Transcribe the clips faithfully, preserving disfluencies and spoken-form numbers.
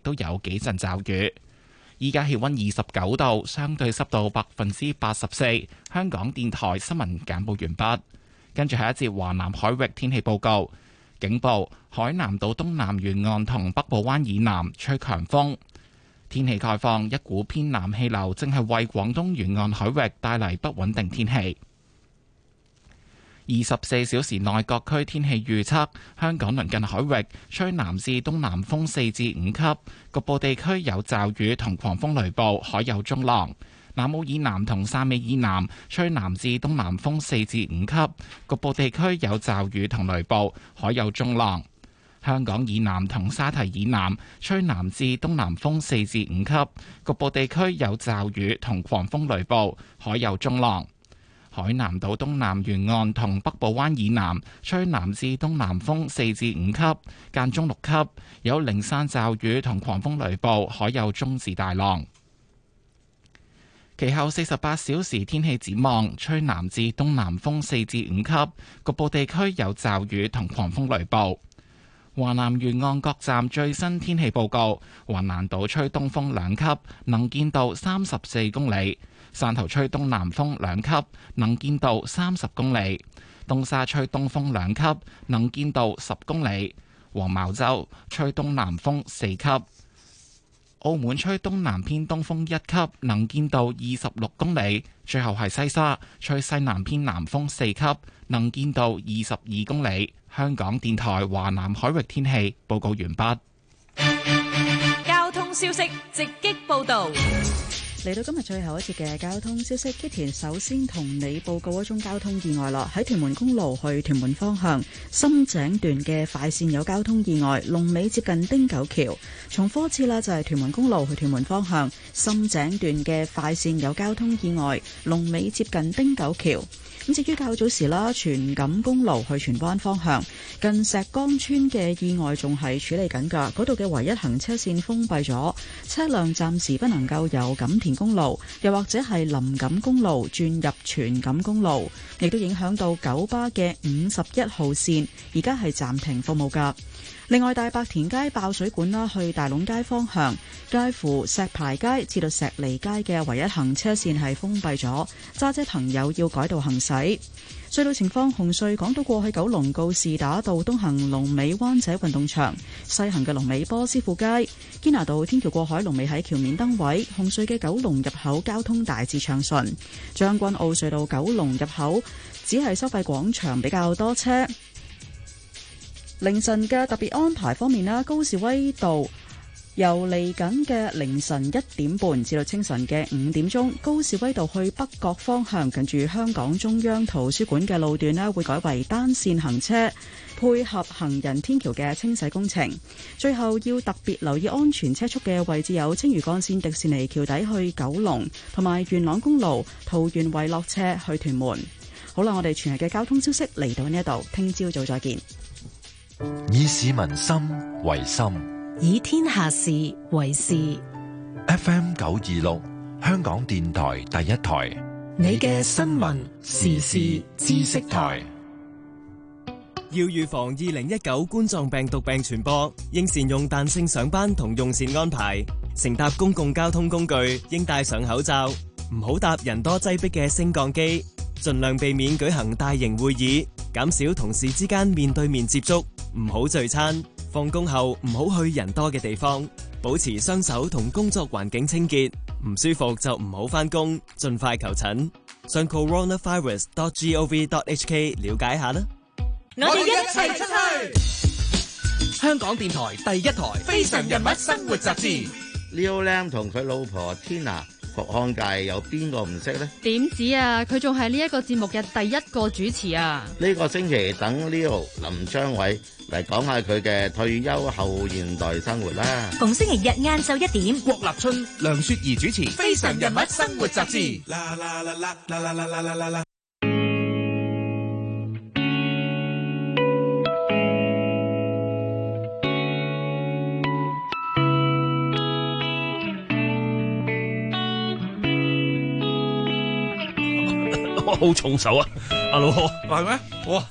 都有幾陣驟雨。依家氣溫二十九度，相對濕度百分之八十四。香港電台新聞簡報完畢。跟住係一節華南海域天氣報告。警報：海南島東南沿岸同北部灣以南吹強風。天氣概況：一股偏南氣流正係為廣東沿岸海域帶嚟不穩定天氣。二十四小時內各區天氣預測：香港鄰近海域吹南至東南風四至五級，局部地區有驟雨同狂風雷暴，海有中浪。南澳以南同汕尾以南吹南至東南風四至五級，局部地區有驟雨同雷暴，海有中浪。香港以南同沙堤以南吹南至東南風四至五級，局部地區有驟雨同狂風雷暴，海有中浪。海南島東南沿岸同北部灣以南吹南至東南風四至五級，間中六級，有零散驟雨同狂風雷暴，海有中至大浪。其後四十八小時天氣展望，吹南至東南風四至五級，局部地區有驟雨同狂風雷暴。華南沿岸各站最新天氣報告：華南島吹東風兩級，能見度三十四公里；汕頭吹東南風兩級，能見度三十公里；東沙吹東風兩級，能見度十公里；黃茅洲吹東南風四級；澳門吹東南偏東風一級，能見度二十六公里；最後係西沙吹西南偏南風四級，能見度二十二公里。香港電台華南海域天氣報告完畢。 交通消息直擊報道。 嚟到今日最後一節嘅交通消息，激田首先同你報告一宗交通意外啦。喺屯門公路去屯門方向深井段嘅快線有交通意外，龍尾接近汀九橋。重複一次啦，就係屯門公路去屯門方向深井段嘅快線有交通意外，龍尾接近汀九橋。咁至於較早時啦，荃錦公路去荃灣方向近石崗村嘅意外仲係處理緊㗎，嗰度嘅唯一行車線封閉咗，車輛暫時不能夠由錦田公路又或者係林錦公路轉入荃錦公路，亦都影響到九巴嘅五十一號線，而家係暫停服務㗎。另外，大白田街爆水管啦，去大龍街方向，介乎石排街至到石梨街嘅唯一行車線係封閉咗，揸車朋友要改道行駛。隧道情況：紅隧港島過去九龍告士打道東行龍尾灣仔運動場，西行嘅龍尾波斯富街；堅拿道天橋過海龍尾喺橋面燈位。紅隧嘅九龍入口交通大致暢順。將軍澳隧道九龍入口只係收費廣場比較多車。凌晨嘅特別安排方面啦，高士威道由嚟緊嘅凌晨一點半至到清晨嘅五點鐘，高士威道去北角方向近住香港中央圖書館嘅路段咧，會改為單線行車，配合行人天橋嘅清洗工程。最後要特別留意安全車速嘅位置有青嶼幹線迪士尼橋底去九龍，同埋元朗公路桃園圍落車去屯門。好啦，我哋全日嘅交通消息嚟到呢一度，聽朝早再見。 以市民心為心， 以天下事為事。 F M 九二六，香港電台第一台， 你嘅新聞時事知識台。 要預防二零一九冠狀病毒病傳播，應善用彈性上班同用膳安排。乘搭公共交通工具應戴上口罩，唔好搭人多擠迫嘅升降機，盡量避免舉行大型會議，減少同事之間面對面接觸，唔好聚餐。放工後唔好去人多嘅地方，保持雙手同工作環境清潔。唔舒服就唔好返工，盡快求診。上 coronavirus dot gov dot hk 了解下啦。 我哋一齊出去。 香港電台第一台《非常人物生活雜誌》。 Leo Lam 同佢老婆 Tina 復康界有邊個唔識呢？ 點止啊！佢仲係呢一個節目嘅第一個主持啊！ 呢個星期等 Leo 林張偉嚟講下佢嘅退休後現代生活啦。 逢星期日晏晝一點， 郭立春、梁雪兒主持《非常人物生活雜誌》。啦啦啦啦啦啦啦啦啦啦啦！ 好重手啊！阿老何係咩？哇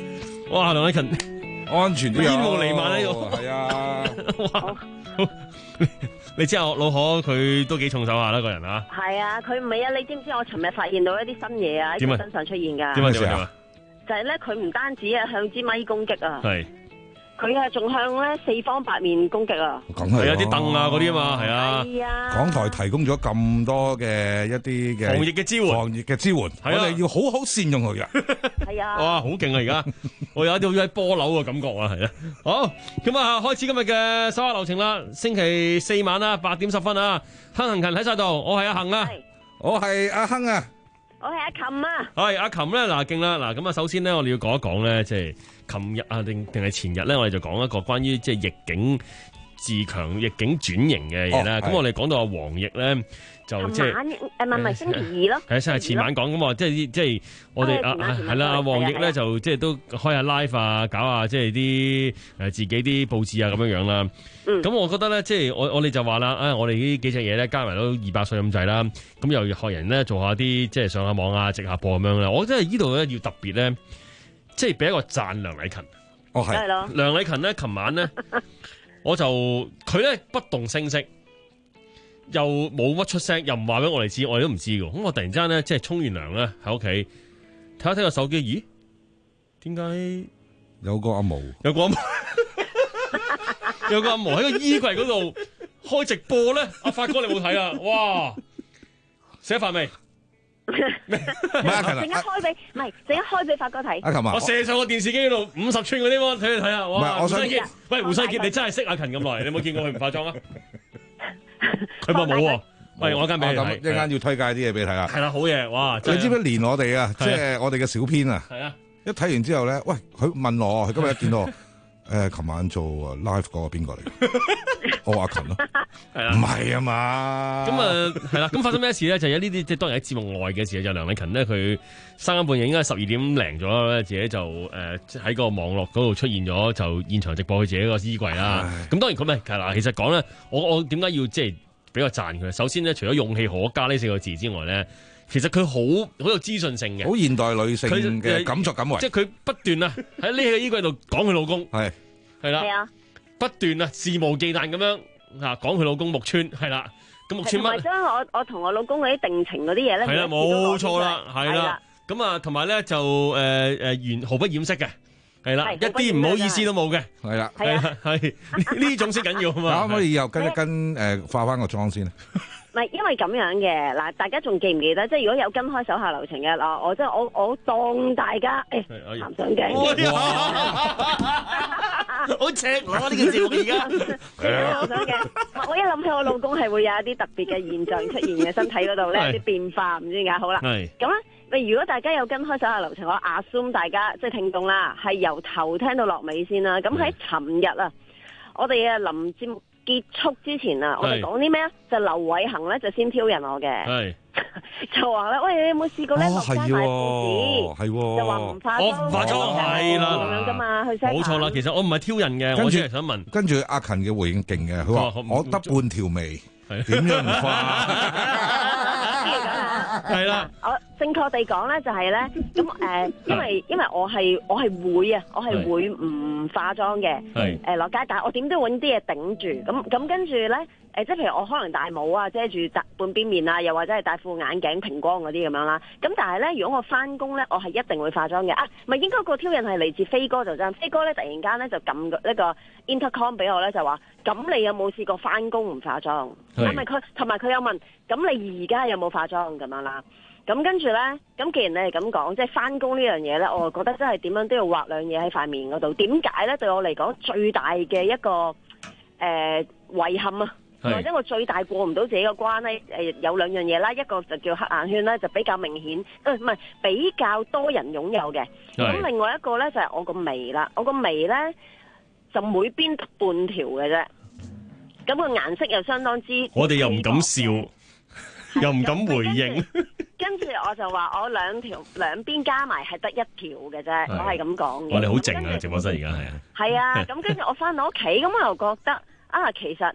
哇，梁禮勤安全都有煙霧彌漫喺度， 係啊！ 哇， 你知我老可佢都幾重手下啦，個人啊。 係啊，佢唔係啊，你知唔知我尋日發現到一啲新嘢啊喺佢身上出現㗎？ 點啊點啊？ 就係咧，佢唔單止啊向支咪攻擊啊。 係。 佢係仲向咧四方八面攻擊啊！ 梗係有啲凳啊嗰啲啊嘛，係啊。 係啊。 港台提供咗咁多嘅一啲嘅防疫嘅支援， 防疫嘅支援，我哋要好好善用佢嘅。 係啊。 哇，好勁啊！而家我有一啲好似波樓嘅感覺啊，係啊。好，咁啊，開始今日嘅手下留情啦。星期四晚啊，八點十分啊，亨恒勤喺晒度，我係阿恒啊， 我係阿亨啊。 我係阿琴啊， 係阿琴咧，嗱勁啦，嗱咁啊，首先咧，我哋要講一講咧，即係琴日啊，定定係前日咧，我哋就講一個關於即係逆境自強、逆境轉型嘅嘢啦。咁、哦、我哋講到阿黃奕咧，就即係誒唔係唔係星期二咯， 係係前晚講咁啊，即係即係我哋啊係啦，阿黃奕咧就即係都開下 live 啊，搞下即係啲誒自己啲佈置啊咁樣樣啦。咁、嗯、我覺得咧，即係我我哋就話啦，啊，我哋呢幾隻嘢咧加埋都二百歲咁滯啦，咁又學人咧做下啲即係上下網啊、直下播咁樣啦。我真係呢度咧要特別咧，即係俾一個讚梁禮勤。 哦係。 梁禮勤咧，琴晚咧，我就佢咧不動聲色，又冇乜出聲，又唔話俾我哋知，我哋都唔知㗎。咁我突然之間咧，即係沖完涼咧喺屋企睇一睇個手機，咦？點解有個阿毛？ 有個阿毛。有個阿毛喺個衣櫃嗰度開直播咧，阿發哥你冇睇啊？哇！食咗飯未？ 唔係阿勤啊！ 陣間開俾唔係陣間開俾發哥睇。 阿勤啊！ 我射上個電視機嗰度五十寸嗰啲喎，睇你睇下。哇！胡世杰，喂胡世杰，你真係識阿勤咁耐，你有冇見過佢唔化妝啊？佢話冇喎。喂，我間俾你睇， 一陣間要推介啲嘢俾你睇啊！ 係啦，好嘢！哇！ 你知唔知連我哋啊？即係我哋嘅小編啊！ 係啊！ 一睇完之後咧，喂，佢問我，佢今日一見到我。誒，琴晚做 live 嗰個邊個嚟？我話阿勤咯，係啦，唔係啊嘛。 咁啊，係啦。咁發生咩事咧？就有呢啲即係當然喺節目外嘅時候，就梁禮勤咧，佢三更半夜應該係十二點零咗咧，自己就誒喺個網絡嗰度出現咗，就現場直播佢自己個衣櫃啦。咁當然佢咪係嗱，其實講咧，我我點解要即係俾個讚佢？首先咧，除咗勇氣可嘉呢四個字之外咧，其實佢好好有資訊性嘅， 好現代女性嘅敢作敢為， 即係佢不斷啊喺呢個衣櫃度講佢老公， 係係啦，不斷啊肆無忌憚咁樣啊講佢老公木村，係啦，咁木村乜？同埋將我我同我老公嗰啲定情嗰啲嘢咧， 係啦，冇錯啦，係啦，咁啊，同埋咧就誒誒完毫不掩飾嘅，係啦，一啲唔好意思都冇嘅， 係啦， 係啦，係呢種先緊要啊嘛。 可唔可以以後跟一跟誒化翻個妝先？ 唔係，因為咁樣嘅嗱，大家仲記唔記得？即係如果有跟開手下留情嘅嗱，我即係我我當大家誒談上鏡， 好赤裸呢件事而家。 談上鏡，我一諗起我老公係會有一啲特別嘅現象出現嘅身體嗰度咧，有啲變化，唔知點解。好啦，咁咧，喂，如果大家有跟開手下留情，我 assume 大家即係聽眾啦，係由頭聽到落尾先啦。咁喺尋日啊，我哋啊臨節目結束之前啊，我哋講啲咩啊？就劉偉恒咧就先挑人我嘅，就話咧，喂，你有冇試過咧落街買報紙，就話唔化妝， 我唔化妝係啦， 咁樣噶嘛，去冇錯啦。其實我唔係挑人嘅，我只係想問。 跟住阿勤嘅回應勁嘅，佢話我得半條眉，點樣唔化？ 係啦， 我正確地講咧就係咧，咁誒，因為因為我係我係會啊，我係會唔化妝嘅，誒落街，但係我點都要揾啲嘢頂住，咁咁跟住咧，誒即係譬如我可能戴帽啊，遮住半邊面啊，又或者係戴副眼鏡平光嗰啲咁樣啦，咁但係咧，如果我翻工咧，我係一定會化妝嘅啊，唔係應該個挑釁係嚟自飛哥就真，飛哥咧突然間咧就撳呢個 intercom 俾我咧就話，咁你有冇試過翻工唔化妝？係咪佢同埋佢有問，咁你而家有冇化妝咁樣啦？咁跟住咧，咁既然你係咁講，即係翻工呢樣嘢咧，我覺得真係點樣都要畫兩嘢喺塊面嗰度。點解咧？對我嚟講，最大嘅一個誒、呃、遺憾啊，或者我最大過唔到自己個關咧，誒、呃、有兩樣嘢啦，一個就叫黑眼圈咧，就比較明顯，誒唔係比較多人擁有嘅。咁另外一個咧就係、是、我個眉啦，我個眉咧就每邊得半條嘅啫，咁、那個顏色又相當之， 我哋又唔敢笑。又唔敢回應， 跟住我就話我兩條兩邊加埋係得一條嘅啫，我係咁講嘅。 我哋好靜啊，直播室而家係啊。 係啊，咁跟住我翻到屋企，咁我又覺得啊，其實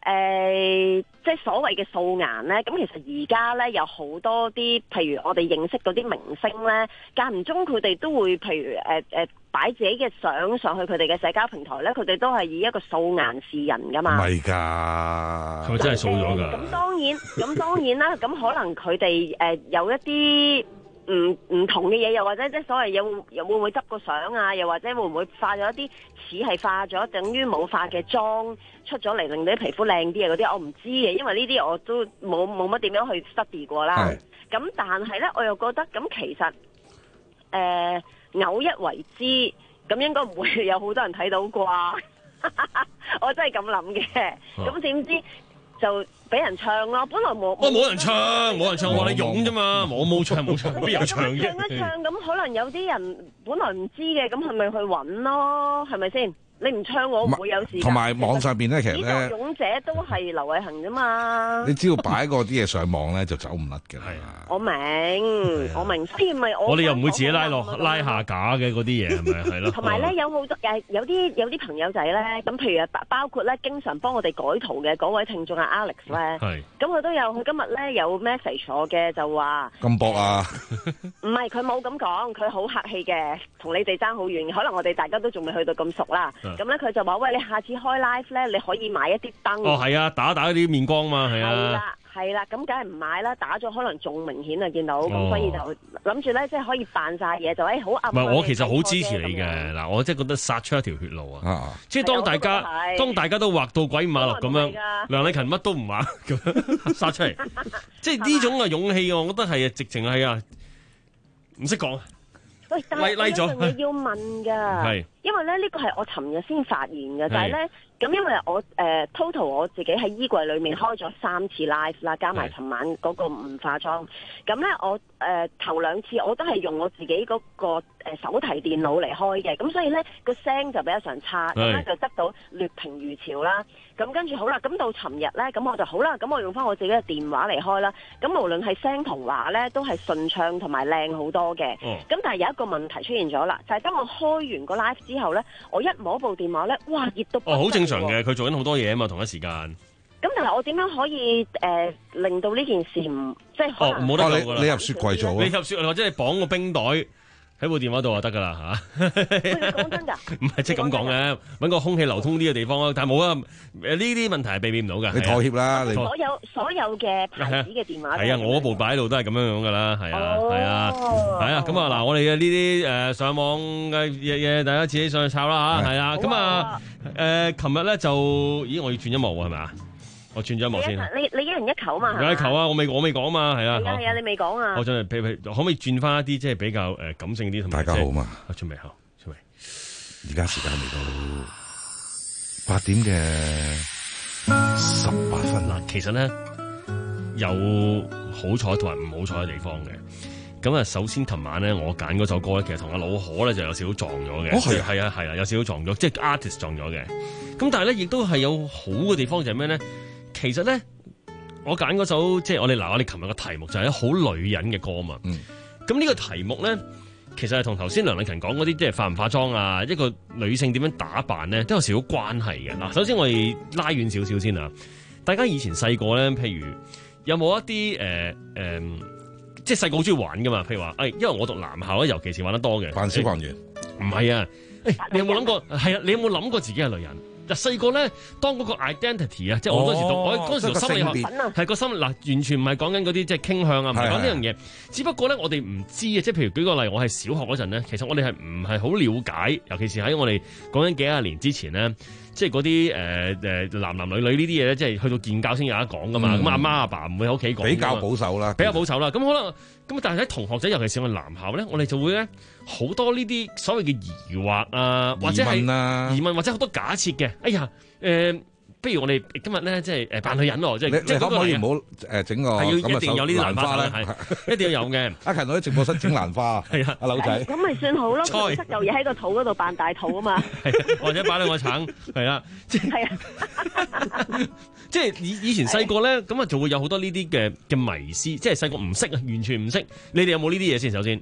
誒，即係所謂嘅素顏咧，咁其實而家咧有好多啲，譬如我哋認識嗰啲明星咧，間唔中佢哋都會，譬如誒誒擺自己嘅相上去佢哋嘅社交平台咧，佢哋都係以一個素顏示人噶嘛。 唔係㗎， 係咪真係素咗㗎？ 咁當然，咁當然啦，咁可能佢哋誒有一啲。唔唔同嘅嘢，又或者即係所謂有又會唔會執個相啊？又或者會唔會化咗一啲似係化咗，等於冇化嘅妝出咗嚟，令到啲皮膚靚啲啊？嗰啲我唔知嘅，因為呢啲我都冇冇乜點樣去 study 過啦。咁但係咧，我又覺得咁其實誒、呃、偶一為之，咁應該唔會有好多人睇到啩？我真係咁諗嘅。咁點知？就俾人唱咯，本來冇， 我冇人唱，冇人唱，我話你勇啫嘛，我冇唱冇唱，邊有唱啫？ 唱一唱咁，可能有啲人本來唔知嘅，咁係咪去揾咯？係咪先？你唔唱我唔會有事。 同埋網上邊咧，其實咧， 呢個勇者都係劉偉恒啫嘛。 你只要擺嗰啲嘢上網咧，就走唔甩嘅。係啊，我明，我明，所以咪我我哋又唔會自己拉落拉下架嘅嗰啲嘢，係咪係咯？ 同埋咧，有好多誒，有啲有啲朋友仔咧，咁譬如包括咧，經常幫我哋改圖嘅嗰位聽眾阿 Alex 咧，咁佢都有，佢今日咧有 message 我嘅，就話咁搏啊！ 唔係，佢冇咁講，佢好客氣嘅，同你哋爭好遠，可能我哋大家都仲未去到咁熟啦。咁咧佢就話：喂，你下次開 live 咧，你可以買一啲燈。 哦，係啊，打打啲面光嘛，係啊。 係啦，係啦，咁梗係唔買啦，打咗可能仲明顯啊，見到，咁、哦、所以就諗住咧，即係可以扮晒嘢，就誒好暗。唔係， 我其實好支持你嘅，嗱，我真係覺得殺出一條血路啊！啊即係當大家當大家都畫到鬼五馬六咁樣，梁禮勤乜都唔畫咁樣殺出嚟，即係呢種嘅勇氣，我覺得係啊，直情係啊，唔識講。 喂，但係有一樣嘢要問㗎，因為咧呢個係我尋日先發現嘅，就係咧咁，因為我誒、呃、total 我自己喺衣櫃裏面開咗三次 live 啦，加埋尋晚嗰個唔化妝，咁咧我誒、呃、頭兩次我都係用我自己嗰、個、呃、手提電腦嚟開嘅，咁所以咧個聲就比較上差，咁咧就得到劣評如潮啦。咁跟住好啦，咁到尋日咧，咁我就好啦，咁我用翻我自己嘅電話嚟開啦。咁無論係聲同畫咧，都係順暢同埋靚好多嘅。咁、哦、但係有一個問題出現咗啦，就係、是、當我開完個 live 之後咧，我一摸部電話咧，哇熱到哦，好正常嘅，佢做緊好多嘢啊嘛，同一時間。 咁但係我點樣可以誒、呃、令到呢件事唔即係可能哦冇得做㗎啦？ 你入雪櫃做啊？ 你入雪或者你綁個冰袋喺部電話度就得噶啦嚇。 講真㗎？ 唔係即係咁講嘅，揾個空氣流通啲嘅地方咯。但係冇啊，呢啲問題係避免唔到嘅。 你妥協啦，你所有所有嘅牌子嘅電話係啊，我部擺喺度都係咁樣樣噶啦，係啊，係啊，係啊。咁啊嗱，我哋嘅呢啲誒上網嘅嘢嘢，大家自己上去抄啦嚇，係啊。咁啊誒，琴日咧就咦，我要轉音樂喎，係咪啊？我轉咗一幕先。 你你一人一球嘛？ 一球啊！我未我未講嘛，係啊。 係啊係啊，你未講啊。 我再譬如可唔可以轉翻一啲即係比較誒感性啲同埋。 大家好嘛？ 啊，準備好，準備。 而家時間嚟到八點嘅十八分啦。其實咧有好彩同埋唔好彩嘅地方嘅。咁啊，首先琴晚咧我揀嗰首歌咧，其實同阿老可咧就有少少撞咗嘅。 哦係係啊係啊，有少少撞咗，即係 artist 撞咗嘅。咁但係咧亦都係有好嘅地方就係咩咧？其實咧，我揀嗰首即係我哋嗱，我哋琴日嘅題目就係好女人嘅歌嘛。咁呢、嗯、個題目咧，其實係同頭先梁禮勤講嗰啲即係化唔化妝啊，一個女性點樣打扮咧，都有少少關係嘅。嗱，首先我哋拉遠少少先啊。大家以前細個咧，譬如有冇一啲誒誒，即係細個好中意玩噶嘛？譬如話，誒、哎，因為我讀男校咧，尤其是玩得多嘅扮消防員。 唔係啊，誒、哎，你有冇諗過？係啊，你有冇諗過自己係女人？嗱，細個咧，當嗰個 identity 啊、哦，即係我嗰時讀，我嗰時讀心理學，係個心嗱，完全唔係講緊嗰啲即係傾向啊，唔係講呢樣嘢。只不過咧，我哋唔知啊，即係譬如舉個例，我係小學嗰陣咧，其實我哋係唔係好了解，尤其是喺我哋講緊幾廿年之前咧，即係嗰啲誒誒男男女女呢啲嘢咧，即係去到建教先有得講噶嘛。咁阿媽阿爸唔會喺屋企講， 比較保守啦， 比較保守啦。咁可能咁，但係喺同學仔，尤其是我哋男校咧，我哋就會咧好多呢啲所謂嘅疑惑啊，或者係疑問啊，疑問或者好多假設嘅。哎呀，誒、呃，不如我哋今日咧，即係誒扮女人咯，即係即係可唔可以唔好誒整個係要一定要有呢啲蘭花咧，係一定要有嘅。阿勤，我喺直播室整蘭花，係啊，阿柳仔， 咁咪算好咯。塞嚿嘢喺個肚嗰度扮大肚啊嘛， 或者擺兩個橙，係啊，即係啊，即係以以前細個咧，咁啊就會有好多呢啲嘅嘅迷思，即係細個唔識啊，完全唔識。你哋有冇呢啲嘢先？首先。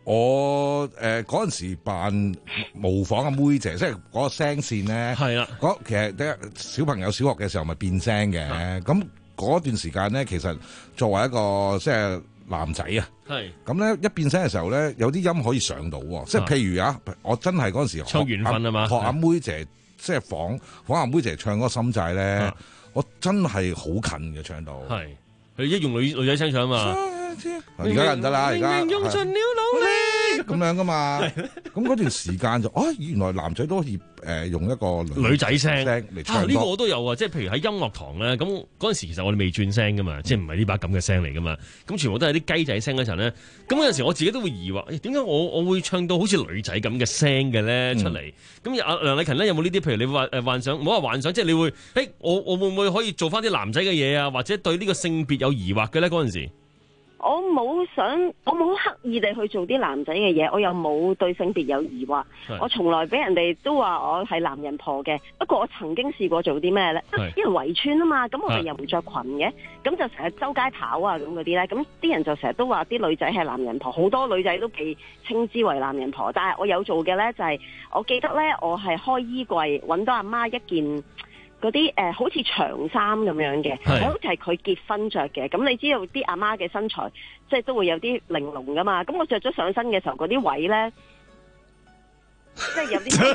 我誒嗰陣時扮模仿阿妹姐，即係嗰個聲線咧。係啦，嗰其實小朋友小學嘅時候咪變聲嘅，咁嗰段時間咧，其實作為一個即係男仔啊，係咁咧一變聲嘅時候咧，有啲音可以上到喎，即係譬如啊，我真係嗰陣時唱緣分啊嘛，學阿妹姐即係仿仿阿妹姐唱嗰個心債咧，我真係好近嘅唱到。係佢一用女女仔聲唱嘛。而家唔得啦，而家用盡了努力咁樣噶嘛。咁嗰段時間就啊，原來男仔都可以誒用一個女仔聲嚟唱歌。呢個我都有啊，即係譬如喺音樂堂咧，咁嗰陣時其實我哋未轉聲噶嘛，即係唔係呢把咁嘅聲嚟噶嘛。咁全部都係啲雞仔聲嗰陣咧。咁嗰陣時我自己都會疑惑，點解我我會唱到好似女仔咁嘅聲嘅咧出嚟？咁阿梁禮勤咧有冇呢啲？譬如你話誒幻想，唔好話幻想，即係你會誒我我會唔會可以做翻啲男仔嘅嘢啊？或者對呢個性別有疑惑嘅咧？嗰陣時。 我冇想，我冇刻意地去做啲男仔嘅嘢，我又冇對性別有疑惑。我從來俾人哋都話我係男人婆嘅。不過我曾經試過做啲咩呢？啲人圍村啊嘛，咁我哋又唔着裙嘅，咁就成日周街跑啊咁嗰啲呢。咁啲人就成日都話啲女仔係男人婆，好多女仔都被稱之為男人婆。但係我有做嘅呢，就係、是，我記得呢，我係開衣櫃揾到阿媽一件。嗰啲誒好似長衫咁樣嘅，好似係佢結婚着嘅。咁你知道啲阿媽嘅身材，即係都會有啲玲瓏噶嘛。咁我着咗上身嘅時候，嗰啲位咧，即係有啲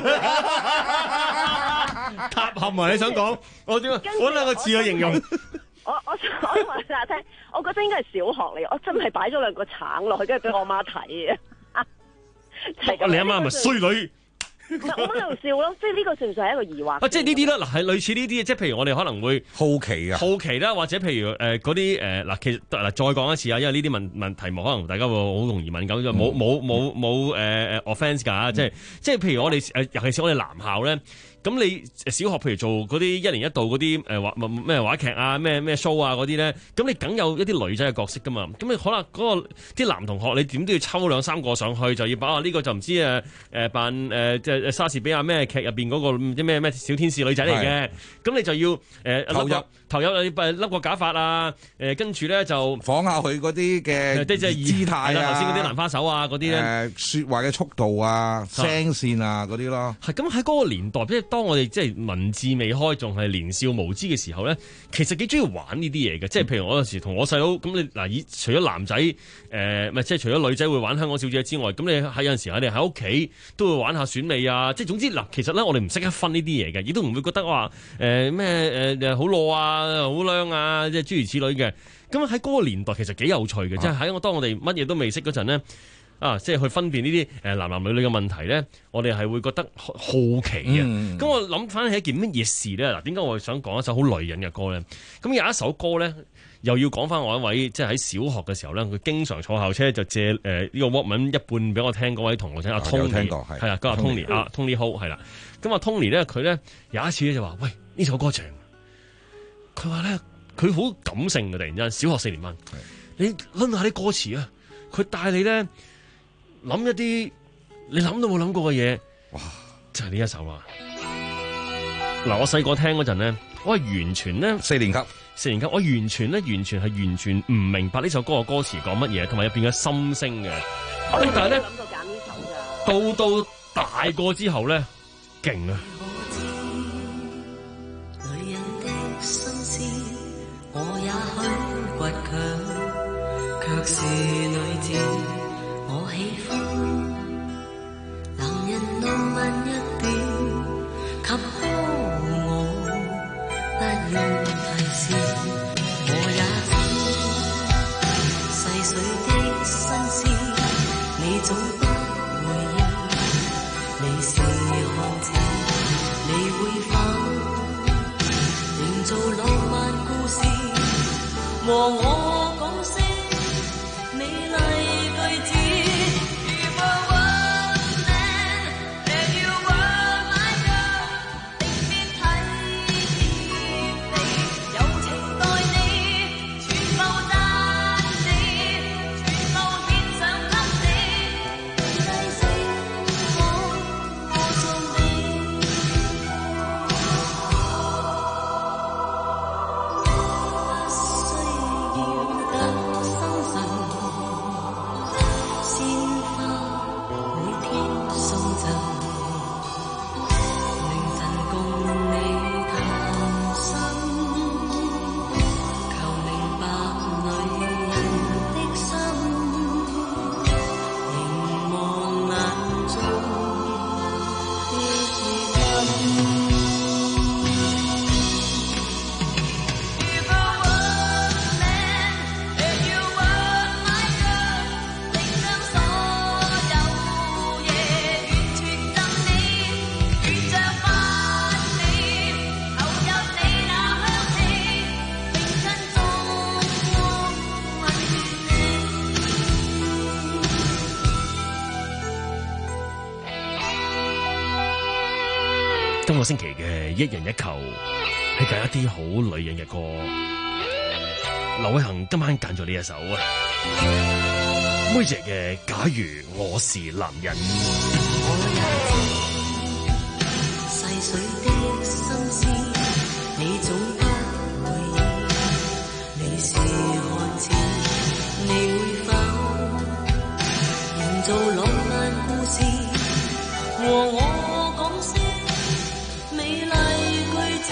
塌陷啊！你想講我點啊？我兩個字去形容。 我我我話俾大家聽，我覺得應該係小學嚟，我真係擺咗兩個橙落去，跟住俾我媽睇嘅。 你阿媽係咪衰女？ 我喺度笑咯，即係呢個算唔算係一個疑惑？ 啊，即係呢啲啦，嗱係類似呢啲，即係譬如我哋可能會好奇啊， 好奇啦，或者譬如誒嗰啲誒嗱，其實嗱再講一次啊，因為呢啲問問題目可能大家會好容易敏感，冇冇冇冇誒誒 offence 㗎，即係即係譬如我哋誒，尤其是我哋男校咧。咁你小學譬如做嗰啲一年一度嗰啲誒話咩話劇啊咩咩 show 啊嗰啲咧，咁你梗有一啲女仔嘅角色噶嘛？咁你可能嗰個啲男同學你點都要抽兩三個上去，就要把啊呢個就唔知誒誒扮誒即係莎士比亞咩劇入邊嗰個唔知咩咩小天使女仔嚟嘅，咁你就要誒、呃、投入投入你笠個假髮啊，誒跟住咧就仿下佢嗰啲嘅即係姿態啊，頭先嗰啲蘭花手啊嗰啲咧，誒説話嘅速度啊、聲線啊嗰啲咯。係咁喺嗰個年代，即係當我哋即係文字未開，仲係年少無知嘅時候咧，其實幾中意玩呢啲嘢嘅。即係譬如我有時同我細佬咁，你嗱以除咗男仔誒，唔、呃、係即係除咗女仔會玩香港小姐之外，咁你喺有陣時我哋喺屋企都會玩下選美啊。即係總之嗱，其實咧我哋唔識得分呢啲嘢嘅，亦都唔會覺得話誒咩誒誒好攞啊、好靚啊，即係諸如此類嘅。咁喺嗰個年代其實幾有趣嘅，即係喺我當我哋乜嘢都未識嗰陣咧。啊，即係去分辨呢啲誒男男女女嘅問題咧，我哋係會覺得好奇嘅。咁、嗯、我諗翻起一件乜嘢事咧？嗱，點解我想講一首好女人嘅歌咧？咁有一首歌咧，又要講翻我一位即係喺小學嘅時候咧，佢經常坐校車就借誒呢、呃這個 Walkman 一半俾我聽嗰位同學仔阿 Tony，係啊，嗰阿 Tony 啊 Tony Ho 係啦。咁阿 Tony 咧，佢咧有一次咧就話：喂，呢首歌正。佢話咧，佢好感性嘅，突然之間小學四年班，你諗下啲歌詞啊，佢帶你咧。諗一啲你諗都冇諗過嘅嘢，哇！就係、是、呢一首啦。嗱，我細個聽嗰陣咧，我係完全咧四年級， 四年級，我完全咧，完全係完全唔明白呢首歌嘅歌詞講乜嘢，同埋入邊嘅心聲嘅。咁但係咧，諗到揀呢首噶，到到大個之後咧，勁啊！女人的心思，我也許倔強，卻是女子。我喜歡男人浪漫一點，及好我不用提示，我也知細碎的心思，你總不會意。你是漢子，你會否營造浪漫故事，和我講聲美麗句子。 星期嘅一人一球係揀一啲好女人嘅歌。劉偉恒今晚揀咗呢一首啊，妹姐嘅《假如我是男人》。 細水的心思，你總不會意。你是漢子，你會否營造浪漫故事，和我講些美麗句子。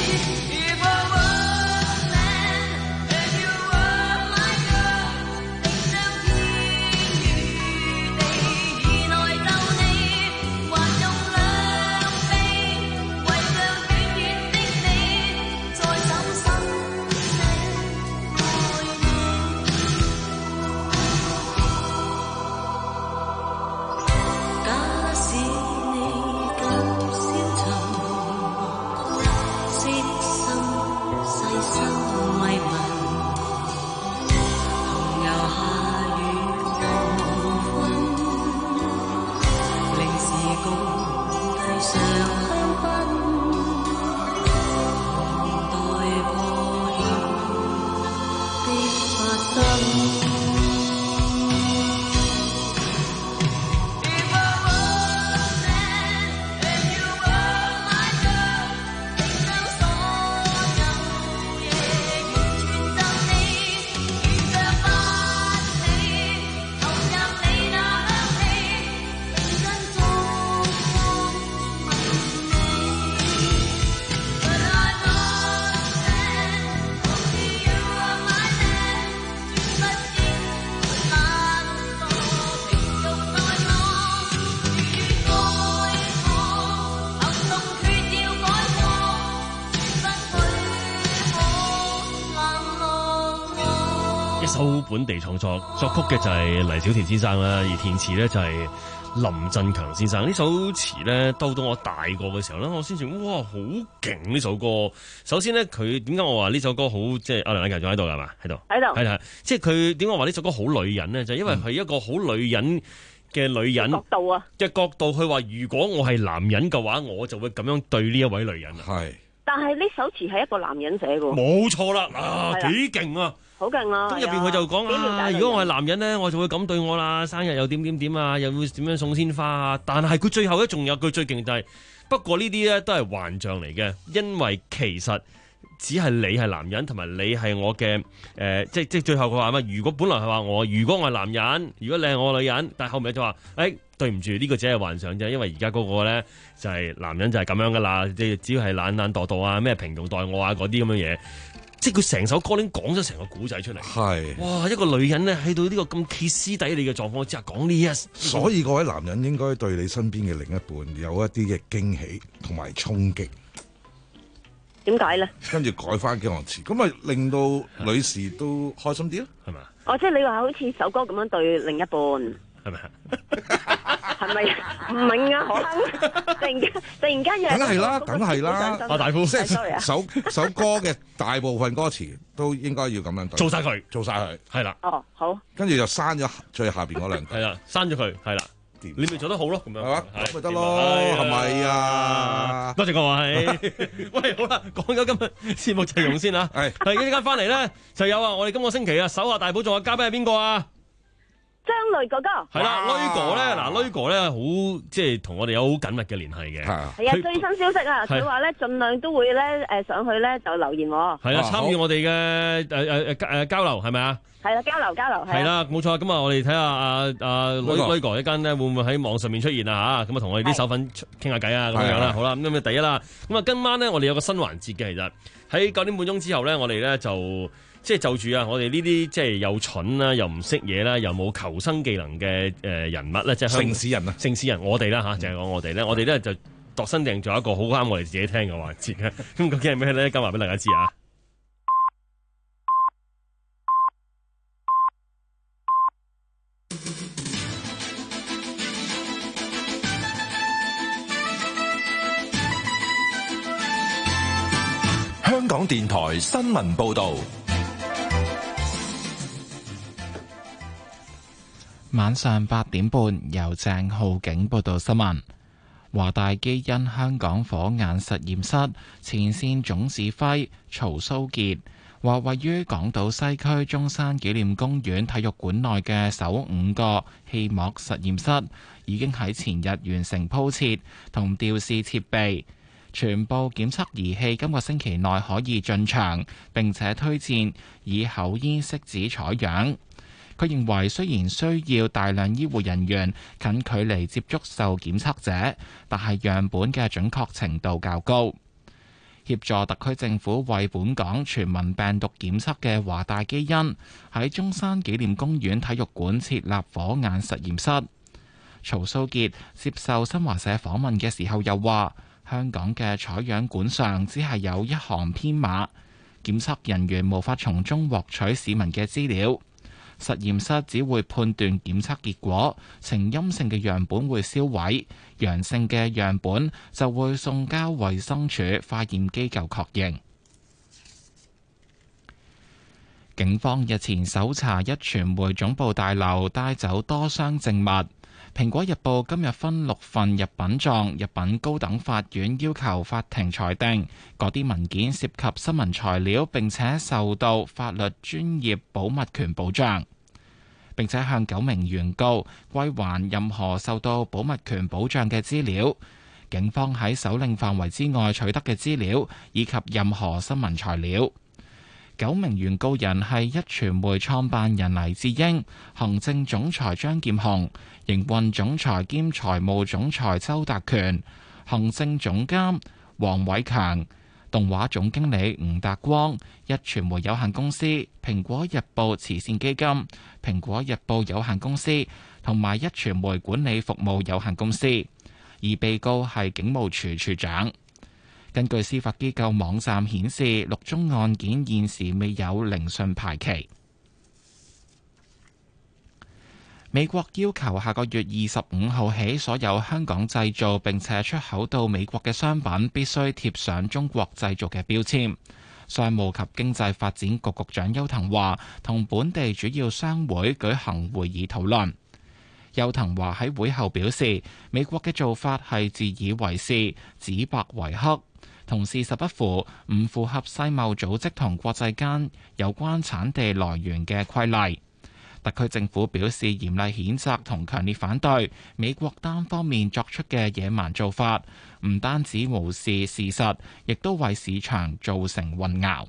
本地創作，作曲嘅就係黎小田先生啦，而填詞咧就係林振強先生。呢首詞咧，到到我大個嘅時候咧，我先至哇好勁呢首歌。首先咧，佢點解我話呢首歌好，即係阿梁禮勤仲喺度㗎嘛？喺度，喺度，係係。即係佢點解話呢首歌好女人咧？就係、因為係一個好女人嘅女人角度啊嘅角度去話，如果我係男人嘅話，我就會咁樣對呢一位女人啊。係。 但係呢首詞係一個男人寫嘅喎。 冇錯啦，啊幾勁啊！ 好勁啊！ 咁入邊佢就講啊，如果我係男人咧，我就會咁對我啦，生日又點點點啊，又會點樣送鮮花啊。但係佢最後咧仲有句最勁就係、是，不過呢啲咧都係幻象嚟嘅，因為其實只係你係男人，同埋你係我嘅誒、呃，即即最後佢話乜？如果本來係話我，如果我係男人，如果你係我女人，但係後尾就話，誒、哎、對唔住，呢、這個只係幻象啫，因為而家嗰個咧就係、是、男人就係咁樣噶啦，即係只要係懶懶惰惰啊，咩平庸待我啊嗰啲咁樣嘢。即係佢成首歌已經講咗成個古仔出嚟，係哇一個女人咧喺到呢個咁歇斯底里嘅狀況之下講呢一， 所以各位男人應該對你身邊嘅另一半有一啲嘅驚喜同埋衝擊。 點解咧？ 跟住改翻幾行詞，咁咪令到女士都開心啲咯，係咪？ 哦，即係你話好似首歌咁樣對另一半， 係咪？ 係咪唔明啊？可能突然間突然間又梗係啦，梗係啦， 阿大夫， 即係首首歌嘅大部分歌詞都應該要咁樣對， 做晒佢， 做晒佢， 係啦。 哦，好。 跟住就刪咗最下邊嗰兩句， 係啦，刪咗佢，係啦。你咪做得好咯，咁樣係嘛， 咁咪得咯，係咪啊？ 多謝各位。喂，好啦，講咗今日節目陣容先啊。係，係一陣間翻嚟咧就有啊！我哋今個星期啊，手下大寶仲有嘉賓係邊個啊？ 張雷哥哥係啦，雷哥咧，嗱，雷哥咧好即係同我哋有好緊密嘅聯繫嘅。係啊， 最新消息啊，佢話咧盡量都會咧誒上去咧就留言。 係啦，參與我哋嘅誒誒誒誒交流係咪啊？ 係啦，交流交流係啦，冇錯。咁啊，我哋睇下阿阿雷哥一間咧會唔會喺網上面出現啊？吓，咁啊，同我哋啲手粉傾下偈啊，咁樣樣啦。好啦，咁啊，第一啦，咁啊，今晚咧我哋有個新環節嘅，其實喺九點半鐘之後咧，我哋咧就。即係就住啊！我哋呢啲即係又蠢啦，又唔識嘢啦，又冇求生技能嘅誒人物咧，即係城市人啊！ 城市人，我哋啦嚇，就係講我哋咧，我哋咧就度身訂做一個好啱我哋自己聽嘅環節嘅。咁究竟係咩咧？今日話俾大家知啊！ 香港電台新聞報導。 晚上八點半，由鄭浩景報道新聞。 華大基因香港火眼實驗室前線總指揮曹蘇傑話，位於港島西區中山紀念公園體育館內嘅首五個氣膜實驗室已經喺前日完成鋪設同調試設備，全部檢測儀器今個星期內可以進場，並且推薦以口咽拭子採樣。佢認為雖然需要大量醫護人員近距離接觸受檢測者，但係樣本嘅準確程度較高。協助特區政府為本港全民病毒檢測嘅華大基因喺中山紀念公園體育館設立火眼實驗室。曹蘇傑接受新華社訪問嘅時候又話，香港嘅採樣管上只係有一行編碼，檢測人員無法從中獲取市民嘅資料。實驗室只會判斷檢測結果，呈陰性嘅樣本會銷毀，陽性嘅樣本就會送交衛生署化驗機構確認。警方日前搜查一傳媒總部大樓，帶走多箱證物。蘋果日報今日分六份入稟狀入稟高等法院，要求法庭裁定嗰啲文件涉及新聞材料，並且受到法律專業保密權保障，並且向九名原告歸還任何受到保密權保障嘅資料，警方喺手令範圍之外取得嘅資料，以及任何新聞材料。九名原告人係一傳媒創辦人黎智英、行政總裁張劍虹、營運總裁兼財務總裁周達權、行政總監黃偉強、動畫總經理吳達光、一傳媒有限公司、蘋果日報慈善基金、蘋果日報有限公司同埋一傳媒管理服務有限公司，而被告係警務處處長。根據司法機構網站顯示，六宗案件現時未有聆訊排期。美國要求下個月二十五號起，所有香港製造並且出口到美國嘅商品必須貼上中國製造嘅標籤。商務及經濟發展局局長邱騰華同本地主要商會舉行會議討論。邱騰華喺會後表示，美國嘅做法係自以為是、指白為黑，同事實不符，唔符合世貿組織同國際間有關產地來源嘅規例。特區政府表示嚴厲譴責同強烈反對美國單方面作出嘅野蠻做法，唔單止無視事實，亦都為市場造成混淆。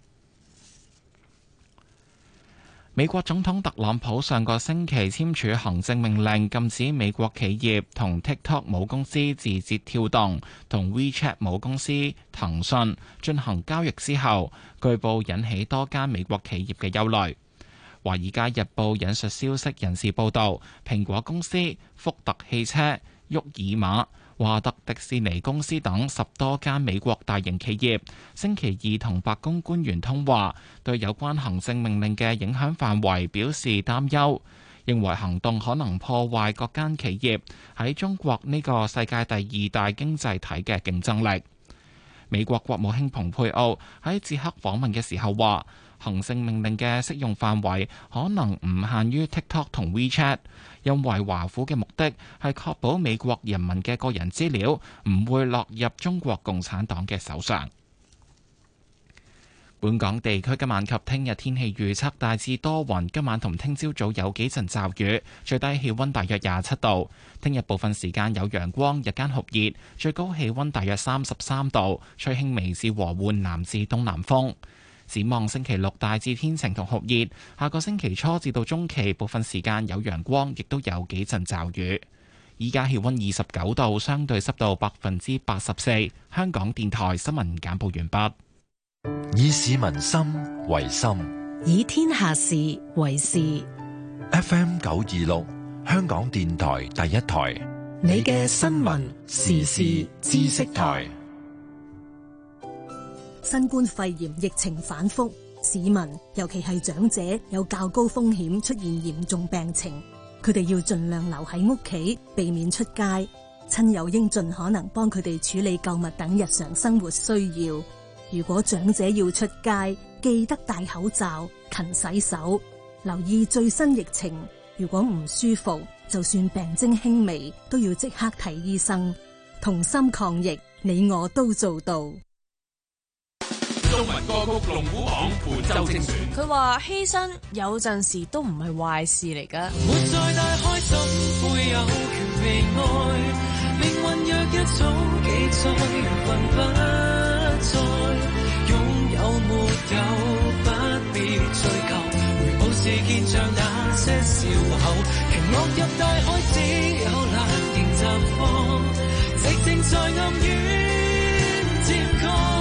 美國總統特朗普上個星期簽署行政命令，禁止美國企業同 TikTok 母公司字節跳動同 WeChat 母公司騰訊進行交易之後，據報引起多間美國企業嘅憂慮。《華爾街日報》引述消息人士報道，蘋果公司、福特汽車、沃爾瑪、華特迪士尼公司等十多間美國大型企業星期二同白宮官員通話，對有關行政命令嘅影響範圍表示擔憂，認為行動可能破壞各間企業喺中國呢個世界第二大經濟體嘅競爭力。美國國務卿蓬佩奧喺捷克訪問嘅時候話，行政命令嘅適用範圍可能唔限於 TikTok 同 WeChat， 因為華府嘅目的係確保美國人民嘅個人資料唔會落入中國共產黨嘅手上。本港地區今晚及聽日天氣預測大致多雲，今晚同聽朝早有幾陣驟雨，最低氣溫大約廿七度。聽日部分時間有陽光，日間酷熱，最高氣溫大約三十三度，吹輕微至和緩南至東南風。展望星期六大致天晴同酷熱，下個星期初至到中期部分時間有陽光，亦都有幾陣驟雨。依家氣溫二十九度，相對濕度百分之八十四。香港電台新聞簡報完畢。 以市民心為心， 以天下事為事。 F M 九二六，香港電台第一台， 你嘅新聞時事知識台。新冠肺炎疫情反覆，市民尤其係長者有較高風險出現嚴重病情，佢哋要盡量留喺屋企，避免出街。親友應盡可能幫佢哋處理購物等日常生活需要。如果長者要出街，記得戴口罩、勤洗手，留意最新疫情。如果唔舒服，就算病徵輕微，都要即刻睇醫生。 同心抗疫，你我都做到。 中文歌曲龍虎榜伴奏精選， 佢話犧牲有陣時都唔係壞事嚟㗎。 活在大開心，會有權被愛，命運若一早記載，緣分不再，擁有沒有不必追究，回報是見像那些笑口，鯨落入大海只有冷凝綻放，寂靜在暗淵漸擴。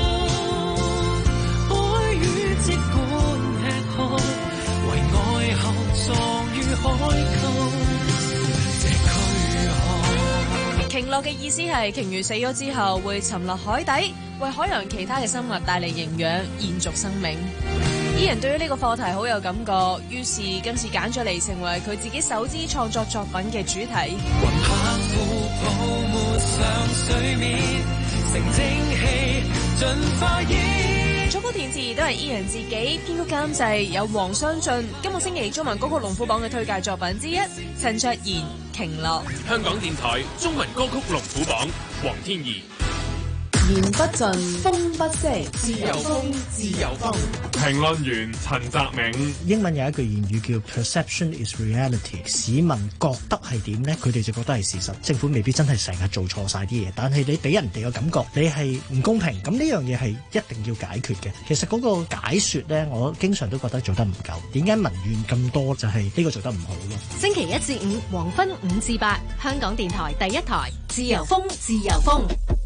即管吃喝，為愛後葬於海溝，這軀殼。 鯨落嘅意思係鯨魚死咗之後會沉落海底，為海洋其他嘅生物帶嚟營養，延續生命。伊人對於呢個課題好有感覺，於是今次揀咗嚟成為佢自己首支創作作品嘅主題。 雲下浮泡沫上水面，成蒸氣盡化煙。 作曲填詞都係伊人自己，編曲監製有黃雙進。今個星期中文歌曲龍虎榜嘅推介作品之一，陳卓賢《鯨落》。 香港電台中文歌曲龍虎榜，黃天怡。 言不盡，風不息，自由風，自由風。 評論員陳澤銘。英文有一句諺語叫 Perception is reality， 市民覺得係點呢？佢哋就覺得係事實。政府未必真係成日做錯晒啲嘢，但係你俾人哋嘅感覺，你係唔公平。咁呢樣嘢係一定要解決嘅。其實嗰個解說呢，我經常都覺得做得唔夠。點解民怨咁多？就係呢個做得唔好咯。 星期一至五黃昏五至八，香港電台第一台，自由風，自由風。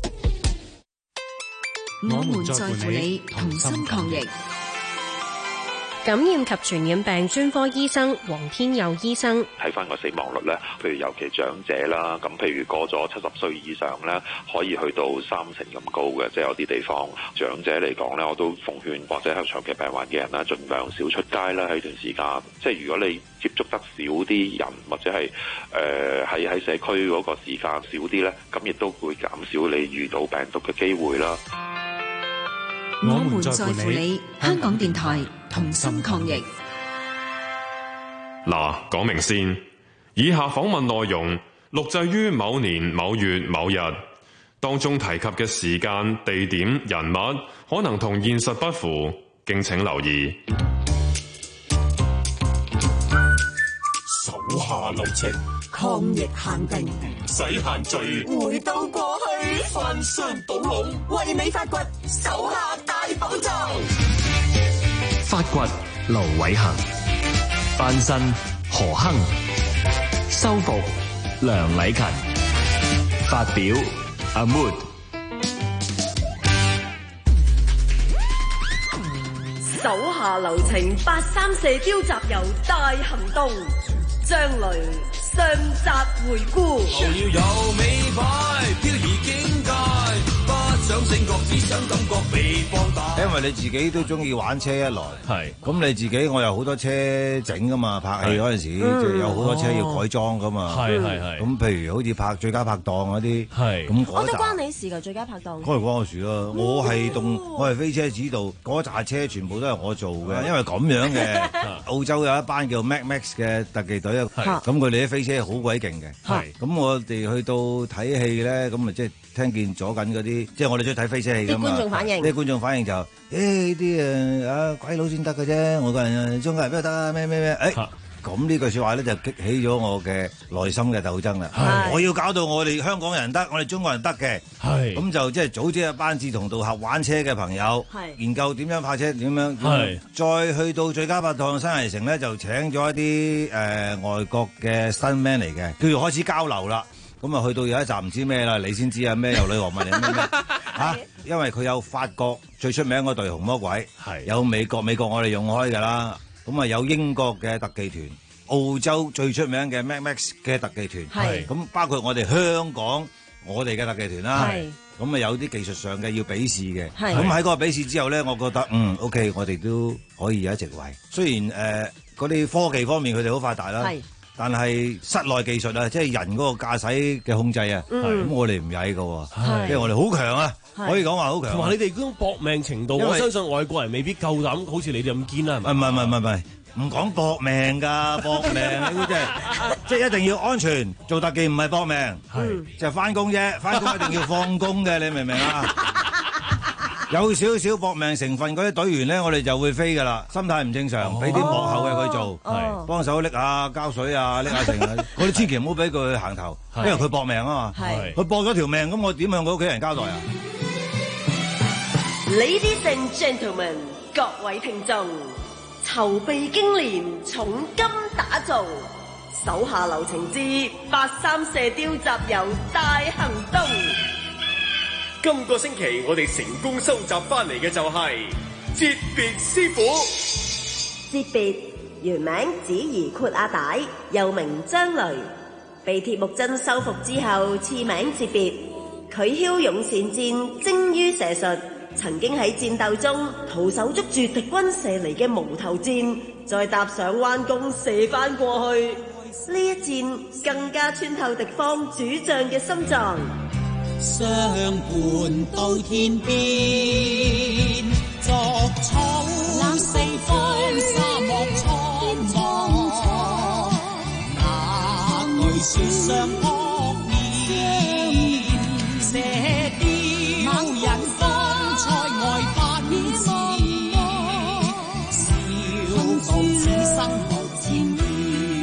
我們在乎你，同心抗疫。 感染及傳染病專科醫生黃天佑醫生睇翻個死亡率咧，譬如尤其長者啦，咁譬如過咗七十歲以上咧，可以去到三成咁高嘅，即係有啲地方長者嚟講咧，我都奉勸或者係長期病患嘅人啦，盡量少出街啦喺段時間。即係如果你接觸得少啲人，或者係誒喺喺社區嗰個時間少啲咧，咁亦都會減少你遇到病毒嘅機會啦。 我們在乎你，香港電台同心抗疫。 嗱，講明先，以下訪問內容錄製於某年某月某日，當中提及嘅時間、地點、人物可能同現實不符，敬請留意。 手下留情，抗疫限定，使限聚，回到過去，翻箱倒籠，為你發掘手下大寶藏。 發掘盧偉恒，翻身何亨，修復梁禮勤，發表阿 Mood。 手下留情，八三四貂集郵大行動，將來上集回顧。 要有美牌，飄移境界，不想醒覺，只想感覺被放大。 因為你自己都中意玩車一來，係咁你自己我有好多車整噶嘛，拍戲嗰陣時即係有好多車要改裝噶嘛，係係係。咁譬如好似拍最佳拍檔嗰啲，係咁我都關你事㗎，最佳拍檔。 關唔關我事咯？我係動，我係飛車指導，嗰紮車全部都係我做嘅，因為咁樣嘅。澳洲有一班叫 Mad Max 嘅特技隊啊，咁佢哋啲飛車好鬼勁嘅，係咁我哋去到睇戲咧，咁咪即係聽見咗緊嗰啲，即係我哋中意睇飛車戲㗎嘛。啲觀眾反應，啲觀眾反應就。誒呢啲誒啊鬼佬先得嘅啫，外國人中國人邊度得啊？咩咩咩誒咁呢句説話咧就激起咗我嘅內心嘅鬥爭啦。我要搞到我哋香港人得，我哋中國人得嘅。係咁就即係組織一班志同道合玩車嘅朋友，研究點樣拍車，點樣。係再去到最佳拍檔新藝城咧，就請咗一啲誒外國嘅 stuntman嚟嘅，叫做開始交流啦。咁啊，去到有一集唔知咩啦，你先知啊咩由女王問你咩咩嚇，因為佢有法國最出名嗰隊紅魔鬼，係有美國美國我哋用開㗎啦，咁啊有英國嘅特技團，澳洲最出名嘅 Mad Max 嘅特技團，係咁包括我哋香港我哋嘅特技團啦，係咁啊有啲技術上嘅要比試嘅，係咁喺嗰個比試之後咧，我覺得嗯 OK，我哋都可以有一席位，雖然誒嗰啲科技方面佢哋好發達啦。但係室內技術啊，即係人嗰個駕駛嘅控制啊，咁我哋唔曳㗎，即係我哋好強啊，可以講話好強。 同埋你哋嗰種搏命程度，我相信外國人未必夠膽好似你哋咁堅啦。 唔係唔係唔係唔係， 唔講搏命㗎，搏命你估真係，即係一定要安全。做特技唔係搏命，係就係翻工啫，翻工一定要放工嘅，你明唔明啊？有少少搏命成分嗰啲隊員咧，我哋就會飛㗎啦。心態唔正常，俾啲幕後嘅佢做，係幫手拎下膠水啊，拎下成啊，嗰啲千祈唔好俾佢行頭，因為佢搏命啊嘛。係佢搏咗條命，咁我點向佢屋企人交代啊 ？Ladies and gentlemen， 各位聽眾，籌備經年，重金打造，手下留情之八三射雕集郵大行動。 今個星期我哋成功收集翻嚟嘅就係哲別師傅。 哲別原名子怡闊阿大，又名張雷，被鐵木真收服之後賜名哲別。佢驍勇善戰，精於射術，曾經喺戰鬥中徒手捉住敵軍射嚟嘅無頭箭，再搭上彎弓射翻過去。呢一箭更加穿透敵方主將嘅心臟。 相伴到天邊，作草冷四方，沙漠蒼茫，哪懼雪上撲面，射雕人方塞外奔馳，笑傲此生無纏綿。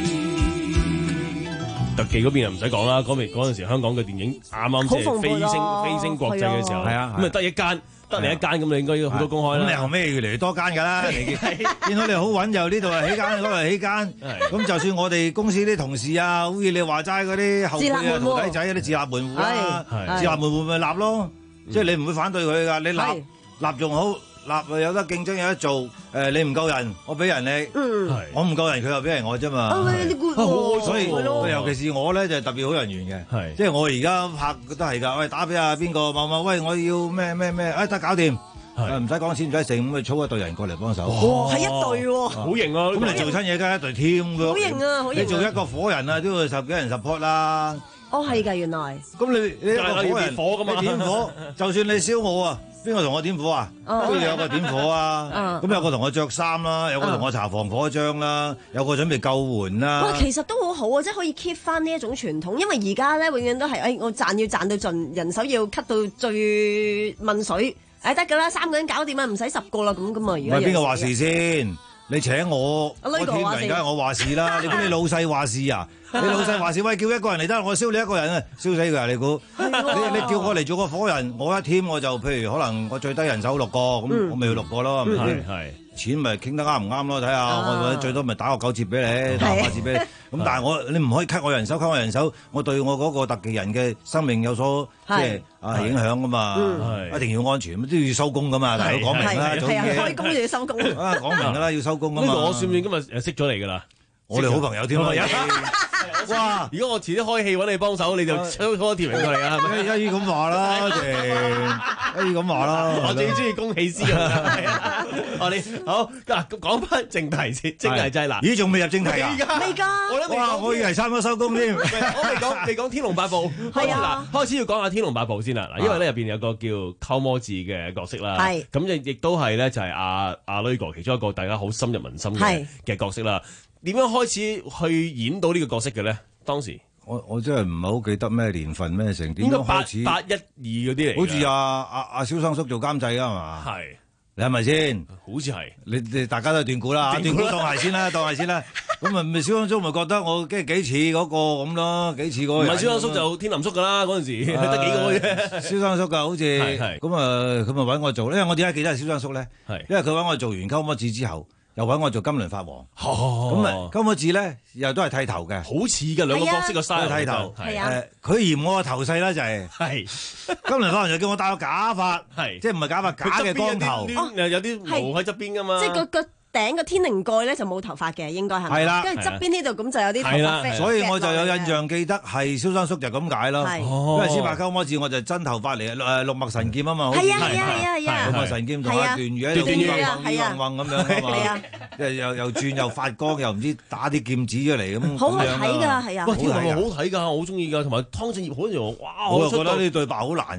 特技嗰邊又唔使講啦，嗰邊嗰陣時香港嘅電影啱啱即係飛升飛升國際嘅時候，係啊，咁啊得一間得你一間，咁你應該要好多公開啦。咁你後尾越嚟越多間㗎啦，你見到你好穩就呢度係起間，嗰度係起間。咁就算我哋公司啲同事啊，好似你話齋嗰啲後輩啊、徒弟仔嗰啲自立門戶啦，自立門戶咪立咯，即係你唔會反對佢㗎，你立立仲好。立啊有得競爭有得做，誒你唔夠人，我俾人你，我唔夠人佢又俾人我啫嘛。所以尤其是我咧就特別好人緣嘅，即係我而家拍都係㗎，喂打俾阿邊個某某，喂我要咩咩咩，誒得搞掂，唔使講錢唔使剩，咁咪操一隊人過嚟幫手。 哇，係一隊喎， 好型啊！ 咁你做親嘢梗係一隊 team 㗎， 好型啊，好型！ 你做一個火人啊都要十幾人 support 啦。 哦係㗎，原來。 咁你你一個火人，你點火，就算你燒我啊！邊個同我點火啊？都要有個點火啊！咁有個同我着衫啦，有個同我搽防火漿啦，有個準備救援啦。 哇，其實都好好啊，即係可以 keep 翻呢一種傳統，因為而家咧永遠都係，誒、哎、我賺要賺到盡，人手要 cut 到最問水，誒得㗎啦，三個人搞掂啊，唔使十個啦，咁咁啊而家。唔係邊個話事先？你請我，我添人梗係我話事啦。你估你老細話事啊？你老細話事，喂叫一個人嚟得，我燒你一個人啊，燒死佢啊！你估？你你叫我嚟做個火人，我一添我就譬如可能我最低人手六個，咁我咪要六個咯，係咪先？係錢咪傾得啱唔啱咯？睇下我最多咪打個九折俾你，打個八折俾你。咁但係我你唔可以 cut 我人手 cut 我人手，我對我嗰個特技人嘅生命有所即係啊影響噶嘛，一定要安全，都要收工噶嘛，大佬講明啦，早啲開工就要收工啊，講明噶啦，要收工噶嘛。 我算唔算今日誒識咗你噶啦？ 我哋好朋友添啊！ 哇！如果我遲啲開戲揾你幫手，你就抽多條名過嚟啊！係咪？ 一於咁話啦，一於咁話啦。 我最中意恭喜師啊！我哋好嗱，講翻正題先，正題就係嗱， 咦？仲未入正題啊？ 未㗎！ 哇！我以為差唔多收工添。 我未講未講《天龍八部》。 係啊！ 嗱，開始要講下《天龍八部》先啦。嗱，因為咧入邊有個叫鳩摩智嘅角色啦。係。咁亦亦都係咧，就係阿阿女哥其中一個大家好深入民心嘅嘅角色啦。點樣開始去演到呢個角色嘅咧？當時我我真係唔係好記得咩年份咩成點樣開始。 八一二嗰啲嚟， 好似阿阿阿蕭生叔做監製㗎係嘛？係，你係咪先？ 好似係。你你大家都斷估啦，斷估當係先啦，當係先啦。咁啊，咪蕭生叔咪覺得我幾幾似嗰個咁咯，幾似嗰個。唔係蕭生叔就天林叔㗎啦，嗰陣時得幾個啫。 蕭生叔㗎，好似咁啊，佢咪揾我做，因為我點解記得係蕭生叔咧？係，因為佢揾我做完鳩摩智之後。又揾我做金輪法王，咁啊鳩摩智咧又都係剃頭嘅， 好似嘅兩個角色個 style 剃頭，誒佢嫌我個頭細啦就係，係金輪法王就叫我戴個假髮，係即係唔係假髮假嘅光頭， 有啲毛喺側邊噶嘛， 即係個個頂個天靈蓋咧就冇頭髮嘅，應該係咪？係啦，跟住側邊呢度咁就有啲頭髮， 所以我就有印象記得係蕭生叔就咁解咯，因為先拍鳩摩智我就真頭髮嚟，誒六脈神劍啊嘛， 係啊係啊係啊係啊， 六脈神劍同阿段譽喺度混混咁樣啊嘛，即係又又轉又發光又唔知打啲劍指出嚟咁， 好好睇㗎係啊， 哇天龍好睇㗎，我好中意㗎，同埋湯鎮業好似話哇， 我又覺得呢對白好難啫。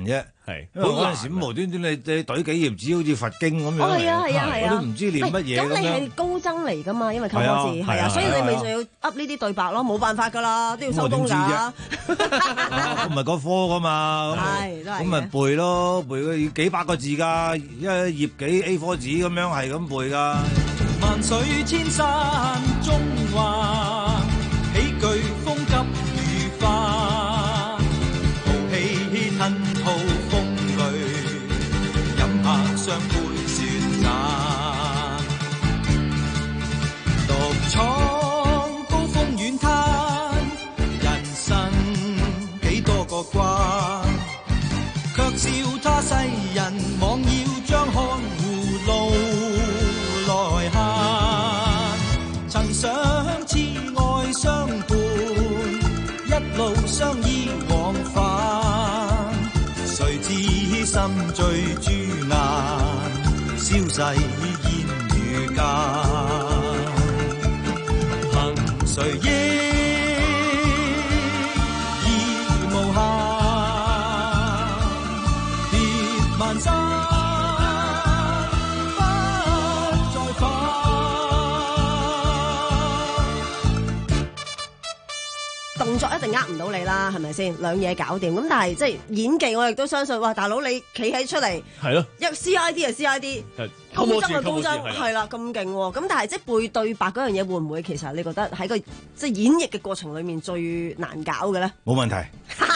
係， 因為嗰陣時無端端你你懟幾頁紙好似佛經咁樣， 係啊係啊係啊， 我都唔知念乜嘢咁樣。 咁你係高僧嚟㗎嘛？因為溝科字係啊，所以你咪就要噏呢啲對白咯，冇辦法㗎啦，都要收工㗎。 我唔係嗰科㗎嘛，咁咪背咯，背佢幾百個字㗎，一頁幾 A 四 紙咁樣係咁背㗎。 萬水千山中華，喜劇風急雨花，豪氣吞吐風雷，飲下雙杯雪盞，獨闖高峰遠灘，人生幾多個關，卻笑他世人妄要將看護路來行，曾想痴愛相伴，一路相依往返，誰知心醉豬難，消逝煙雨間，憑誰憶意無限，別萬山動作一定呃唔到你啦，係咪先？兩嘢搞掂咁，但係即係演技，我亦都相信。哇，大佬你企喺出嚟， 係咯， 一 C I D 係 C I D， 高僧係高僧，係啦，咁勁喎。咁但係即係背對白嗰樣嘢，會唔會其實你覺得喺個即係演繹嘅過程裡面最難搞嘅咧？ 冇問題，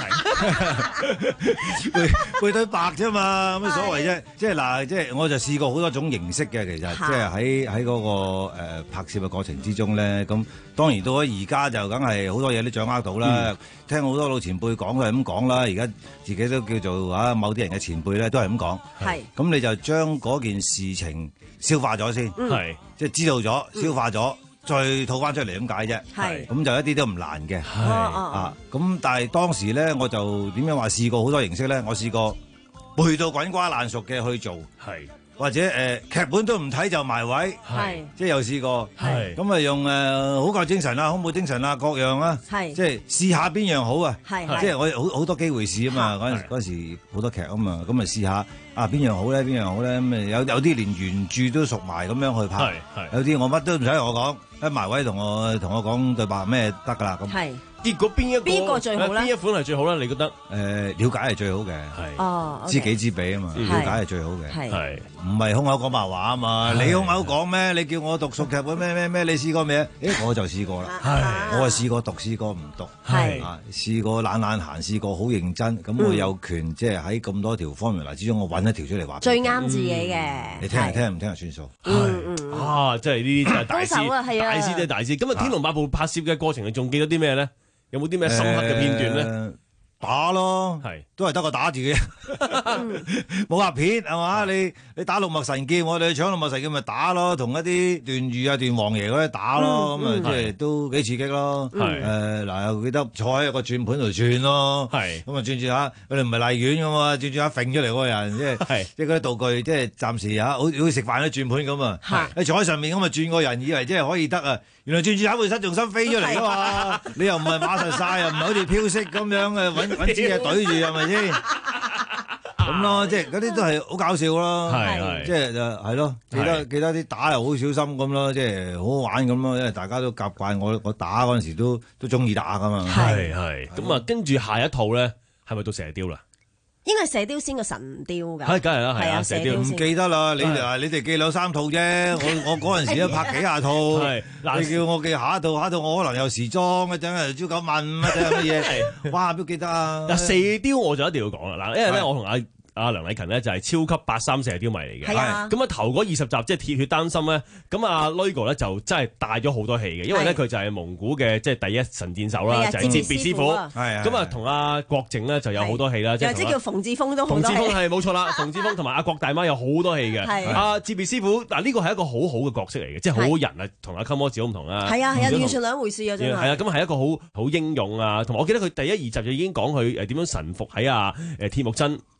背背對白啫嘛，有咩所謂啫？即係嗱，即係我就試過好多種形式嘅，其實即係喺喺嗰個誒拍攝嘅過程之中咧，咁當然到咗而家就梗係好多嘢都掌握到啦。嗯、聽好多老前輩講都係咁講啦，而家自己都叫做啊某啲人嘅前輩咧都係咁講。係咁你就將嗰件事情消化咗先，係、嗯、即係知道咗、嗯、消化咗。再套翻出嚟咁解啫，係咁就一啲都唔難嘅，係啊咁。但係當時咧，我就點樣話試過好多形式咧？我試過背到滾瓜爛熟嘅去做，係或者誒、呃、劇本都唔睇就埋位，係即係有試過，係咁啊用誒好夠精神啦、恐怖精神啦各樣啦，係即係試下邊樣好啊，係即係我好好多機會試啊嘛。嗰陣嗰陣時好多劇啊嘛，咁咪試下。啊邊樣好咧？邊樣好咧？咁啊有有啲連原著都熟埋咁樣去拍，有啲我乜都唔使同我講，喺埋位同我同我講對白咩得㗎啦咁。係結果邊一個邊個最好咧？ 邊一款係最好咧？你覺得？誒、 呃、了解係最好嘅，係哦，知己知彼啊嘛，了解係最好嘅，係唔係空口講白話啊嘛？你空口講咩？你叫我讀熟劇本咩咩咩？你試過未？誒我就試過啦，係我係試過讀，試過唔讀，係啊試過懶懶閒，試過好認真，咁我有權即係喺咁多條方面嚟之中，我揾一條出嚟話最啱自己嘅。 你聽唔聽唔聽就算數。 嗯嗯啊，即係呢啲就係大師， 啊啊、 大師即係大師。咁啊，《天龍八部》拍攝嘅過程，你仲記得啲咩咧？有冇啲咩深刻嘅片段咧、呃？ 打咯，係都係得個打字嘅，武俠片係嘛？你你打六脈神劍，我哋搶六脈神劍咪打咯，同一啲段譽啊、段王爺嗰啲打咯，咁啊即係都幾刺激咯。係誒嗱，又記得坐喺個轉盤度轉咯，係咁啊轉轉下，佢哋唔係荔園噶嘛，轉轉下揈出嚟嗰個人，即係即係嗰啲道具，即係暫時嚇，好好似食飯都轉盤咁啊。係你坐喺上面咁啊轉個人，以為即係可以得啊，原來轉轉下會失重心飛出嚟噶嘛。你又唔係馬實晒，又唔係好似飄色咁樣嘅揾揾支嘢懟住係咪先？咁咯，即係嗰啲都係好搞笑咯，係係，即係就係咯，記得記得啲打又好小心咁咯，即係好好玩咁咯，因為大家都習慣我我打嗰陣時都都中意打噶嘛， 係係。咁啊，跟住下一套咧，係咪到射雕啦？ 應該係射雕先個神雕㗎， 係梗係啦，係啊，射雕唔記得啦，你哋你哋記兩三套啫，我我嗰陣時都拍幾廿套，你叫我記下一套，下一套我可能有時裝一陣啊，朝九晚五一陣乜嘢，哇都記得啊！ 嗱，射雕我就一定要講啦，嗱，因為咧我同阿阿梁禮勤呢就係超級八三射雕迷嚟嘅，咁啊頭嗰二十集即係鐵血丹心咧，咁阿 Lugo 咧就真係帶咗好多戲嘅，因為咧佢就係蒙古嘅即係第一神箭手啦，就係哲別師傅，咁啊同阿郭靖呢就有好多戲啦， 即係叫馮志峰都好多戲， 馮志峰係冇錯啦，馮志峰同埋阿郭大媽有好多戲嘅，阿哲別師傅嗱呢個係一個好好嘅角色嚟嘅，即係好好人啊，同阿溝魔子好唔同啊， 係啊係啊，完全兩回事啊真係， 係啊，咁係一個好好英勇啊，同埋我記得佢第一二集就已經講佢誒點樣臣服喺阿誒鐵木真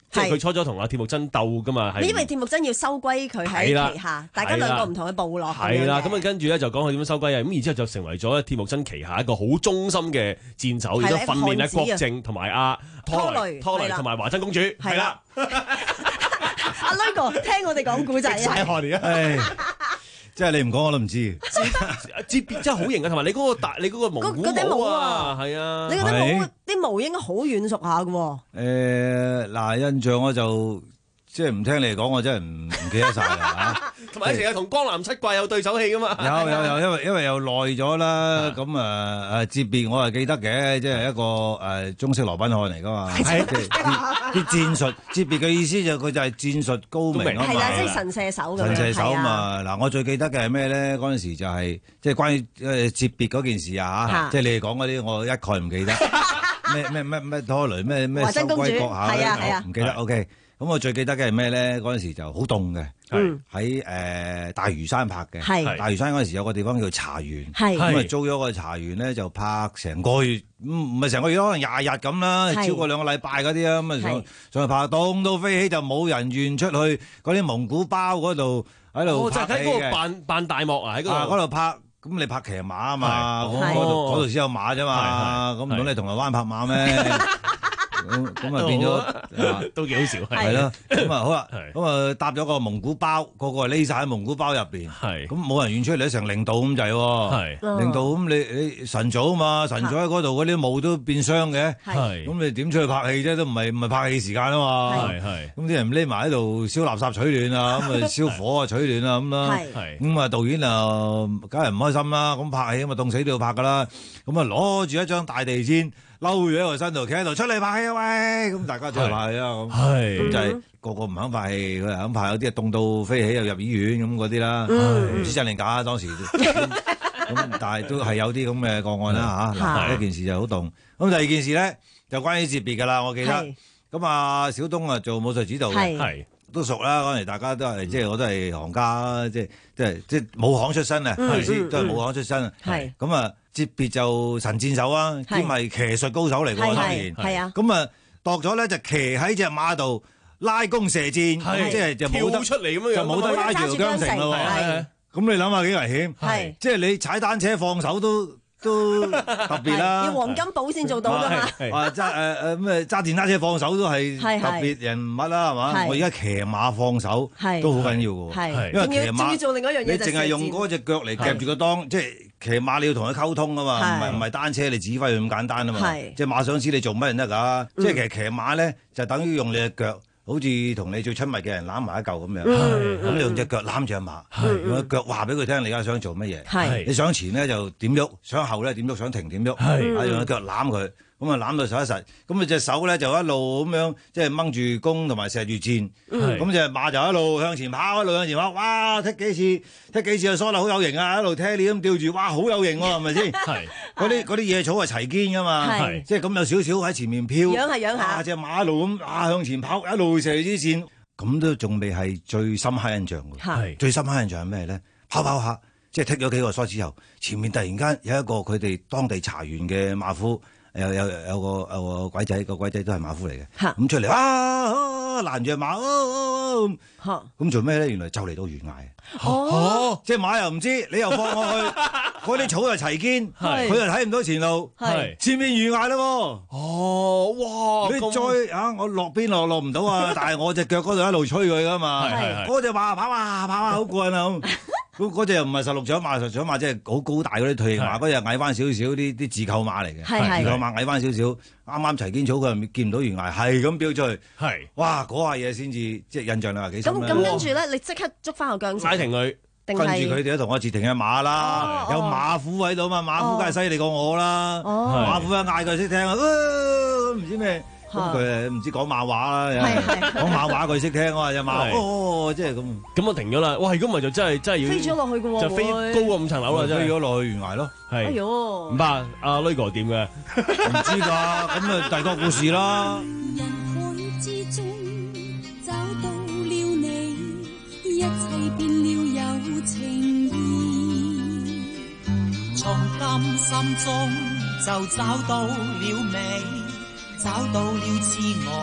即係佢初初同阿鐵木真鬥噶嘛。 因為鐵木真要收歸佢喺旗下，大家兩個唔同嘅部落。 係啦，咁啊跟住咧就講佢點樣收歸啊，咁然之後就成為咗鐵木真旗下一個好忠心嘅戰手，亦都訓練阿郭靖同埋阿拖雷、拖雷同埋華箏公主。係啦， 阿女哥聽我哋講古仔啊！ 晒汗嚟啊！ 即係你唔講我都唔知。 接別真係好型啊，同埋你嗰個大，你嗰個蒙古帽啊，係啊， 你嗰啲帽啲毛應該好軟熟下嘅喎。 誒嗱，印象我就即係唔聽你嚟講，我真係唔唔記得晒啦嚇。 同埋成日同江南七怪有對手戲噶嘛。 有有有，因為因為又耐咗啦，咁啊誒接別我係記得嘅，即係一個誒中式羅賓漢嚟噶嘛。係啲戰術接別嘅意思就佢就係戰術高明啊嘛。 係啊，即係神射手咁樣。 神射手啊嘛，嗱我最記得嘅係咩咧？嗰陣時就係即係關於誒接別嗰件事啊嚇，即係你哋講嗰啲我一概唔記得。咩咩咩咩拖雷咩咩收歸國下咧，唔記得。OK。咁我最記得嘅係咩咧？嗰陣時就好凍嘅，喺誒大嶼山拍嘅。大嶼山嗰陣時有個地方叫茶園，咁啊租咗個茶園咧就拍成個月，唔唔係成個月，可能廿日咁啦，超過兩個禮拜嗰啲啊，咁啊上上去拍，凍到飛起就冇人願出去嗰啲蒙古包嗰度喺度拍戲嘅。 就喺嗰個扮扮大幕啊，喺嗰度。 嗰度拍，咁你拍騎馬啊嘛，嗰度嗰度先有馬啫嘛，咁唔通你銅鑼灣拍馬咩？咁咁啊變咗都幾好笑， 係咯。咁啊好啦，咁啊搭咗個蒙古包，個個係匿晒喺蒙古包入邊。係咁冇人願出嚟，成零度咁滯。係零度咁你你晨早啊嘛，晨早喺嗰度嗰啲霧都變霜嘅。係咁你點出去拍戲啫？都唔係唔係拍戲時間啊嘛。係係咁啲人匿埋喺度燒垃圾取暖啊，咁啊燒火啊取暖啊咁啦。係咁啊導演啊梗係唔開心啦。咁拍戲咁啊凍死都要拍噶啦。咁啊攞住一張大地氈。嬲住喺個身度，企喺度出嚟拍戲啊喂！咁大家出嚟拍戲啦咁，咁就係個個唔肯拍戲，佢係肯拍，有啲啊凍到飛起又入醫院咁嗰啲啦，唔知真定假當時。咁但係都係有啲咁嘅個案啦嚇。嗱，一件事就好凍。咁第二件事咧就關於接別㗎啦，我記得。咁啊，小東啊做武術指導嘅，係都熟啦。嗰陣時大家都係即係我都係行家，即係即係即係武行出身啊，係咪先？都係武行出身啊。係咁啊。接別就神箭手啊，兼係騎術高手嚟㗎，當然係啊。咁啊，度咗咧就騎喺隻馬度拉弓射箭，即係就冇得出嚟咁樣， 就冇得拉住條韁繩咯。咁你諗下幾危險？係即係你踩單車放手都都特別啦。 要黃金寶先做到㗎嘛。 啊揸誒誒咩揸電單車放手都係特別人物啦，係嘛？我而家騎馬放手都好緊要㗎，因為騎馬你淨係用嗰隻腳嚟夾住個襠，即係。騎馬你要同佢溝通啊嘛，唔係唔係單車你指揮佢咁簡單啊嘛，即係馬想知你做乜人得㗎，即係其實騎馬咧就等於用你隻腳，好似同你最親密嘅人攬埋一嚿咁樣，咁你用隻腳攬住隻馬，用隻腳話俾佢聽你而家想做乜嘢，你想前咧就點喐，想後咧點喐，想停點喐，用隻腳攬佢。咁啊攬到實一實，咁啊隻手咧就一路咁樣，即係掹住弓同埋射住箭，咁隻馬就一路向前跑，一路向前跑，哇！踢幾次，踢幾次啊！梳得好有型啊！一路踢你咁吊住，哇！好有型喎，係咪先？係嗰啲嗰啲野草係齊肩噶嘛，係即係咁有少少喺前面飄， 養下養下， 隻馬一路咁啊向前跑，一路射住啲箭，咁都仲未係最深刻印象㗎。係最深刻印象係咩咧？跑跑下，即係踢咗幾個梭之後，前面突然間有一個佢哋當地茶園嘅馬夫。有有有個有個鬼仔，個鬼仔都係馬夫嚟嘅，咁出嚟啊攔住隻馬，咁做咩咧？原來就嚟到懸崖，哦，隻馬又唔知，你又放我去，嗰啲草又齊肩，佢又睇唔到前路，前面懸崖啦喎，哦，哇！你再啊，我落邊落落唔到啊，但係我隻腳嗰度一路吹佢噶嘛，嗰隻馬跑啊跑啊好過癮啊！咁嗰隻又唔係十六長馬，十長馬即係好高大嗰啲退役馬，嗰隻矮翻少少，啲啲自購馬嚟嘅，自購馬矮翻少少，啱啱齊肩草佢又見唔到懸崖，係咁飆出去，係哇嗰下嘢先至即係印象啦幾深啦。 咁咁跟住咧，你即刻捉翻個韁繩， 踩停佢， 跟住佢哋都同我截停嘅馬啦，有馬夫喺度嘛，馬夫梗係犀利過我啦，馬夫一嗌佢識聽啊，唔知咩。咁佢誒唔知講馬話啦，講馬話佢識聽啊，隻馬哦，即係咁。咁我停咗啦，哇！如果唔係就真係真係要飛咗落去嘅喎， 就飛高過五層樓啦，真係飛咗落去懸崖咯。 係，哎呦， 唔怕阿女哥點嘅？ 唔知㗎，咁啊第二個故事啦。 人海之中找到了你，一切變了有情意。 從甘心中就找到了美。找到了自我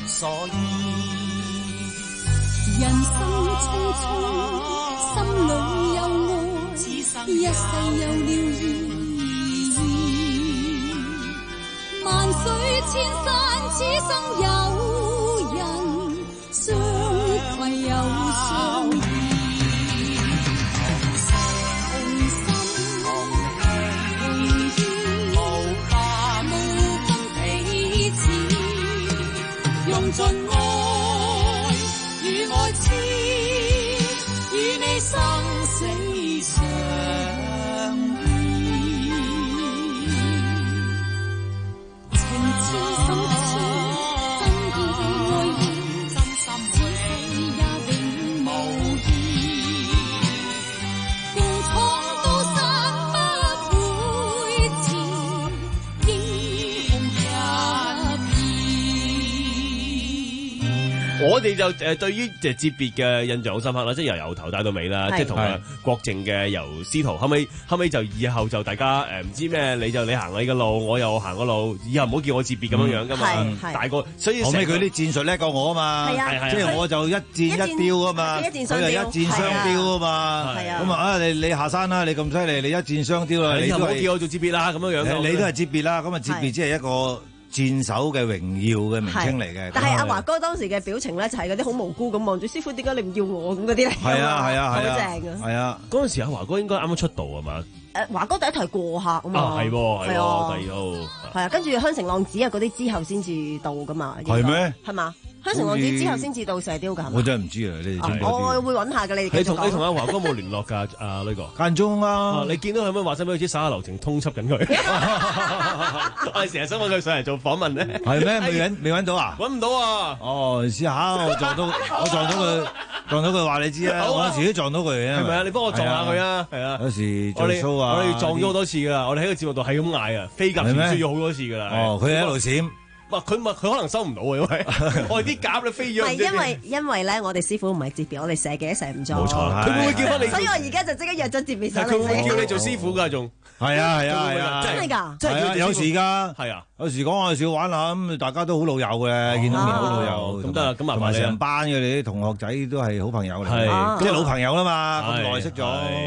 所以人生匆匆，心裏有愛，一世有了意義。萬水千山，此生有人相攜又相依。同心同意，無分彼此，用盡愛與愛痴，與你生死相依。情痴心痴，真意愛意，真心此世也永無異。共闖高山不會遲，英雄一片。 我哋就誒對於誒節別嘅印象好深刻啦，即係由由頭帶到尾啦，即係同阿郭靖嘅由司徒，後尾後尾就以後就大家誒唔知咩，你就你行你嘅路，我又行個路，以後唔好叫我節別咁樣樣噶嘛。大個所以後尾佢啲戰術叻過我啊嘛，即係我就一戰一雕啊嘛，佢就一戰雙雕啊嘛。咁啊啊你你下山啦，你咁犀利，你一戰雙雕啦， 你都唔好叫我做節別啦咁樣樣。 你都係節別啦，咁啊節別只係一個戰手嘅榮耀嘅名稱嚟嘅。 但係阿華哥當時嘅表情咧，就係嗰啲好無辜咁望住師傅，點解你唔要我咁嗰啲嚟？ 係啊係啊係啊， 好正啊！ 係啊， 嗰陣時阿華哥應該啱啱出道啊嘛。 誒華哥第一台過客啊嘛。 啊係喎係喎，第二套係啊，跟住香城浪子啊嗰啲之後先至到噶嘛。 係咩？ 係嘛？香城浪子之後先至到射雕㗎。 我真係唔知啊！你哋我會揾下嘅，你哋你同你同阿華哥冇聯絡㗎？阿呢個間中啊， 你見到佢有咩話聲俾佢知，手下留情通緝緊佢。我哋成日想揾佢上嚟做訪問咧。 係咩？未揾未揾到啊？ 揾唔到啊！ 哦，試下我撞到我撞到佢撞到佢話你知啊！我有時都撞到佢啊。 係咪啊？你幫我撞下佢啊！係啊！ 有時做 show 啊， 我哋撞咗好多次㗎啦！我哋喺個節目度係咁嗌啊，飛鴿傳書咗好多次㗎啦。 哦，佢喺度閃。 佢咪佢可能收唔到啊，因為我哋啲鴿咧飛咗。 唔係因為因為咧，我哋師傅唔係節別，我哋射嘅一成唔做。 冇錯，佢會唔會叫翻你？ 所以我而家就即刻約咗節別上嚟。 佢會唔會叫你做師傅㗎？仲係啊係啊係啊！ 真係㗎， 真係有時㗎。 係啊， 有時講下笑玩下咁，大家都好老友嘅，見到面好老友。 咁得啦，咁麻煩你。 成班嘅你啲同學仔都係好朋友嚟，即係老朋友啦嘛，咁耐識咗。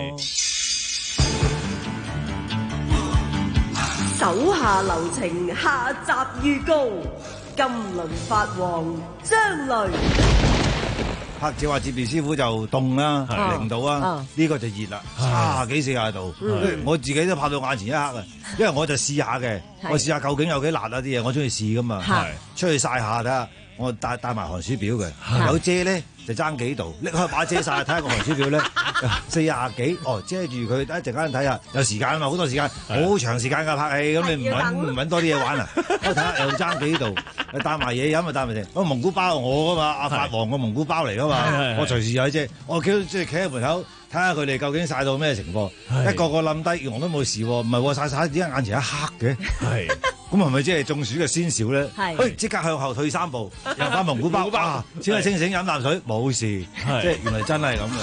手下留情，下集預告。金輪法王張雷， 黑子話接別師傅就凍啦，零度啊，呢個就熱啦，卅幾四十度。我自己都拍到眼前一黑啊，因為我就試下嘅，我試下究竟有幾辣啊啲嘢，我中意試噶嘛，出去曬下睇下。我帶帶埋寒暑表嘅，有遮咧就爭幾度，拎開把遮曬睇下個寒暑表咧四廿幾，哦遮住佢一陣間睇下，有時間啊嘛，好多時間，好長時間㗎拍戲，咁你唔揾唔揾多啲嘢玩啊？睇下又爭幾度，帶埋嘢飲啊帶埋剩，個蒙古包我㗎嘛，阿法王個蒙古包嚟㗎嘛，我隨時有遮，我企即係企喺門口睇下佢哋究竟曬到咩情況，一個個冧低，我都冇事喎，唔係喎曬曬點解眼前一黑嘅？係。咁係咪即係中暑嘅先兆咧？係，即刻向後退三步，入翻蒙古包，啊，先係清醒飲啖水，冇事，即係原來真係咁嘅。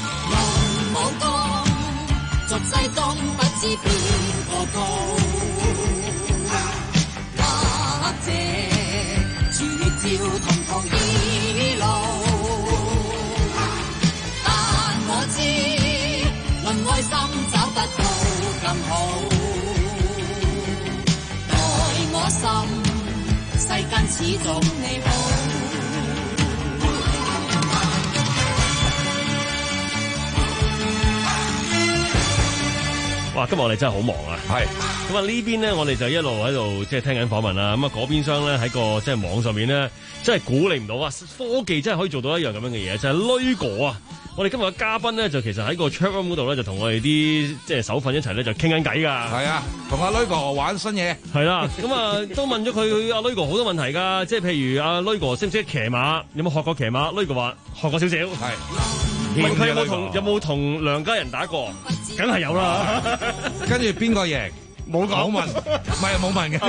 心世間始終你好。 哇！今日我哋真係好忙啊。係咁啊，呢邊呢，我哋就一路喺度即係聽緊訪問啦。咁啊，嗰邊廂咧喺個即係網上面咧，真係估你唔到啊！科技真係可以做到一樣咁樣嘅嘢，就係擂過啊！我哋今日嘅嘉賓咧，就其實喺個 chat room 嗰度咧，就同我哋啲即係手份一齊咧，就傾緊偈㗎。 係啊，同阿 Lugo 哥玩新嘢。 係啦，咁啊都問咗佢阿 Lugo 哥好多問題㗎，即係譬如阿 Lugo 哥識唔識騎馬，有冇學過騎馬 ？Lugo 哥話學過少少。係。問佢有冇同有冇同梁家仁打過？梗係有啦。 跟住邊個贏？冇講問，唔係冇問嘅。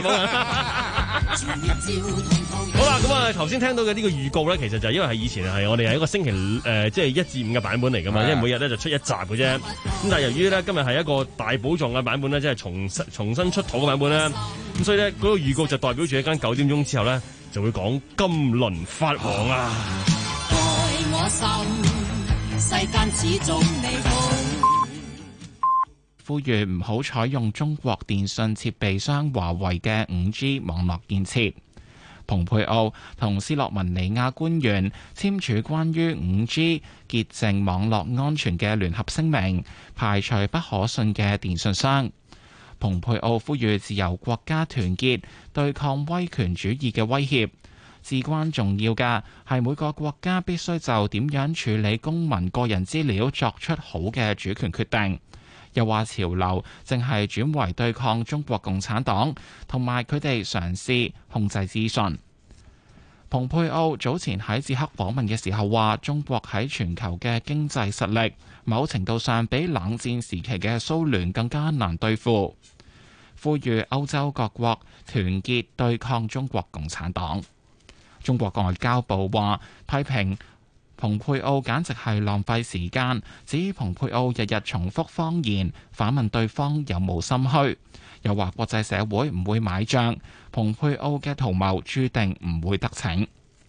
好啦，咁啊頭先聽到嘅呢個預告咧，其實就係因為係以前係我哋係一個星期誒、呃，即係一至五嘅版本嚟噶嘛，因為每日咧就出一集嘅啫。咁但係由於咧今日係一個大寶藏嘅版本咧，即係重新重新出土嘅版本咧，咁所以咧嗰、那個預告就代表住一間九點鐘之後咧就會講金輪法王啊。 愛我心，世間始終你好。 呼籲唔好採用中國電信設備商華為嘅五 G 網絡建設。蓬佩奧同斯洛文尼亞官員簽署關於五 G 潔淨網絡安全嘅聯合聲明，排除不可信嘅電信商。蓬佩奧呼籲自由國家團結對抗威權主義嘅威脅，至關重要嘅係每個國家必須就點樣處理公民個人資料作出好嘅主權決定。又話潮流正係轉為對抗中國共產黨，同埋佢哋嘗試控制資訊。蓬佩奧早前喺捷克訪問嘅時候話，中國喺全球嘅經濟實力，某程度上比冷戰時期嘅蘇聯更加難對付，呼籲歐洲各國團結對抗中國共產黨。中國外交部話批評蓬佩奧簡直係浪費時間，指蓬佩奧日日重複謊言，反問對方有冇心虛，又話國際社會唔會買帳，蓬佩奧嘅圖謀注定唔會得逞。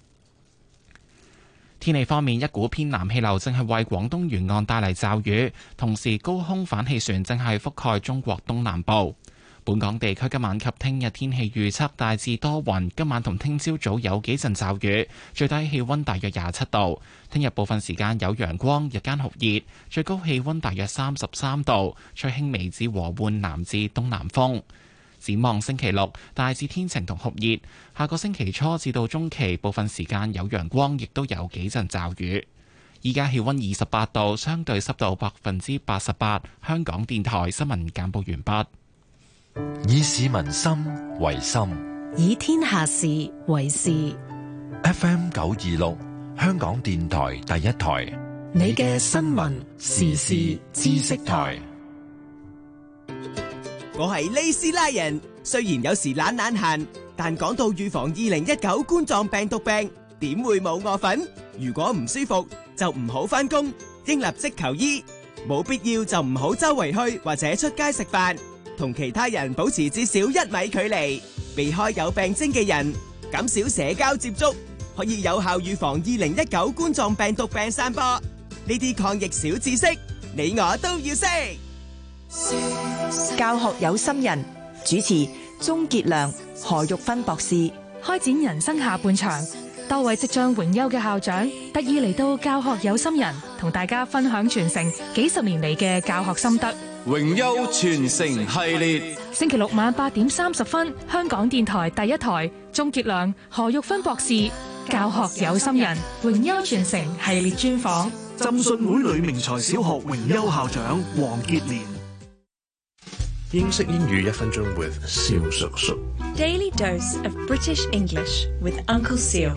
天氣方面，一股偏南氣流正係為廣東沿岸帶嚟驟雨，同時高空反氣旋正係覆蓋中國東南部。本港地區今晚及聽日天氣預測大致多雲，今晚同聽朝早有幾陣驟雨，最低氣溫大約廿七度。聽日部分時間有陽光，日間酷熱，最高氣溫大約三十三度，吹輕微至和緩南至東南風。展望星期六，大致天晴同酷熱，下個星期初至到中期部分時間有陽光，亦都有幾陣驟雨。依家氣溫二十八度，相對濕度百分之八十八。香港電台新聞簡報完畢。 以市民心為心， 以天下事為事。 F M 九二六，香港電台第一台， 你嘅新聞時事知識台。 我係利斯拉人，雖然有時懶懶閒，但講到預防二零一九冠狀病毒病，點會冇我份？如果唔舒服，就唔好返工，應立即求醫。冇必要就唔好周圍去或者出街食飯。同其他人保持至少一米距離，避開有病徵嘅人，減少社交接觸，可以有效預防二零一九冠狀病毒病散播。呢啲抗疫小知識，你我都要識。 教學有心人，主持鍾傑良、何玉芬博士。 開展人生下半場，多位即將榮休嘅校長特意嚟到教學有心人，同大家分享傳承幾十年嚟嘅教學心得。 榮休傳承系列， 星期六晚八點三十分，香港電台第一台，鍾傑良、何玉芬博士，教學有心人，榮休傳承系列專訪。 浸信會呂明才小學榮休校長黃傑蓮。 英式英語一分鐘 with 蕭叔叔。 Daily dose of British English with Uncle Seal。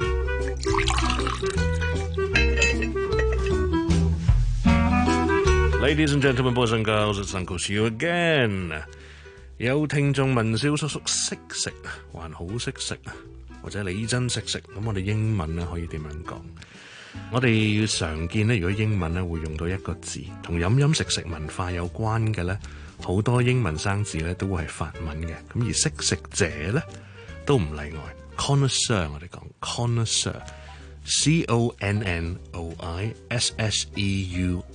Ladies and gentlemen, boys and girls, it's Uncle Seal again。有聽眾問蕭叔叔識食啊，還好識食啊，或者你真識食，咁我哋英文咧可以點樣講？我哋常見咧，如果英文咧會用到一個字，同飲飲食食文化有關嘅咧，好多英文生字咧都會係法文嘅，咁而識食者咧都唔例外。Connoisseur 我哋講 Connoisseur，C O N N O I S S E U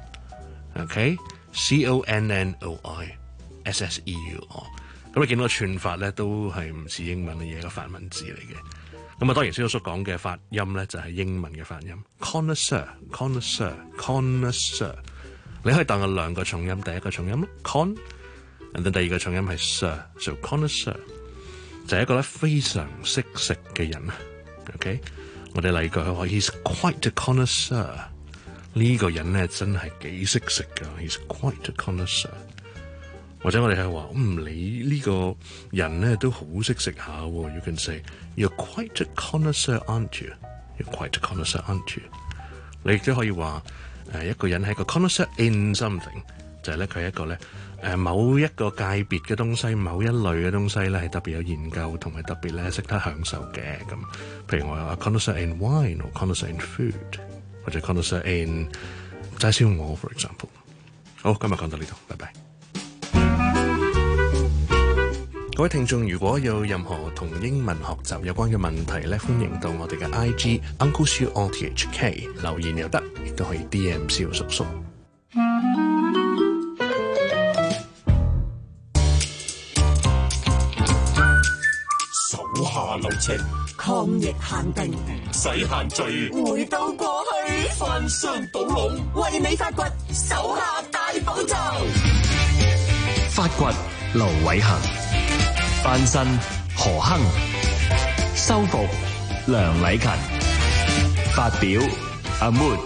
R。OK，C O N N O I S S E U R， 咁你見到個串法咧都係唔似英文嘅嘢，個法文字嚟嘅。咁啊，當然蕭叔講嘅發音咧就係英文嘅發音 ，connoisseur，connoisseur，connoisseur。你可以當佢兩個重音，第一個重音 con， 然後第二個重音係 sir，so connoisseur 就係一個咧非常識食嘅人啊。OK， 我哋例句佢話 he's quite a connoisseur。呢個人咧真係幾識食㗎 ，he's quite a connoisseur。或者我哋係話，嗯，你呢個人咧都好識食下喎。You can say you're quite a connoisseur, aren't you? You're quite a connoisseur, aren't you? 你亦都可以話，誒、呃、一個人係一個 connoisseur in something， 就係咧佢係一個咧誒、呃、某一個界別嘅東西，某一類嘅東西咧係特別有研究同埋特別咧識得享受嘅咁。譬如我話 connoisseur in wine or connoisseur in food。或者 connoisseur in 齋燒鵝 for example。好，今日講到呢度，拜拜。 各位聽眾，如果有任何同英文學習有關嘅問題咧，歡迎到我哋嘅 I G Uncle Siu O T H K 留言又得，亦都可以 D M 蕭叔叔。 手下留情，抗疫限定，唔使限聚，回到過去，翻箱倒籠，為你發掘手下大寶藏。 發掘盧偉恒，翻身何亨，修復梁禮勤，發表阿 Mood。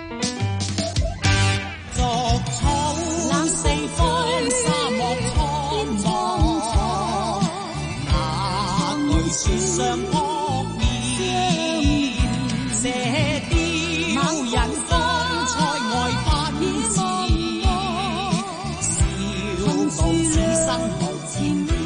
作草冷四方，沙漠蒼茫，哪懼雪上撲面，射雕人方塞外奔馳，笑傲此生無千變。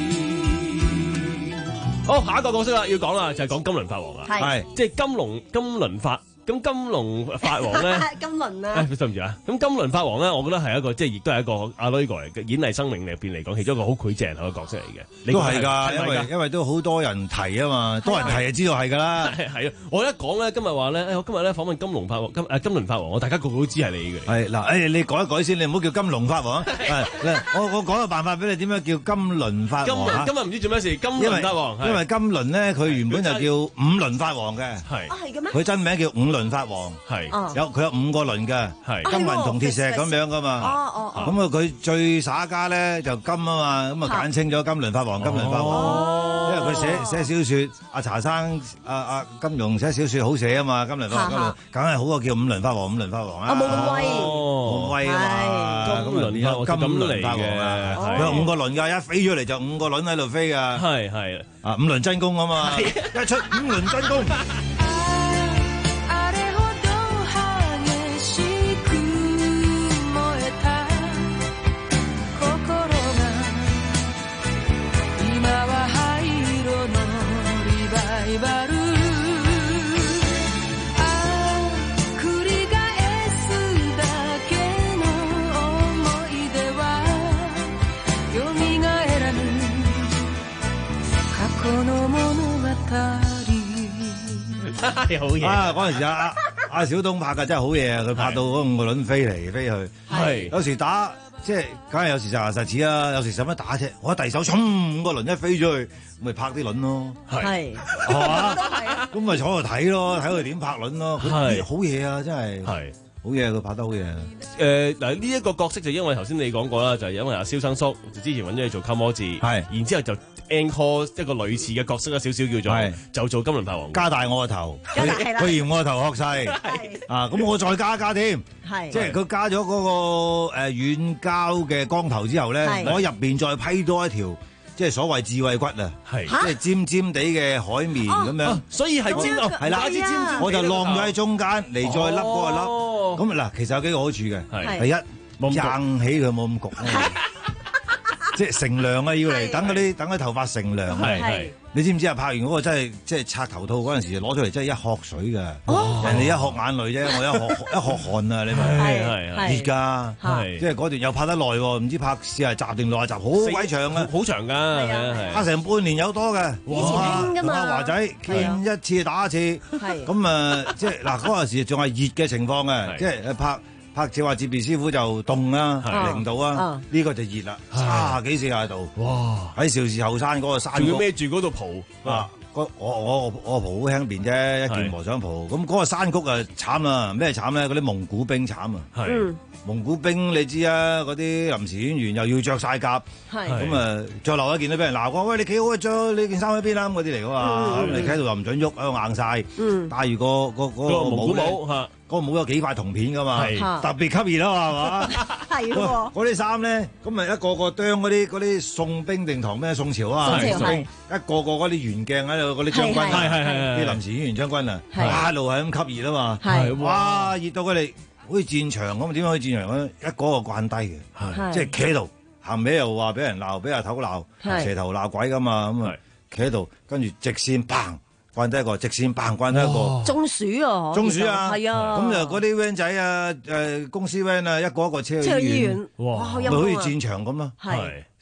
好，下一個角色啦，要講啦，就係講金輪法王啦， 係即係金龍金輪法。咁金龍法王咧， 金輪啊， 誒對唔住啊！咁金輪法王咧，我覺得係一個即係亦都係一個阿女個嚟嘅演藝生命入邊嚟講，其中一個好膾炙人口嘅角色嚟嘅。 都係㗎，因為因為都好多人提啊嘛，多人提就知道係㗎啦。 係啊，我一講咧，今日話咧，誒我今日咧訪問金龍法王金誒金輪法王，我大家個個都知係你嘅。 係嗱，誒你改一改先，你唔好叫金龍法王。係，我我講個辦法俾你，點樣叫金輪法王啊？ 今日唔知做咩事，金輪法王。 因為金輪咧，佢原本就叫五輪法王嘅。 係。 啊係嘅咩？ 佢真名叫五輪法王。 係， 有佢有五個輪嘅，金銀銅鐵石咁樣噶嘛。 哦哦咁啊，佢最耍家咧就金啊嘛，咁啊簡稱咗金輪法王、金輪法王。因為佢寫寫小説，阿查生、阿阿金庸寫小説好寫啊嘛，金輪法王、金輪，梗係好過叫五輪法王、五輪法王啊。 冇咁威， 冇威啊嘛。 金輪法王金輪法王啊，佢有五個輪㗎，一飛出嚟就五個輪喺度飛㗎。 係係啊，五輪真功啊嘛，一出五輪真功。 好嘢啊！嗰陣時阿阿小東拍嘅真係好嘢啊！佢拍到嗰五個輪飛嚟飛去， 係有時打即係，梗係有時實牙實齒啦，有時使乜打啫？我一遞手，衝五個輪一飛咗去，咪拍啲輪咯， 係係嘛？咁咪坐度睇咯，睇佢點拍輪咯。 係好嘢啊！真係係好嘢，佢拍得好嘢。 誒嗱，呢一個角色就因為頭先你講過啦，就係因為阿蕭生叔之前揾咗你做溝魔字，係，然之後就 encore 一個類似嘅角色啦，少少叫做就做金輪法王， 加大我個頭，佢佢嫌我個頭殼細，啊咁我再加一加添，即係佢加咗嗰個誒軟膠嘅光頭之後咧，我喺入邊再批多一條。即係所謂智慧骨啊，係即係尖尖地嘅海綿咁樣， 所以係尖， 係啦，我就晾咗喺中間嚟再笠嗰個笠。咁嗱，其實有幾個好處嘅，第一硬起佢冇咁焗，即係乘涼啊，要嚟等嗰啲等啲頭髮乘涼。係你知唔知啊？拍完嗰個真係即係拆頭套嗰陣時，攞出嚟真係一殼水㗎，人哋一殼眼淚啫，我一殼一殼汗啊！你明唔明？熱㗎，即係嗰段又拍得耐喎，唔知拍四十集定六十集，好鬼長啊， 好長㗎， 拍成半年有多嘅。 哇！ 同阿華仔見一次打一次，咁啊，即係嗱嗰陣時仲係熱嘅情況嘅，即係拍。拍照話接別師傅就凍啦，零度啊，呢個就熱啦，三十幾四十度。哇！喺邵氏後山嗰個山， 仲要孭住嗰度袍啊！我我我袍好輕便啫，一件和尚袍。咁嗰個山谷啊慘啦，咩慘咧？嗰啲蒙古兵慘啊！係蒙古兵你知啊，嗰啲臨時演員又要着晒甲，咁啊再留一件都俾人鬧過。喂，你企好啊，着呢件衫喺邊啦？嗰啲嚟噶嘛，你企喺度又唔準喐，喺度硬晒。戴住個個嗰個蒙古帽嚇。 嗰個帽有幾塊銅片噶嘛，特別吸熱啊嘛，係嘛？嗰啲衫咧，咁咪一個個啄嗰啲嗰啲宋兵定唐咩宋朝啊？宋朝一個個嗰啲圓鏡喺度，嗰啲將軍，係係係啲臨時演員將軍啊，一路係咁吸熱啊嘛，係哇熱到佢哋好似戰場咁，點樣去戰場咧？一個個慣低嘅，即係企喺度，行尾又話俾人鬧，俾阿頭鬧，蛇頭鬧鬼噶嘛，咁啊企喺度，跟住直線砰。慣低一個直線棒，慣低一個中暑啊！ 中暑啊！ 係啊！ 咁就嗰啲 van 仔啊，誒公司 van 啊，一個一個車去醫院，哇！咪好似戰場咁咯。係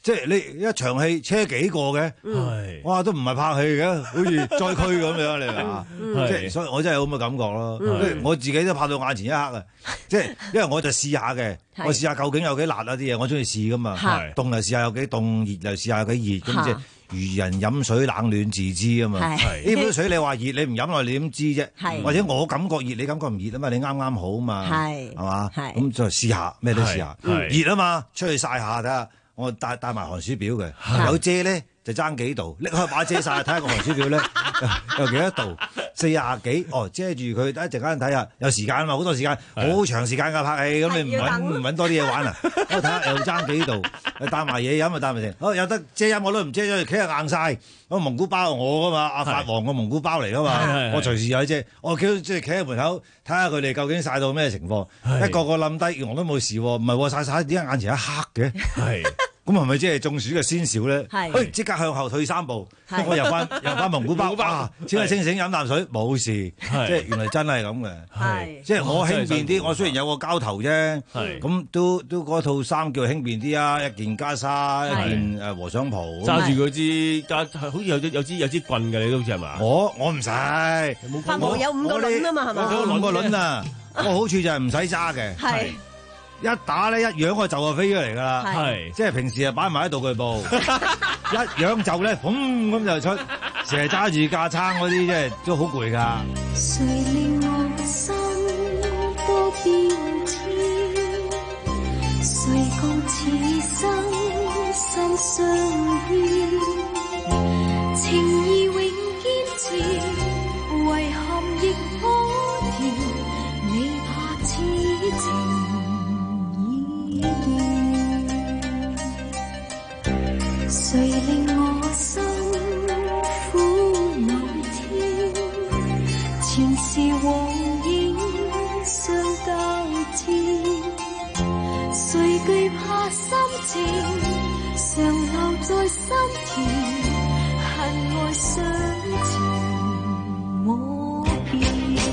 即係你一場戲車幾個嘅，哇都唔係拍戲嘅，好似災區咁樣，你明嘛？即係所以我真係有咁嘅感覺咯。我自己都拍到眼前一黑啊！即係因為我就試下嘅，我試下究竟有幾辣啊啲嘢，我中意試噶嘛。凍就試下有幾凍，熱就試下有幾熱，咁即係如人飲水冷暖自知啊嘛。呢杯水你話熱，你唔飲落你點知啫？或者我感覺熱，你感覺唔熱啊嘛？你啱啱好嘛？係嘛？咁就試下咩都試下，熱啊嘛，出去曬下睇下。我帶帶埋寒暑表嘅，有遮咧就爭幾度，拎開把遮晒睇下個寒暑表咧有幾多度，四廿幾哦，遮住佢，等一陣間睇下，有時間啊嘛，好多時間，好長時間㗎拍戲，咁你唔揾唔揾多啲嘢玩啊？我睇下又爭幾度，帶埋嘢飲啊，帶埋成，哦有得遮飲我都唔遮咗，企下硬晒。個蒙古包我噶嘛，阿法王個蒙古包嚟噶嘛，我隨時有遮，我企即係企喺門口睇下佢哋究竟曬到咩情況，一個個冧低，我都冇事喎，唔係喎曬曬點解眼前一黑嘅？係。咁係咪即係中暑嘅先兆咧？係，即刻向後退三步，我入翻入翻蒙古包，哇！先係清醒飲啖水，冇事，即係原來真係咁嘅。係，即係我輕便啲，我雖然有個膠頭啫，咁都都嗰套衫叫輕便啲啊，一件袈裟，一件誒和尚袍， 揸住嗰支揸，好似有支有支有支棍嘅，你都好似係嘛？ 我我唔使， 發毛有五個輪啊嘛，係嘛？ 有五個輪啊，個好處就係唔使揸嘅。係。一打咧，一揚個就就飛出嚟㗎啦，係即係平時啊擺埋喺道具部，一揚就咧，砰咁就出，成日揸住架撐嗰啲，即係都好攰㗎。誰令我心多變遷？誰共此生心相牽？情義永堅持，遺憾亦可調，你怕此情。誰令我心苦某天，前事往影相交織，誰懼怕心情常留在心田，恨愛相情我變。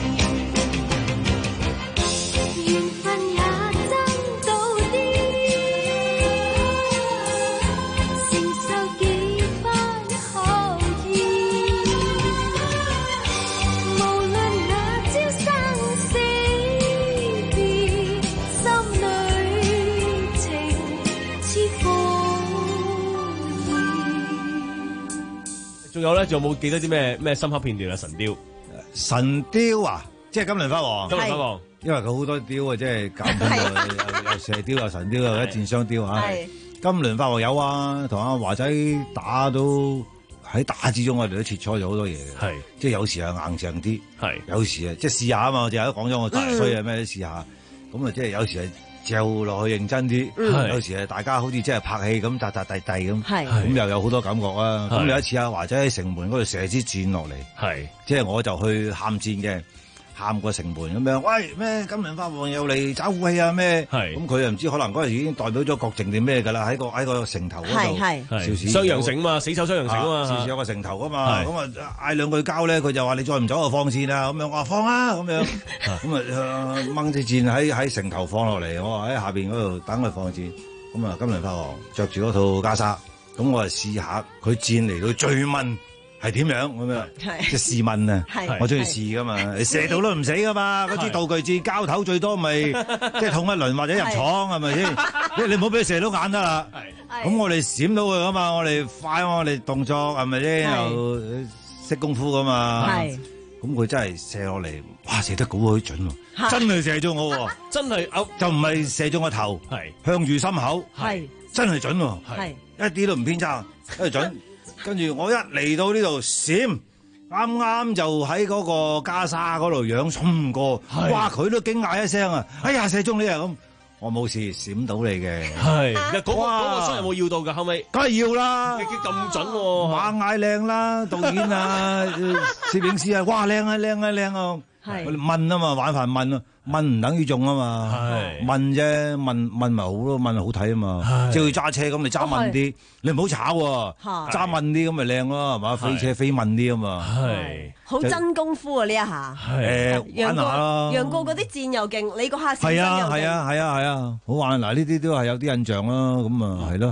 仲有咧，仲有冇記得啲咩咩深刻片段啊？神雕， 神雕啊，即係金輪法王。 金輪法王， 因為佢好多雕啊，即係搞到有射雕、有神雕、有一箭雙雕啊。金輪法王有啊，同阿華仔打都喺打之中，我哋都切磋咗好多嘢嘅。係，即係有時係硬淨啲，係有時啊，即係試下啊嘛。我淨係都講咗我大衰啊咩都試下，咁啊即係有時係。就落去認真啲，嗯、有時係大家好似即係拍戲咁，扎扎地地咁，咁又有好多感覺啊！咁有一次阿華仔喺城門嗰度射支箭落嚟，即係我就去喊箭嘅，喊過城門咁樣，喂咩金輪法王又嚟找武器啊咩？咁佢又唔知可能嗰陣時已經代表咗郭靖定咩㗎啦？喺個喺個城頭嗰度， 雙陽城嘛，死守雙陽城啊嘛， 時時有個城頭㗎嘛，咁啊嗌兩句交咧，佢就話你再唔走就放箭啊！咁樣我話放啊咁樣，咁啊掹支箭喺喺城頭放落嚟，我話喺下邊嗰度等佢放箭，咁啊金輪法王着住嗰套袈裟，咁我就試下佢箭嚟到最問。係點樣咁樣？即係試問啊！我中意試噶嘛，你射到都唔死噶嘛。嗰支道具戰交頭最多咪即係捅一輪或者入廠係咪先？你你唔好俾佢射到眼得啦。咁我哋閃到佢噶嘛，我哋快我哋動作係咪先？又識功夫噶嘛。咁佢真係射落嚟，哇！射得好鬼準喎，真係射中我喎， 真係就唔係射中個頭，向住心口，真係準喎，一啲都唔偏差，真係準。跟住我一嚟到呢度閃，啱啱就喺嗰個袈裟嗰度仰衝過，哇！佢都驚訝一聲啊！哎呀，射中你啊咁，我冇事，閃到你嘅。係， 嗰個嗰個傷有冇要到㗎？後尾梗係要啦， 你咁準喎， 馬嗌靚啦，導演啊，攝影師啊，哇靚啊靚啊靚啊！係我哋問啊嘛，玩法問啊，問唔等於中啊嘛，係問啫，問問咪好咯，問好睇啊嘛，即係揸車咁，你揸慢啲，你唔好炒喎，揸慢啲咁咪靚咯，係嘛？飛車飛慢啲啊嘛，係好真功夫啊呢一下， 誒玩下啦， 楊過嗰啲箭又勁，你嗰下射係啊係啊係啊係啊，好玩嗱，呢啲都係有啲印象啦，咁啊係咯。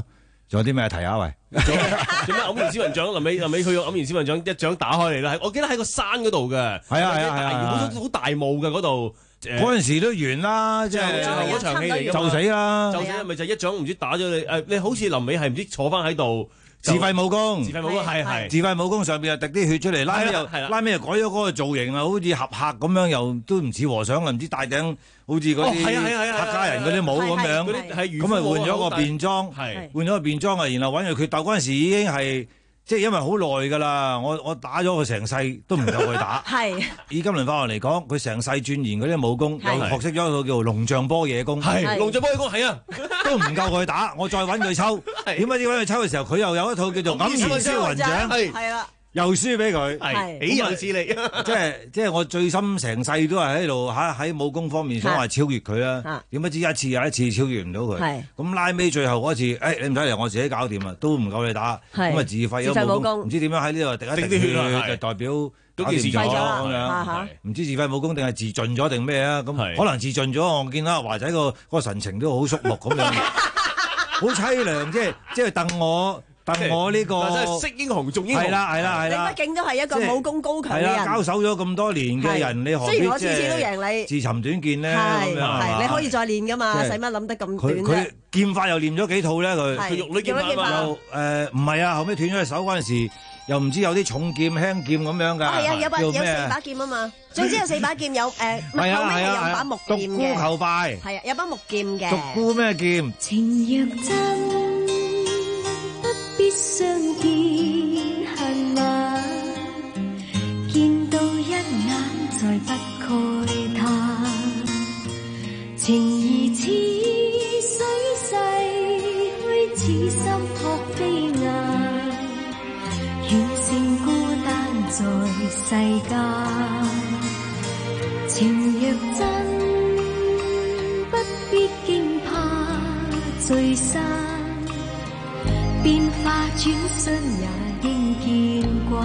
仲有啲咩提下喂？ 做咩揞完小雲獎？臨尾臨尾佢揞完小雲獎一獎打開嚟啦，我記得喺個山嗰度嘅。 係啊係啊係啊， 好好大霧嘅嗰度。 嗰陣時都完啦，即係最後嗰場戲嚟㗎嘛， 就死啦！ 就死咪就一獎唔知打咗你誒？你好似臨尾係唔知坐翻喺度。 自廢武功， 自廢武功係係自廢武功上邊又滴啲血出嚟，拉尾又拉尾又改咗嗰個造型啊，好似俠客咁樣，又都唔似和尚啊，唔知戴頂好似嗰啲客家人嗰啲帽咁樣，咁啊換咗個便裝，換咗個便裝啊，然後揾佢決鬥嗰陣時已經係。即係因為好耐㗎啦，我我打咗佢成世都唔夠佢打。係以金輪法王嚟講，佢成世鑽研嗰啲武功，又學識咗一個叫做龍象波野功。 係龍象波野功係啊， 都唔夠佢打。我再揾佢抽，點解要揾佢抽嘅時候，佢又有一套叫做黯然銷魂掌。係啦。又輸俾佢， 係豈有此理！ 即係即係我最深成世都係喺度喺喺武功方面想話超越佢啦。點不知一次又一次超越唔到佢。咁拉尾最後嗰次，誒你唔使嚟，我自己搞掂啦，都唔夠你打。咁啊自廢咗武功，唔知點樣喺呢度滴一滴血就代表搞掂咗咁樣。唔知自廢武功定係自盡咗定咩啊？咁可能自盡咗，我見到華仔個個神情都好肅穆咁樣，好凄涼，即係即係戥我。但我呢個識英雄重英雄， 係啦係啦係啦， 你畢竟都係一個武功高強嘅人， 係啦，交手咗咁多年嘅人，你何必即係雖然我次次都贏你，自尋短見咧咁樣係你可以再練噶嘛，使乜諗得咁短啫？ 佢劍法又練咗幾套咧？佢佢玉女劍法又誒唔係啊，後尾斷咗隻手嗰陣時，又唔知有啲重劍輕劍咁樣㗎。 係啊，有把有四把劍啊嘛，總之有四把劍有誒，後尾係有把木劍嘅。 獨孤求敗係啊，有把木劍嘅。 獨孤咩劍？ 情若真。必相見恨晚，見到一眼再不慨嘆，情義似水逝去，此心託飛雁，願勝孤單在世間。情若真，不必驚怕聚散。變化轉身也應見慣，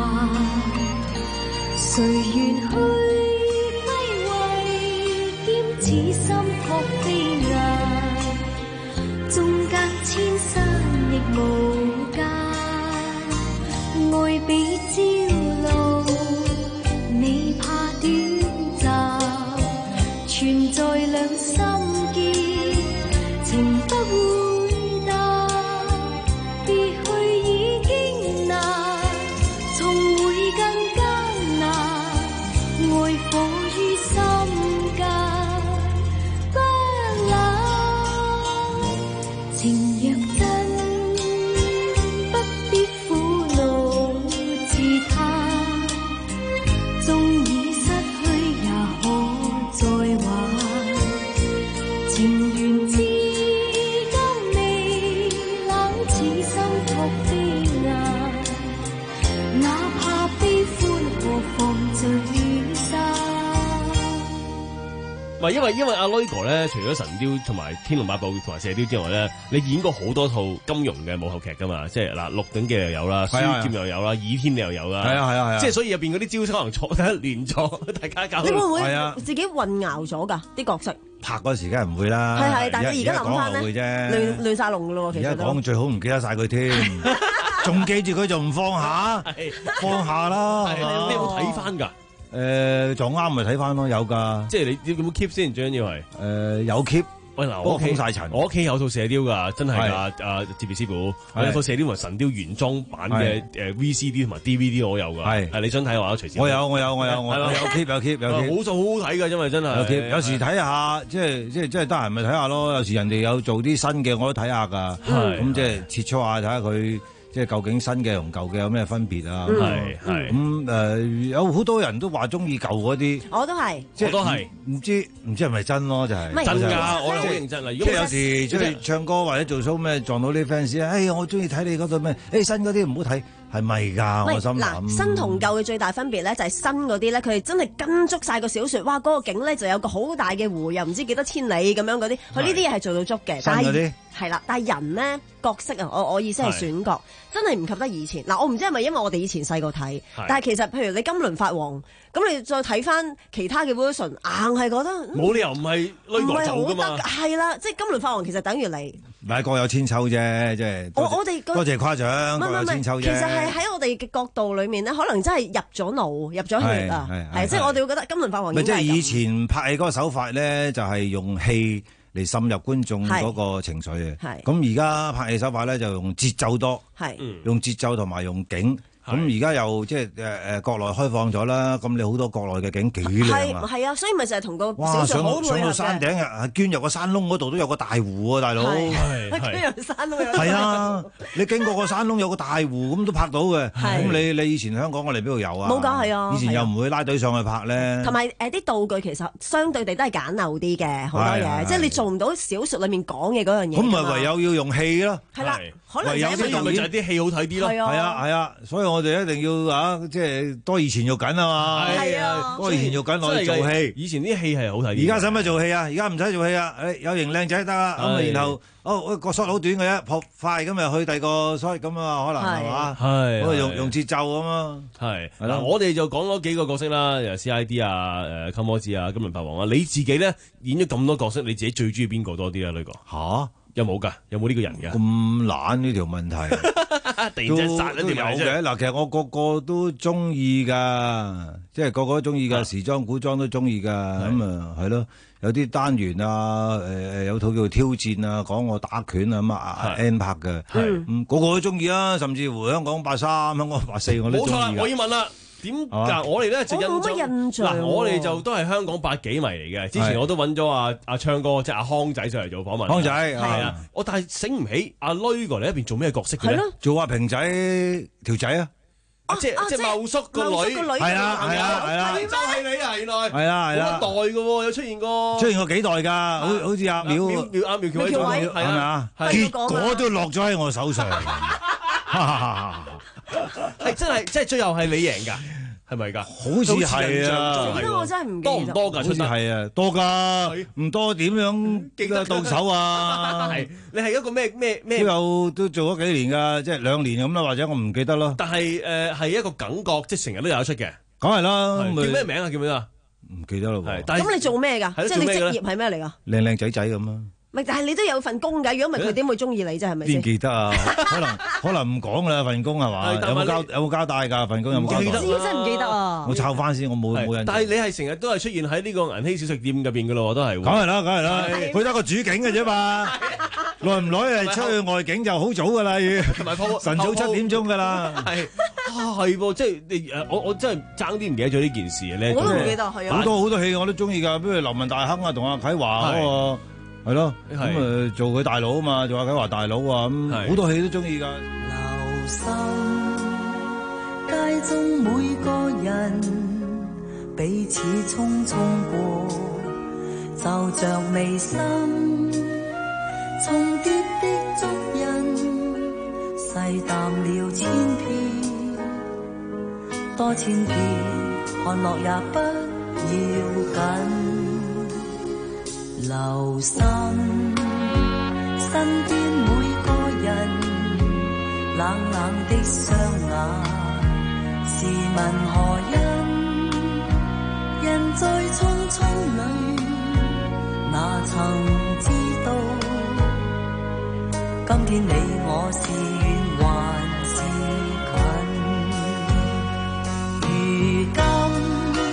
誰願去揮慧，兼此心託飛雁，縱隔千山亦無間，愛比朝露，你怕短暫，存在兩心結，情不會。 唔係因為因為阿 Loigo 咧，除咗神雕同埋天龍八部同埋射雕之外咧，你演過好多套金庸嘅武俠劇噶嘛？即係嗱，鹿鼎記又有啦，書劍又有啦，倚天又有啦，係啊係啊係啊！即係所以入邊嗰啲招式可能錯得亂咗，大家搞。 你會唔會自己混淆咗㗎啲角色？ 拍嗰時梗係唔會啦， 係係，但係而家諗翻咧，亂亂曬龍㗎咯喎，其實。 而家講最好唔記得晒佢添，仲記住佢就唔放下，放下啦。 你有冇睇翻㗎？ 誒撞啱咪睇翻咯，有㗎。 即係你你有冇 keep 先？最緊要係誒有 keep。 喂嗱，我封晒塵。 我屋企有套射雕㗎，真係㗎。阿哲別師傅，我有套射雕同神雕原裝版嘅誒 V C D 同埋 D V D 我有㗎。係係你想睇嘅話，隨時。 我有我有我有我有 keep 有 keep 有 keep。 好就好好睇㗎，因為真係。 有 keep 有時睇下，即係即係即係得閒咪睇下咯。有時人哋有做啲新嘅，我都睇下㗎。咁即係切磋下睇下佢。即係究竟新嘅同舊嘅有咩分別啊？ 係係咁誒，有好多人都話中意舊嗰啲。 我都係， 我都係， 唔知唔知係咪真咯？就係真㗎，我好認真啦。 即係有時出去唱歌或者做 show 咩撞到啲 fans 啊，哎呀，我中意睇你嗰度咩？誒新嗰啲唔好睇。係咪㗎？我心諗新同舊嘅最大分別咧，就係新嗰啲咧，佢哋真係跟足晒個小説，哇！嗰個景咧就有個好大嘅湖，又唔知幾多千里咁樣嗰啲，佢呢啲嘢係做到足嘅。 新嗰啲係啦，但係人咧角色啊，我我意思係選角，真係唔及得以前。嗱，我唔知係咪因為我哋以前細個睇，但係其實譬如你金輪法王，咁你再睇翻其他嘅 version，硬係覺得冇理由唔係 Loigo 走㗎嘛。 係啦，即係金輪法王其實等於你。 唔係各有千秋啫，即係我我哋多謝誇獎，各有千秋啫。 其實係喺我哋嘅角度裏面咧，可能真係入咗腦、入咗血啊，係即係我哋會覺得金輪法王。 咪即係以前拍戲嗰個手法咧，就係用戲嚟滲入觀眾嗰個情緒嘅。咁而家拍戲手法咧就用節奏多，用節奏同埋用景。咁而家又即係誒誒國內開放咗啦，咁你好多國內嘅景幾靚啊！ 係啊，所以咪就係同個哇上到上到山頂啊，捐入個山窿嗰度都有個大湖啊，大佬！ 捐入山窿有係啊！你經過個山窿有個大湖咁都拍到嘅。咁你你以前香港我哋邊度有啊？ 冇講係啊！ 以前又唔會拉隊上去拍咧。 同埋誒啲道具其實相對地都係簡陋啲嘅，好多嘢，即係你做唔到小説裡面講嘅嗰樣嘢。 咁咪唯有要用戲咯。 係啦，可能唯有啲導演就係啲戲好睇啲咯。 係啊係啊，所以我哋一定要。啊！即係多以前肉緊啊嘛， 係啊， 多以前肉緊攞嚟做戲。 以前啲戲係好睇， 而家使乜做戲啊？而家唔使做戲啊！誒有型靚仔得啦，咁啊然後哦個 shot 好短嘅啫，撲快咁啊去第二個 shot 咁啊，可能係嘛？係，咁用用節奏咁啊。係嗱， 我哋就講咗幾個角色啦，由 C I D 啊、誒金魔子啊、金輪法王啊。你自己咧演咗咁多角色，你自己最中意邊個多啲啊？呢個嚇有冇㗎？有冇呢個人㗎？ 咁懶呢條問題。 突然之間殺咗條有嘅嗱，其實我個個都中意噶，即係個個都中意噶，時裝古裝都中意噶，咁啊係咯，有啲單元啊，誒誒有套叫挑戰啊，講我打拳啊咁啊 N 拍嘅，嗯個個都中意啊，甚至乎香港八三、香港八四我都中意。冇錯啦， 我要問啦。點㗎？我哋咧就印象嗱，我哋就都係香港八幾迷嚟嘅。之前我都揾咗阿阿昌哥，即係阿康仔上嚟做訪問。 康仔係啊，我但係醒唔起阿女過嚟一邊做咩角色嘅咧？ 做阿平仔條仔啊！ 即係即係茂叔個女， 係啊係啊係啊， 就係你啊！原來係啊係啊， 好多代嘅喎，有出現過， 出現過幾代㗎？好好似阿苗苗阿苗僑偉做係咪啊？結果都落咗喺我手上。 係真係，即係最後係你贏㗎，係咪㗎？ 好似係啊！ 因為我真係唔記得多唔多㗎？ 好似係啊，多㗎，唔多點樣記得到手啊？ 係你係一個咩咩咩？ 都有都做咗幾年㗎，即係兩年咁啦，或者我唔記得咯。 但係誒係一個感覺，即係成日都有得出嘅。 梗係啦， 叫咩名啊？叫咩啊？ 唔記得咯。 係， 咁你做咩㗎？即係你職業係咩嚟㗎？ 靚靚仔仔咁啊！ 咪但係你都有份工㗎，如果唔係佢點會中意你啫？係咪先？ 邊記得啊？可能可能唔講啦，份工係嘛？有冇交有冇交代㗎？份工有冇交代？ 唔知真係唔記得啊！ 我抄翻先，我冇冇印象。 但係你係成日都係出現喺呢個銀禧小食店入邊㗎咯，都係。 梗係啦，梗係啦，佢得個主景嘅啫嘛。耐唔耐係出去外景就好早㗎啦，要晨早七點鐘㗎啦。 係啊，係喎，即係你誒，我我真係爭啲唔記得咗呢件事咧。 我都唔記得，係啊。 好多好多戲我都中意㗎，比如劉文大亨啊，同阿啟華嗰個。係咯，咁誒做佢大佬啊嘛，做阿啟華大佬啊，咁好多戲都中意噶。 留心街中每個人彼此匆匆過，就像眉心重疊的足印，細淡了千遍，多千遍看落也不要緊。留心身邊每個人冷冷的雙眼，試問何因人在匆匆裏，哪曾知道今天你我是遠還是近？如今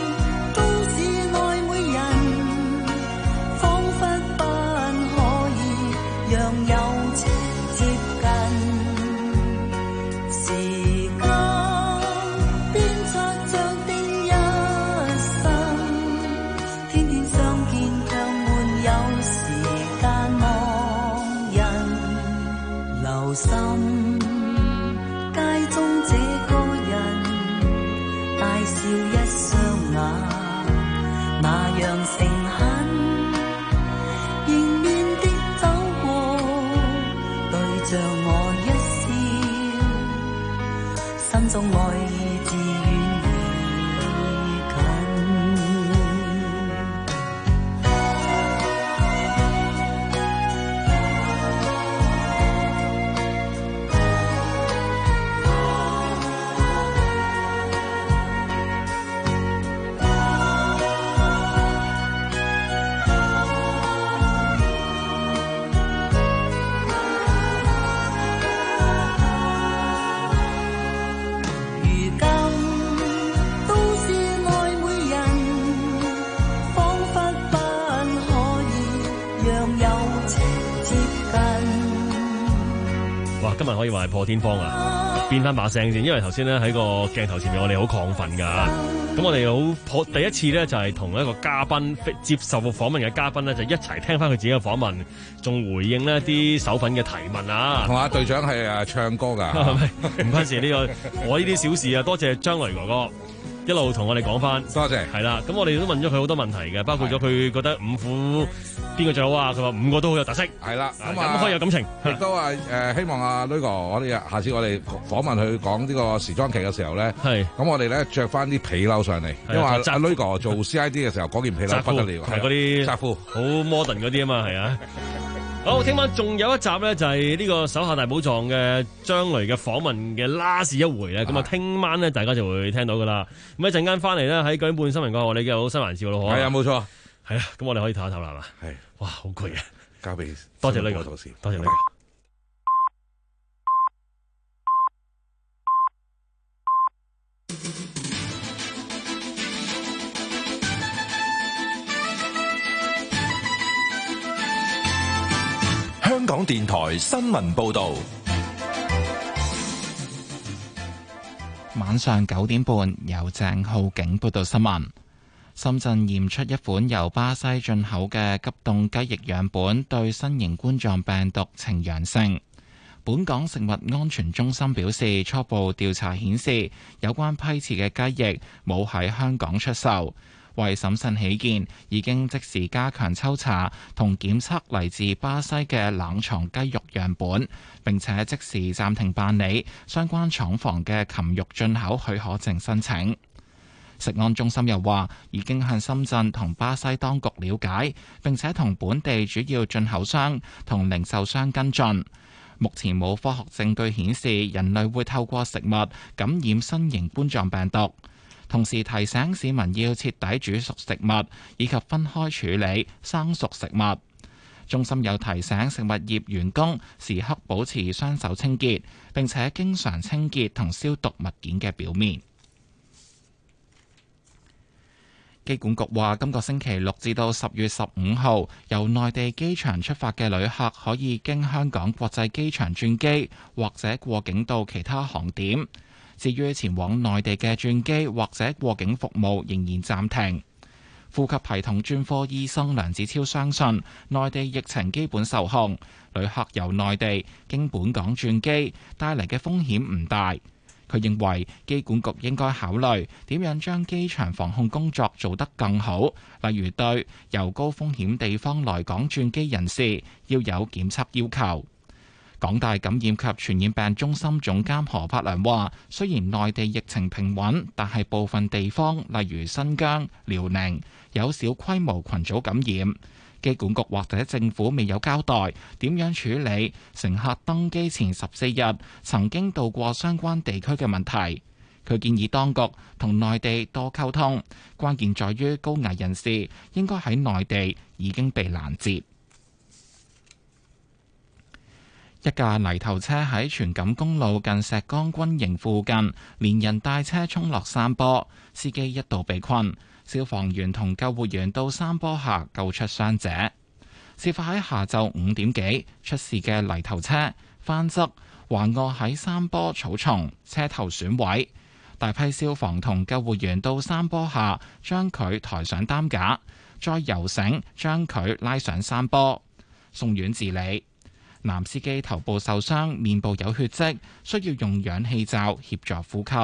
心街中這個人大笑一雙眼，那樣誠懇迎面的走過，對着我一笑，心中愛意自遠而近。 以話係破天荒啊，變翻把聲先。因為頭先咧喺個鏡頭前面，我哋好亢奮㗎。咁我哋好破第一次咧，就係同一個嘉賓接受訪問嘅嘉賓咧，就一齊聽翻佢自己嘅訪問，仲回應呢啲手粉嘅提問啊。 同阿隊長係誒唱歌㗎， 唔關事呢個，我呢啲小事啊，多謝張雷哥哥。一路同我哋講翻， 多謝， 係啦。咁我哋都問咗佢好多問題嘅，包括咗佢覺得五虎邊個最好啊？佢話五個都好有特色， 係啦。咁啊，可以有感情。 亦都係誒，希望阿女哥，我哋下次我哋訪問佢講呢個時裝期嘅時候咧， 係咁我哋咧着翻啲皮褸上嚟，因為阿女哥做 C I D 嘅時候嗰件皮褸不得了， 係嗰啲窄褲， 好 modern 嗰啲啊嘛，係啊。好，聽晚仲有一集咧，就係呢個手下大寶藏嘅張雷嘅訪問嘅 last 一回咧。咁啊，聽晚咧大家就會聽到噶啦。咁一陣間翻嚟咧，喺九點半新聞過後，你嘅好新環節咯， 係啊，冇錯， 係啊。咁我哋可以唞一唞啦，係嘛？ 係， 哇，好攰啊！ 交俾多謝呢個同事， 多謝呢個。 香港電台新聞報道， 晚上九點半由鄭浩景報道新聞。深圳驗出一款由巴西進口嘅急凍雞翼樣本對新型冠狀病毒呈陽性。本港食物安全中心表示，初步調查顯示有關批次嘅雞翼冇喺香港出售。為審慎起見，已經即時加強抽查同檢測嚟自巴西嘅冷藏雞肉樣本，並且即時暫停辦理相關廠房嘅禽肉進口許可證申請。食安中心又話，已經向深圳同巴西當局了解，並且同本地主要進口商同零售商跟進。目前冇科學證據顯示人類會透過食物感染新型冠狀病毒。同時提醒市民要徹底煮熟食物，以及分開處理生熟食物。中心有提醒食物業員工時刻保持雙手清潔，並且經常清潔同消毒物件嘅表面。機管局話，今個星期六至到十月十五號，由內地機場出發嘅旅客可以經香港國際機場轉機，或者過境到其他航點。至於前往內地嘅轉機或者過境服務仍然暫停。呼吸系統專科醫生梁子超相信，內地疫情基本受控，旅客由內地經本港轉機帶嚟嘅風險唔大。佢認為機管局應該考慮點樣將機場防控工作做得更好，例如對由高風險地方來港轉機人士要有檢測要求。港大感染及傳染病中心總監何柏良話，雖然內地疫情平穩，但係部分地方，例如新疆、遼寧，有小規模群組感染。機管局或者政府未有交代點樣處理乘客登機前十四日曾經到過相關地區嘅問題。佢建議當局同內地多溝通，關鍵在於高危人士應該喺內地已經被攔截。一架泥頭車喺荃錦公路近石崗軍營附近，連人帶車衝落山坡，司機一度被困，消防員同救護員到山坡下救出傷者。事發喺下晝五點幾，出事嘅泥頭車翻側橫臥喺山坡草叢，車頭損毀。大批消防同救護員到山坡下將佢抬上擔架，再游繩將佢拉上山坡，送院治理。男司機頭部受傷，面部有血跡，需要用氧氣罩協助呼吸。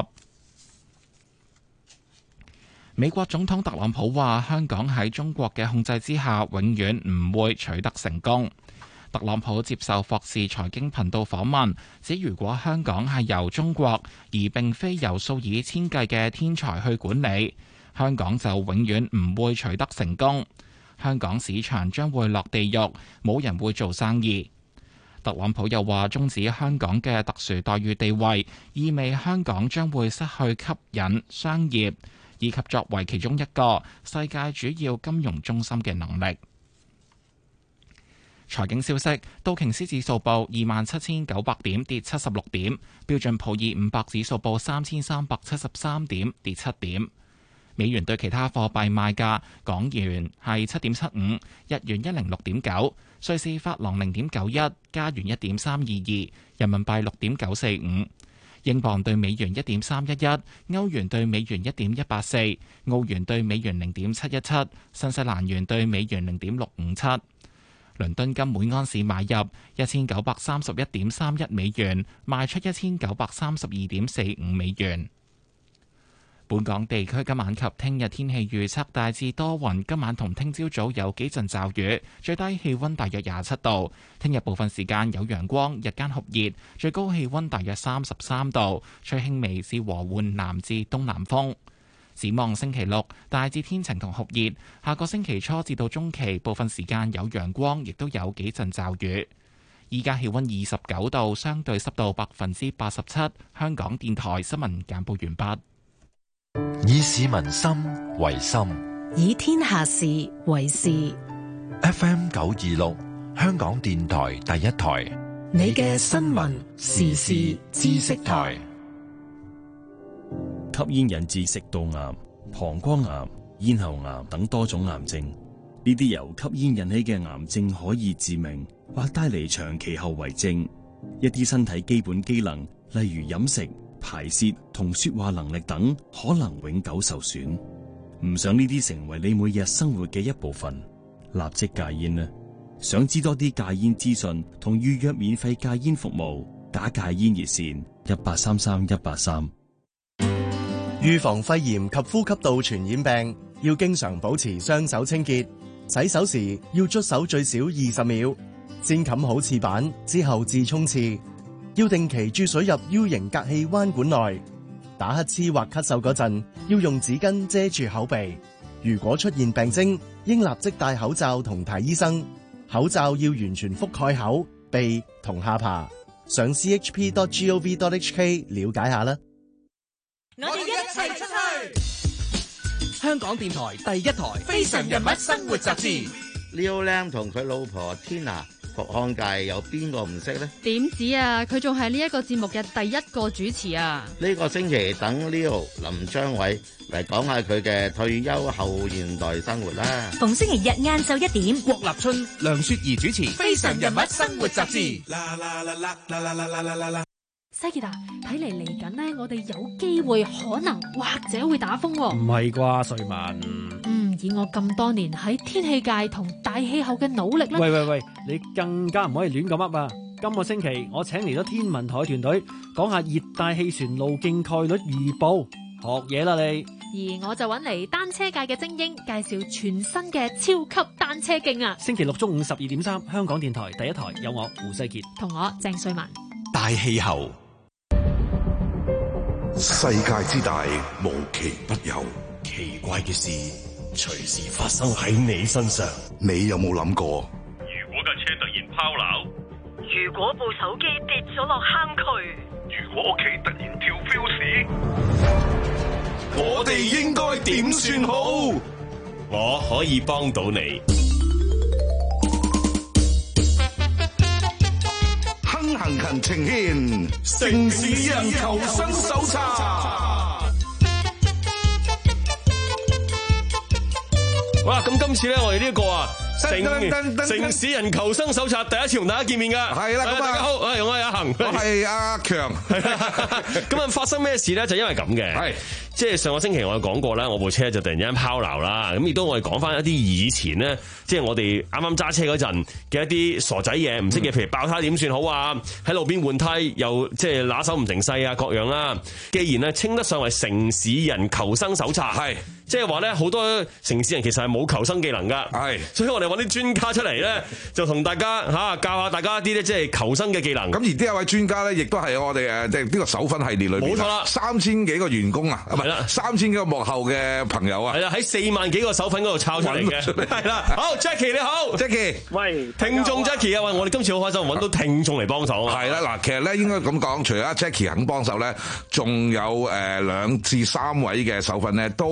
美國總統特朗普話：香港喺中國嘅控制之下，永遠唔會取得成功。特朗普接受霍士財經頻道訪問，指如果香港係由中國而並非由數以千計嘅天才去管理，香港就永遠唔會取得成功。香港市場將會落地獄，冇人會做生意。特朗普又話，終止香港嘅特殊待遇地位，意味香港將會失去吸引商業以及作為其中一個世界主要金融中心嘅能力。財經消息，道瓊斯指數報二萬七千九百點，跌七十六點；標準普爾五百指數報三千三百七十三點，跌七點。 美元對其他貨幣賣價：港元係七點七五，日元一零六點九，瑞士法郎零點九一，加元一點三二二，人民幣六點九四五，英鎊對美元一點三一一，歐元對美元一點一八四，澳元對美元零點七一七，新西蘭元對美元零點六五七。倫敦金每安士買入一千九百三十一點三一美元，賣出一千九百三十二點四五美元。本港地區今晚及聽日天氣預測大致多雲，今晚同聽朝早有幾陣驟雨，最低氣溫大約廿七度。聽日部分時間有陽光，日間酷熱，最高氣溫大約三十三度，吹輕微至和緩南至東南風。展望星期六大致天晴同酷熱，下個星期初至到中期部分時間有陽光，亦都有幾陣驟雨。依家氣溫二十九度，相對濕度百分之八十七。香港電台新聞簡報完畢。 以市民心為心， 以天下事為事。 F M 九二六，香港電台第一台， 你嘅新聞時事知識台。 吸煙引致食道癌、膀胱癌、咽喉癌等多種癌症，呢啲由吸煙引起嘅癌症可以致命，或帶嚟長期後遺症。一啲身體基本機能，例如飲食、排泄同說話能力等，可能永久受損。唔想呢啲成為你每日生活嘅一部分，立即戒煙啦！想知多啲戒煙資訊同預約免費戒煙服務，打戒煙熱線一八三三一八三。 預防肺炎及呼吸道傳染病，要經常保持雙手清潔，洗手時要捽手最少二十秒，先冚好廁板之後至沖廁。要定期注水入 U 型隔氣彎管內。打乞嗤或咳嗽嗰陣，要用紙巾遮住口鼻。如果出現病徵，應立即戴口罩同睇醫生。口罩要完全覆蓋口、鼻同下巴。上 c h p dot gov dot h k 了解下啦。 我哋一齊出去！香港電台第一台《非常人物生活雜誌》。 Leo Lam 同佢老婆 Tina 復康界有邊個唔識呢？ 點止啊！佢仲係呢一個節目嘅第一個主持啊！ 呢個星期等 Leo 林張偉嚟講下佢嘅退休後現代生活啦。 逢星期日晏晝一點， 郭立春、梁雪兒主持《非常人物生活雜誌》。 西傑啊，睇嚟嚟緊呢，我哋有機會可能或者會打風喎。 唔係啩，瑞文？ 嗯，以我咁多年喺天氣界同大氣候嘅努力咧， 喂喂喂，你更加唔可以亂咁噏啊！今個星期我請嚟咗天文台團隊講下熱帶氣旋路徑概率預報，學嘢啦你。 而我就揾嚟單車界嘅精英介紹全新嘅超級單車徑啊！ 星期六中午十二點三，香港電台第一台有我胡世傑同我鄭瑞文。 大氣候。 世界之大，無奇不有，奇怪嘅事隨時發生喺你身上。你有冇諗過？ 如果架車突然拋錨， 如果部手機跌咗落坑渠， 如果屋企突然跳 fuse， 我哋應該點算好？ 我可以幫到你。 行勤呈獻城市人求生手冊。 哇！咁今次咧，我哋呢一個啊，城城市人求生手冊第一次同大家見面噶。 係啦，咁啊， 大家好，我係我係阿恒， 我係阿強。 咁啊，發生咩事咧？就因為咁嘅。係。即係上個星期我哋講過啦，我部車就突然間拋錨啦，咁亦都我哋講翻一啲以前呢，即係我哋啱啱揸車嗰陣嘅一啲傻仔嘢，唔識嘅，譬如爆胎點算好啊？喺路邊換胎又即係拿手唔成勢啊，各樣啦。既然咧稱得上為城市人求生手冊，係即係話咧好多城市人其實係冇求生技能噶，係，所以我哋揾啲專家出嚟咧，就同大家嚇教下大家一啲咧即係求生嘅技能。 咁而呢一位專家咧，亦都係我哋誒即係呢個首分系列裏邊，冇錯啦，三千幾個員工啊，係啦，三千幾個幕後嘅朋友啊， 係啦，喺四萬幾個手粉嗰度抄出嚟嘅，係啦。好 ，Jackie 你好 ，Jackie， 喂， 聽眾 Jackie 啊，喂，我哋今次好開心揾到聽眾嚟幫手啊。 係啦，嗱，其實咧應該咁講，除咗 Jackie 肯幫手咧，仲有誒兩至三位嘅手粉咧，都係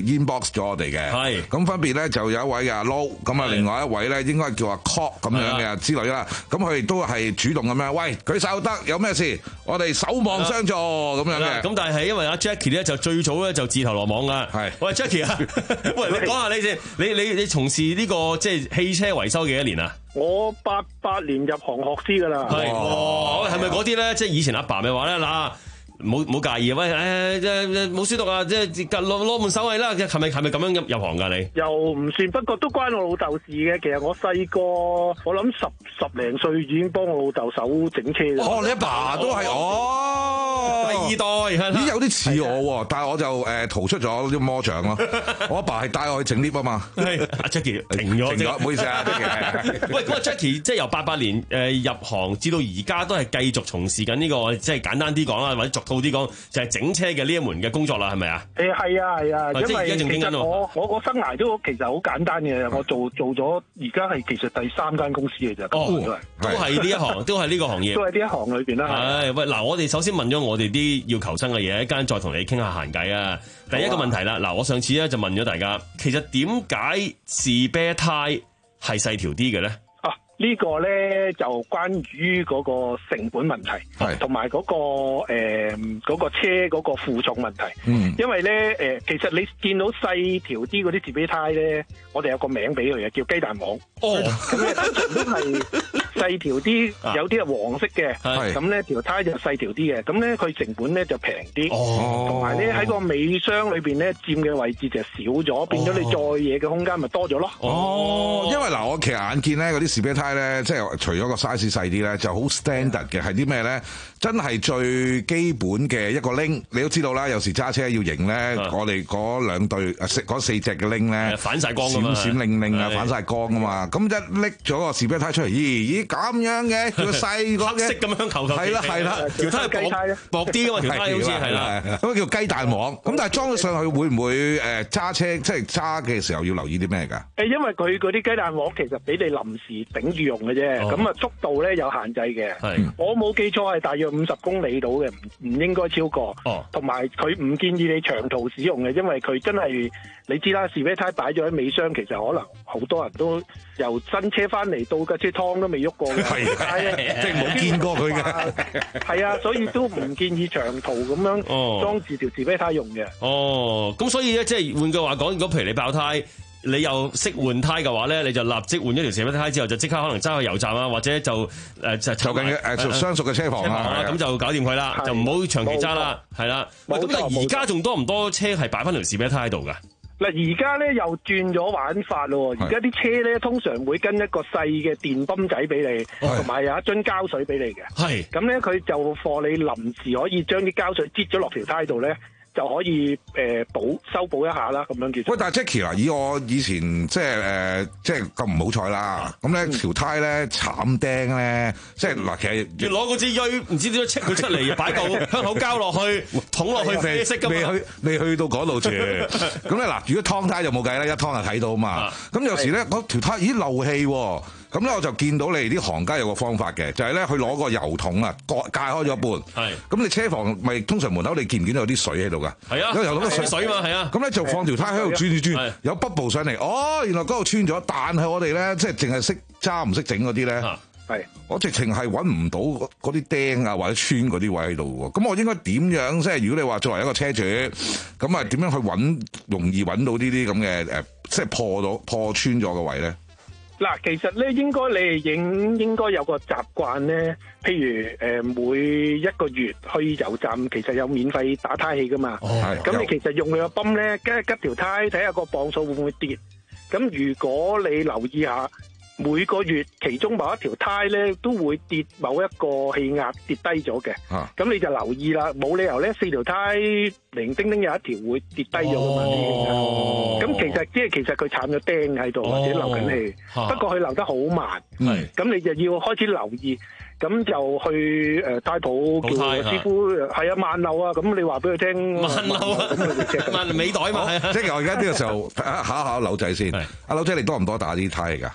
inbox 咗我哋嘅。 係咁分別咧就有一位嘅阿 Low， 咁啊另外一位咧應該叫阿 Cop 咁樣嘅之類啦。咁佢哋都係主動咁樣，喂舉手得，有咩事我哋守望相助咁樣嘅。 咁但係因為阿 Jackie 咧就最早咧就自投羅網噶。係，喂 Jackie 啊，喂你講下你先，你你你從事呢個即係汽車維修幾多年啊？ 我八八年入行學師噶啦。 係，哇，係咪嗰啲咧？即係以前阿爸咪話咧嗱。冇冇介意啊！喂，誒誒冇書讀啊！即係攞攞門手藝啦！係咪係咪咁樣入入行㗎你？ 又唔算，不過都關我老豆事嘅。其實我細個，我諗十十零歲已經幫我老豆手整車啦。 哦，你阿爸都係哦， 第二代咦有啲似我喎，但係我就誒逃出咗啲魔掌咯。我阿爸係帶我去整 lift 啊嘛。 係阿 Jackie 停咗， 停咗，唔好意思啊 Jackie。 喂，咁啊 Jackie 即係由八八年誒入行至到而家都係繼續從事緊呢個，即係簡單啲講啦，或者逐套啲講就係整車嘅呢一門嘅工作啦，係咪啊？ 誒係啊係啊，因為其實我我個生涯都其實好簡單嘅，我做做咗而家係其實第三間公司嘅啫。 哦，都係呢一行，都係呢個行業， 都係呢一行裏邊啦。 係喂，嗱，我哋首先問咗我哋啲要求生嘅嘢，一間再同你傾下閒偈啊。第一個問題啦，嗱，我上次咧就問咗大家，其實點解士啤胎係細條啲嘅咧？ 呢個咧就關於嗰個成本問題，同埋嗰個誒嗰、呃嗰個車嗰個負重問題。嗯，因為咧誒、呃，其實你見到細條啲嗰啲士啤胎咧，我哋有個名俾佢嘅，叫雞蛋黃。哦，咁咧通常都係細條啲，有啲係黃色嘅。係，咁咧條胎就細條啲嘅，咁咧佢成本咧就平啲。哦，同埋咧喺個尾箱裏邊咧佔嘅位置就少咗，變咗你載嘢嘅空間咪多咗咯。 哦，因為嗱，我其實眼見咧嗰啲士啤胎咧，即係除咗個 size 細啲咧，就好 standard 嘅，係啲咩咧？真係最基本嘅一個拎，你都知道啦。有時揸車要型咧，我哋嗰兩對嗰四隻嘅拎咧， 反晒光㗎嘛， 閃閃令令啊，反晒光㗎嘛。咁一拎咗個士啤胎出嚟，咦咦咁樣嘅，叫細個嘅， 黑色咁樣球球，係啦係啦，條胎係薄薄啲㗎嘛，條胎好似係啦， 咁叫雞蛋黃。咁但係裝咗上去會唔會誒揸車即係揸嘅時候要留意啲咩㗎？ 誒，因為佢嗰啲雞蛋黃其實俾你臨時頂住用嘅啫，咁啊速度咧有限制嘅。我冇記錯係大約五十公里到嘅，唔唔應該超過。哦，同埋佢唔建議你長途使用嘅，因為佢真係你知啦，士啤胎擺咗喺尾箱，其實可能好多人都由新車翻嚟到架車湯都未喐過嘅，係即係冇見過佢嘅。 係啊，所以都唔建議長途咁樣裝住條士啤胎用嘅。 哦，咁所以咧，即係換句話講，如果譬如你爆胎，你又識換胎嘅話咧，你就立即換咗條士啤胎之後，就即刻可能揸去油站啊，或者就誒、呃、就就近嘅誒相熟嘅車房啊， 咁就搞掂佢啦，就唔好長期揸啦，係啦。喂，咁但係而家仲多唔多車係擺翻條士啤胎喺度㗎？ 嗱，而家咧又轉咗玩法咯，而家啲車咧通常會跟一個細嘅電泵仔俾你，同埋有一樽膠水俾你嘅。係，咁咧佢就貨你臨時可以將啲膠水擠咗落條胎度咧，就可以誒、呃、補修補一下啦，咁樣叫。喂， 但係 Jackie 嗱，以我以前即係誒，即係咁唔好彩啦，咁咧條胎咧慘釘咧，即係嗱，其實要攞嗰支鋥，唔知點樣戚佢出嚟，擺嚿香口膠落去，捅落去啡色㗎嘛。 未去未去到嗰度住，咁咧嗱，如果燙胎就冇計啦，一燙就睇到嘛。咁有時咧嗰條胎咦漏氣喎。咁咧我就見到你啲行家有個方法嘅，就係咧去攞個油桶啊，割解開咗一半。係。咁你車房咪通常門口你見唔見到有啲水喺度㗎？係啊。因為油桶嘅水水嘛，係啊。咁咧就放條胎喺度轉轉轉，有 bubble 上嚟。哦，原來嗰度穿咗，但係我哋咧即係淨係識揸唔識整嗰啲咧。係。我直情係揾唔到嗰啲釘啊或者穿嗰啲位喺度喎。咁我應該點樣？即係如果你話作為一個車主，咁啊點樣去揾容易揾到呢啲咁嘅誒，即係破到破穿咗嘅位咧？ 嗱，其實咧應該你應應該有個習慣咧，譬如誒、呃、每一個月去油站，其實有免費打胎器噶嘛。哦，咁你其實用佢個泵咧，吉一吉條胎，睇下個磅數會唔會跌。咁如果你留意下，每個月其中某一條胎咧都會跌某一個氣壓跌低咗嘅。啊，咁你就留意啦，冇理由咧四條胎零丁丁有一條會跌低咗噶嘛啲氣壓。咁其實即係其實佢插咗釘喺度或者流緊氣，哦，不過佢流得好慢。係，咁你就要開始留意，咁就去誒胎鋪叫師傅係啊慢漏啊，咁你話俾佢聽慢漏啊，咁佢就 check 慢尾袋嘛。 即係我而家呢個時候考一考柳仔先，阿柳仔你多唔多打啲胎㗎？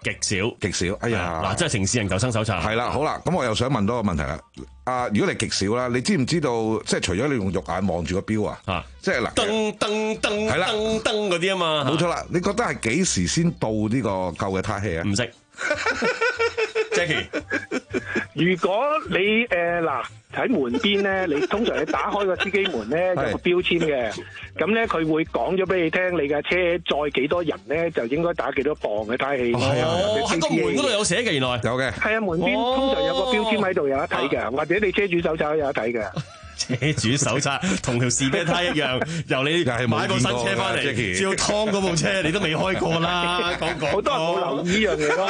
極少， 極少。哎呀， 嗱，即係城市人救生手冊。 係啦，好啦，咁我又想問多個問題啦。啊，如果你極少啦，你知唔知道？即係除咗你用肉眼望住個錶啊，啊即係嗱， 噔噔噔，係啦，噔噔嗰啲啊嘛， 冇錯啦。你覺得係幾時先到呢個夠嘅胎氣啊？ 唔識，Jackie。 如果你誒嗱喺門邊咧，你通常你打開個司機門咧有個標籤嘅，咁咧佢會講咗俾你聽，你架車載幾多人咧就應該打幾多磅嘅胎氣。 係啊，喺個門嗰度有寫嘅，原來有嘅。 係啊，門邊通常有個標籤喺度有得睇嘅，或者你車主手冊有得睇嘅。 車主手冊同條士啤胎一樣，由你買部新車翻嚟，照劏嗰部車，你都未開過啦。講講， 好多人冇留意呢樣嘢咯。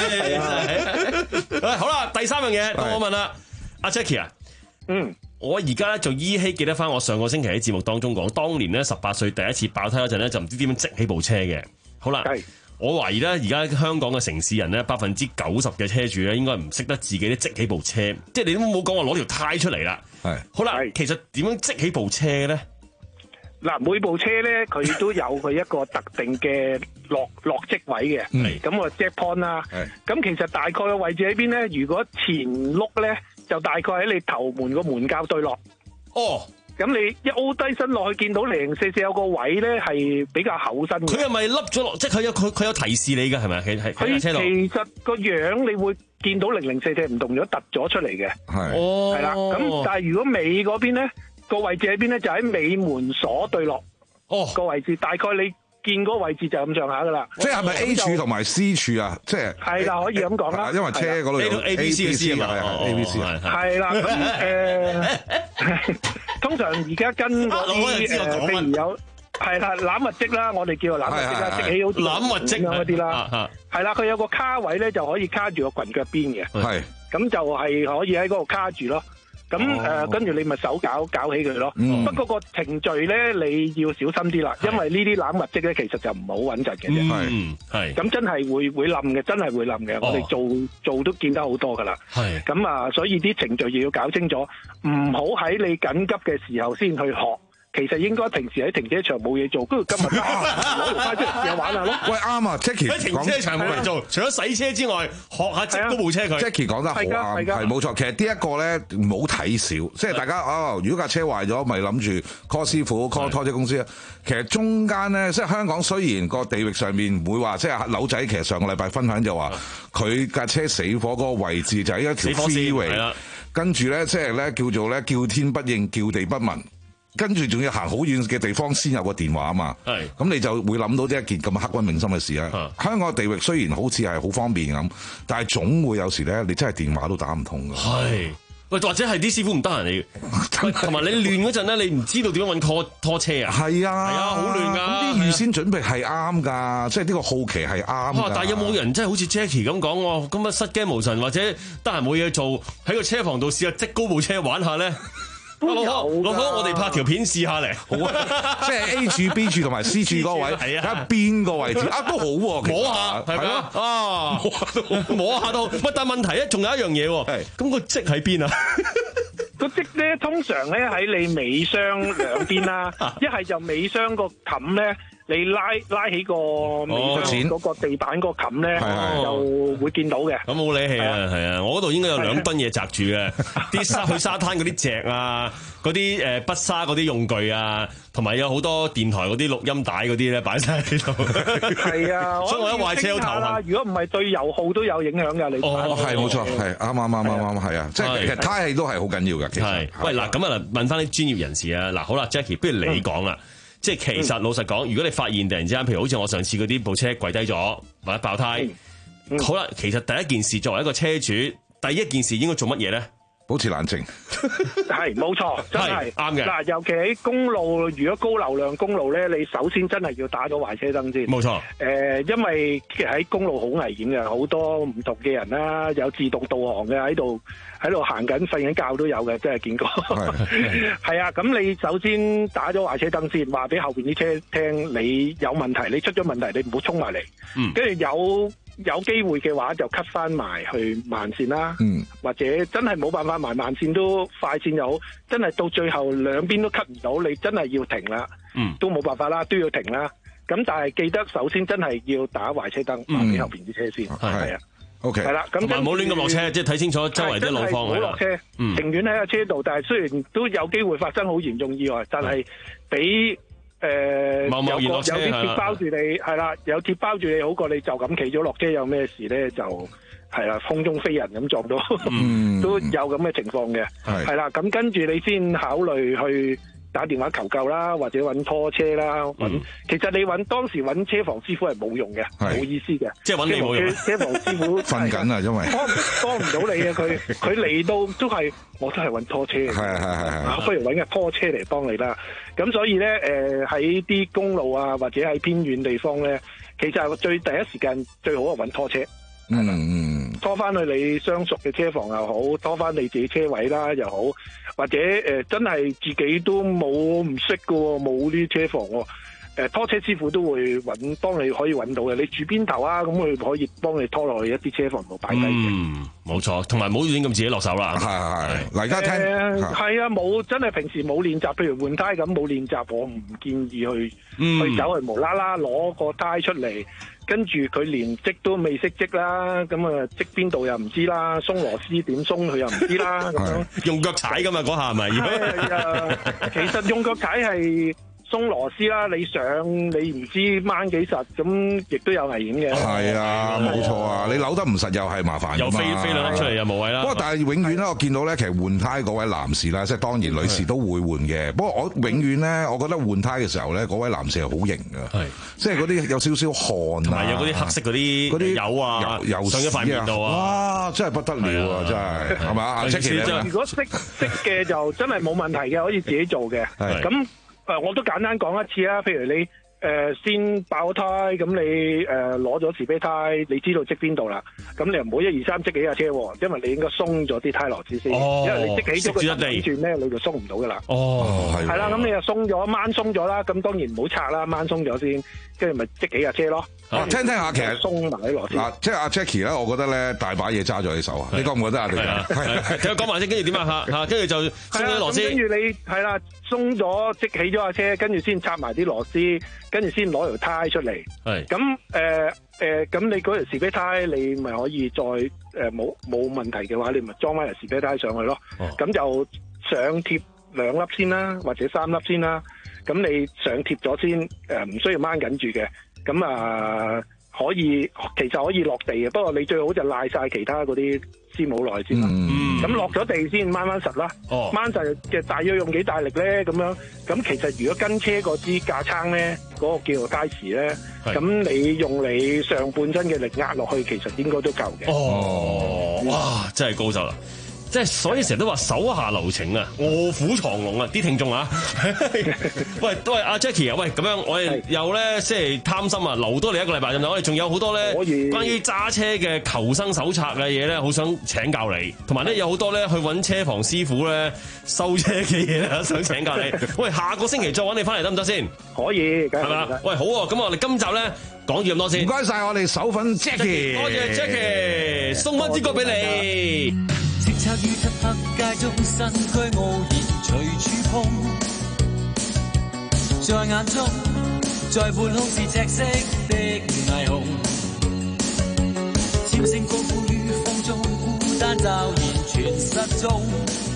係啊，好啦，第三樣嘢，到我問啦，阿 Jackie 啊， 嗯， 我而家咧就依稀記得翻，我上個星期喺節目當中講，當年咧十八歲第一次爆胎嗰陣咧，就唔知點樣積起部車嘅。好啦。我懷疑咧，而家香港嘅城市人咧，百分之九十嘅車主咧，應該唔識得自己咧積起部車，即係你都冇講話攞條胎出嚟啦。係，好啦，其實點樣積起部車咧？ 嗱，每部車咧，佢都有佢一個特定嘅落落積位嘅。係，咁個 jack point 啦。係，咁其實大概嘅位置喺邊咧？如果前轆咧，就大概喺你頭門個門鉸對落。 哦。 咁你一凹低身落去，見到零零四四有個位咧，係比較厚身嘅。 佢係咪凹咗落？即係佢有佢佢有提示你㗎，係咪？喺喺喺車度。 其實個樣你會見到零零四四唔同咗，突咗出嚟嘅。 係。 哦。係啦。咁但係如果尾嗰邊咧，個位置喺邊咧？就喺尾門鎖對落。 哦。 個位置大概你見嗰個位置就咁上下㗎啦。 即係係咪 A 柱同埋 C 柱啊？即係。 係啦，可以咁講啦。 因為車嗰度有 A B C 嘅 C 啊嘛。 係 A B C 係。 係啦。咁誒。通常而家跟嗰啲誒，譬如有係啦攬物積啦，我哋叫做攬物積啦，積起好似攬物積咁嗰啲啦，係啦，佢有個卡位咧就可以卡住個裙腳邊嘅， 係咁就係可以喺嗰度卡住咯。咁誒，跟住你咪手搞搞起佢咯。不過個程序咧，你要小心啲啦，因為呢啲攬物積咧，其實就唔好穩陣嘅啫。 係係。 咁真係會會冧嘅，真係會冧嘅。我哋做做都見得好多噶啦。係。咁啊，所以啲程序要搞清楚，唔好喺你緊急嘅時候先去學。其實應該平時喺停車場冇嘢做，跟住今日攞條胎出嚟試下玩下咯。 喂，啱啊 ，Jackie 喺停車場冇嘢做，除咗洗車之外，學下積嗰部車佢。 Jackie 講得好啱，係冇錯。其實呢一個咧唔好睇少，即係大家哦，如果架車壞咗，咪諗住 call 師傅 call 拖車公司啊。其實中間咧，即係香港雖然個地域上面唔會話，即係柳仔其實上個禮拜分享就話，佢架車死火嗰個位置就喺一條 freeway，跟住咧即係咧叫做咧叫天不應，叫地不聞。跟住仲要行好遠嘅地方先有個電話啊嘛，咁你就會諗到呢一件咁刻骨銘心嘅事啊。香港嘅地域雖然好似係好方便咁，但係總會有時咧，你真係電話都打唔通㗎。 係，喂，或者係啲師傅唔得閒嚟，同埋你亂嗰陣咧，你唔知道點樣揾拖拖車啊？ 係啊， 係啊，好亂㗎。 咁啲預先準備係啱㗎，即係呢個好奇係啱㗎。 但係有冇人真係好似 Jackie 咁講喎？咁啊失驚無神，或者得閒冇嘢做，喺個車房度試下積高部車玩下咧？老婆，老婆，我哋拍條片試下嚟， 好啊！即係 A 柱、B 柱同埋 C 柱嗰位，睇下邊個位置啊，都好喎。 摸下係咪啊？啊，摸下都摸下都。喂，但係問題咧，仲有一樣嘢喎。咁個積喺邊啊？ 個積咧，通常咧喺你尾箱兩邊啦，一係就尾箱個冚咧。你拉拉起個尾箱嗰個地板嗰個冚咧，就會見到嘅。 咁冇理氣啊，係啊！我嗰度應該有兩噸嘢擲住嘅，啲沙去沙灘嗰啲蓆啊，嗰啲誒筆沙嗰啲用具啊，同埋有好多電台嗰啲錄音帶嗰啲咧擺晒喺度。 係啊， 所以我一壞車好頭痕。 如果唔係對油耗都有影響㗎，你哦係冇錯，係啱啱啱啱啱係啊！即係其實胎氣都係好緊要㗎。其實喂嗱，咁啊問翻啲專業人士啊，嗱好啦 ，Jackie，不如你講啦。即係其實老實講，如果你發現突然之間，譬如好似我上次嗰啲部車跪低咗或者爆胎，嗯嗯、好啦，其實第一件事作為一個車主，第一件事應該做乜嘢咧？ 保持冷靜， 係冇錯，真係啱嘅。嗱， 尤其喺公路，如果高流量公路咧，你首先真係要打咗壞車燈先。 冇錯。誒、 呃，因為其實喺公路好危險嘅，好多唔同嘅人啦，有自動導航嘅喺度喺度行緊、瞓緊覺都有嘅，真係見過。係啊，咁你首先打咗壞車燈先，話俾後邊啲車聽你有問題，你出咗問題，你唔好衝埋嚟。嗯。跟住有。有機會嘅話就 cut 翻埋去慢線啦，嗯、或者真係冇辦法埋慢線都快線又好，真係到最後兩邊都 cut 唔到，你真係要停啦，嗯、都冇辦法啦，都要停啦。 咁但係記得首先真係要打壞車燈，還俾後邊啲車先。係啊。 O K， 係啦，咁唔好亂咁落車，即係睇清楚周圍啲路況。 唔好落車，情願喺個車度，但係雖然都有機會發生好嚴重意外，但係俾誒有個有啲鐵包住你，係啦，有鐵包住你好過你就咁企咗落車，有咩事咧就係啦，空中飛人咁撞到，都有咁嘅情況嘅。係啦，咁跟住你先考慮去打電話求救啦，或者揾拖車啦，揾、嗯、其實你揾當時揾車房師傅係冇用嘅，冇意思嘅。 即係揾你冇用。 車房師傅瞓緊啊，因為幫幫唔到你啊！佢佢嚟到都係，我都係揾拖車。係係係係，不如揾個拖車嚟幫你啦。咁所以咧，誒喺啲公路啊，或者喺偏遠地方咧，其實最第一時間最好係揾拖車。 嗯嗯， 拖翻去你相熟嘅車房又好，拖翻你自己車位啦又好，或者誒、呃、真係自己都冇唔識嘅喎，冇呢啲車房喎、呃，拖車師傅都會揾幫你可以揾到嘅。你住邊頭啊？咁佢可以幫你拖落去一啲車房度擺低嘅。 嗯，冇錯，同埋唔好亂咁自己落手啦。係係係，嗱而家聽係啊，冇真係平時冇練習，譬如換胎咁冇練習，我唔建議去、嗯、去走去無啦啦攞個胎出嚟。跟住佢連織都未識織啦，咁啊織邊度又唔知啦，鬆螺絲點鬆佢又唔知啦，咁樣用腳踩噶嘛嗰下係咪？ 其實用腳踩係鬆螺絲啦，你上你唔知掹幾實，咁亦都有危險嘅。係啊，冇錯啊，你扭得唔實又係麻煩。 又飛飛兩粒出嚟又無謂啦。 不過但係永遠咧，我見到咧，其實換胎嗰位男士啦，即係當然女士都會換嘅。不過我永遠咧，我覺得換胎嘅時候咧，嗰位男士係好型㗎。係，即係嗰啲有少少汗啊， 同埋有嗰啲黑色嗰啲嗰啲油啊，油油上咗塊面度啊， 哇！真係不得了啊，真係係嘛？阿 Jackie 如果識識嘅就真係冇問題嘅，可以自己做嘅。咁。誒，我都簡單講一次啦。譬如你誒、呃、先爆胎，咁你誒攞咗時飛胎，你知道積邊度啦。咁你又唔好一二三積起架車，因為你應該鬆咗啲胎螺絲先。哦、因為你積起咗個轉咧，你就鬆唔到噶啦。哦，係啦，咁你又鬆咗，掹鬆咗啦。咁當然唔好拆啦，掹鬆咗先，跟住咪積起架車咯。 啊、聽聽下，其實鬆埋啲螺絲。 嗱，即係阿 Jackie 咧，我覺得咧大把嘢揸咗喺手啊！你覺唔覺得啊？係啊， 聽我講埋先，跟住點啊？嚇嚇，跟住就鬆咗螺絲。 跟住你係啦，鬆咗積起咗架車，跟住先插埋啲螺絲，跟住先攞條胎出嚟。係。咁誒誒，咁、呃呃、你嗰條士啤胎，你咪可以再誒冇冇問題嘅話，你咪裝翻條士啤胎上去咯。咁、哦、就上貼兩粒先啦，或者三粒先啦。咁你上貼咗先，誒、呃、唔需要掹緊住嘅。咁啊，可以其實可以落地嘅，不過你最好就賴晒其他嗰啲絲母落去先啦。咁落咗地先掹翻實啦。哦，掹實嘅大約用幾大力咧？咁樣咁其實如果跟車嗰支架撐咧，嗰、嗰個叫做啀匙咧，咁你用你上半身嘅力壓落去，其實應該都夠嘅。 哦，哇，真係高手啦！即係所以成日都話手下留情啊，臥虎藏龍啊！啲聽眾啊，喂，都係阿 Jackie 啊，喂，咁樣我哋又咧即係貪心啊，留多你一個禮拜，咁我哋仲有好多咧關於揸車嘅求生手冊嘅嘢咧，好想請教你，同埋咧有好多咧去揾車房師傅咧收車嘅嘢咧，想請教你。喂，下個星期再揾你翻嚟得唔得先？ 可以，係嘛？ 喂，好喎，咁我哋今集咧講住咁多先。 唔該晒我哋手粉 Jackie， 多謝 Jackie，送翻支歌俾你。 叱咤於漆黑街中，身軀傲然隨處碰，在眼中，在半空是赤色的霓虹，尖聲高呼於風中，孤單驟然全失蹤，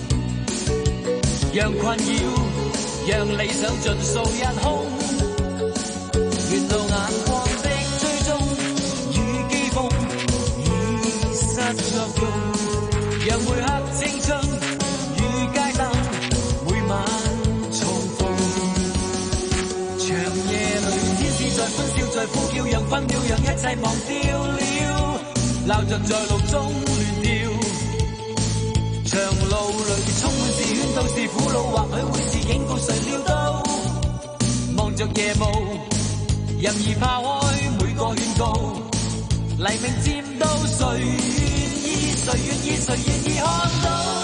讓困擾，讓理想盡數一空，沿路眼光的追蹤與譏諷已失作用。讓每刻青春與街燈每晚重逢，長夜裏天使在歡笑在呼叫，讓紛擾讓一切忘掉了，鬧着在路中亂跳，長路裏充滿是圈都是苦惱，或許會是警告，誰料到望着夜霧任意拋開每個勸告，黎明漸到誰誰願意，誰願意看到？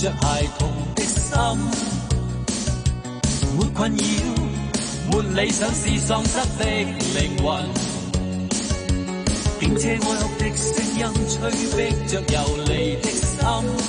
着孩童的心，沒困擾，沒理想是喪失的靈魂。電車哀哭的聲音催逼着遊離的心，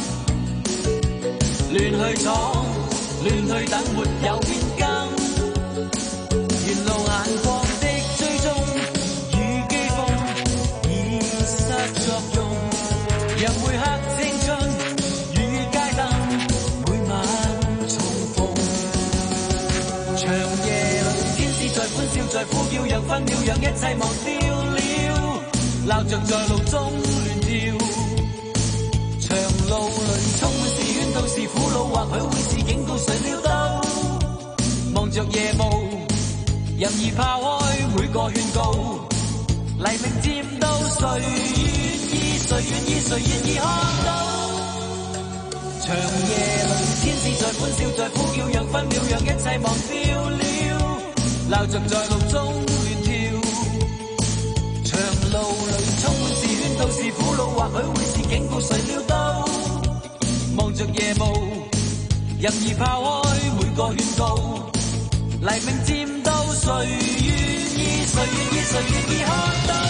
亂去闖，亂去等，沒有變更。沿路眼光的追蹤與譏諷已失作用，讓每刻青春與街燈每晚重逢。長夜裏天使在歡笑在呼叫，讓分秒讓一切忘掉了，鬧着在路中亂跳。長路裏充滿是圈套是苦惱，或許會是警告，誰料到望着夜霧任意拋開每個勸告，黎明漸到，誰願意誰願意誰願意看到？長夜裏天使在歡笑在呼叫，讓分秒讓一切忘掉了，鬧着在路中亂跳。長路裏充滿是圈套是苦惱，或許會是警告，誰料到望着夜霧任意拋開每個勸告，黎明漸到，誰願意誰願意誰願意看到？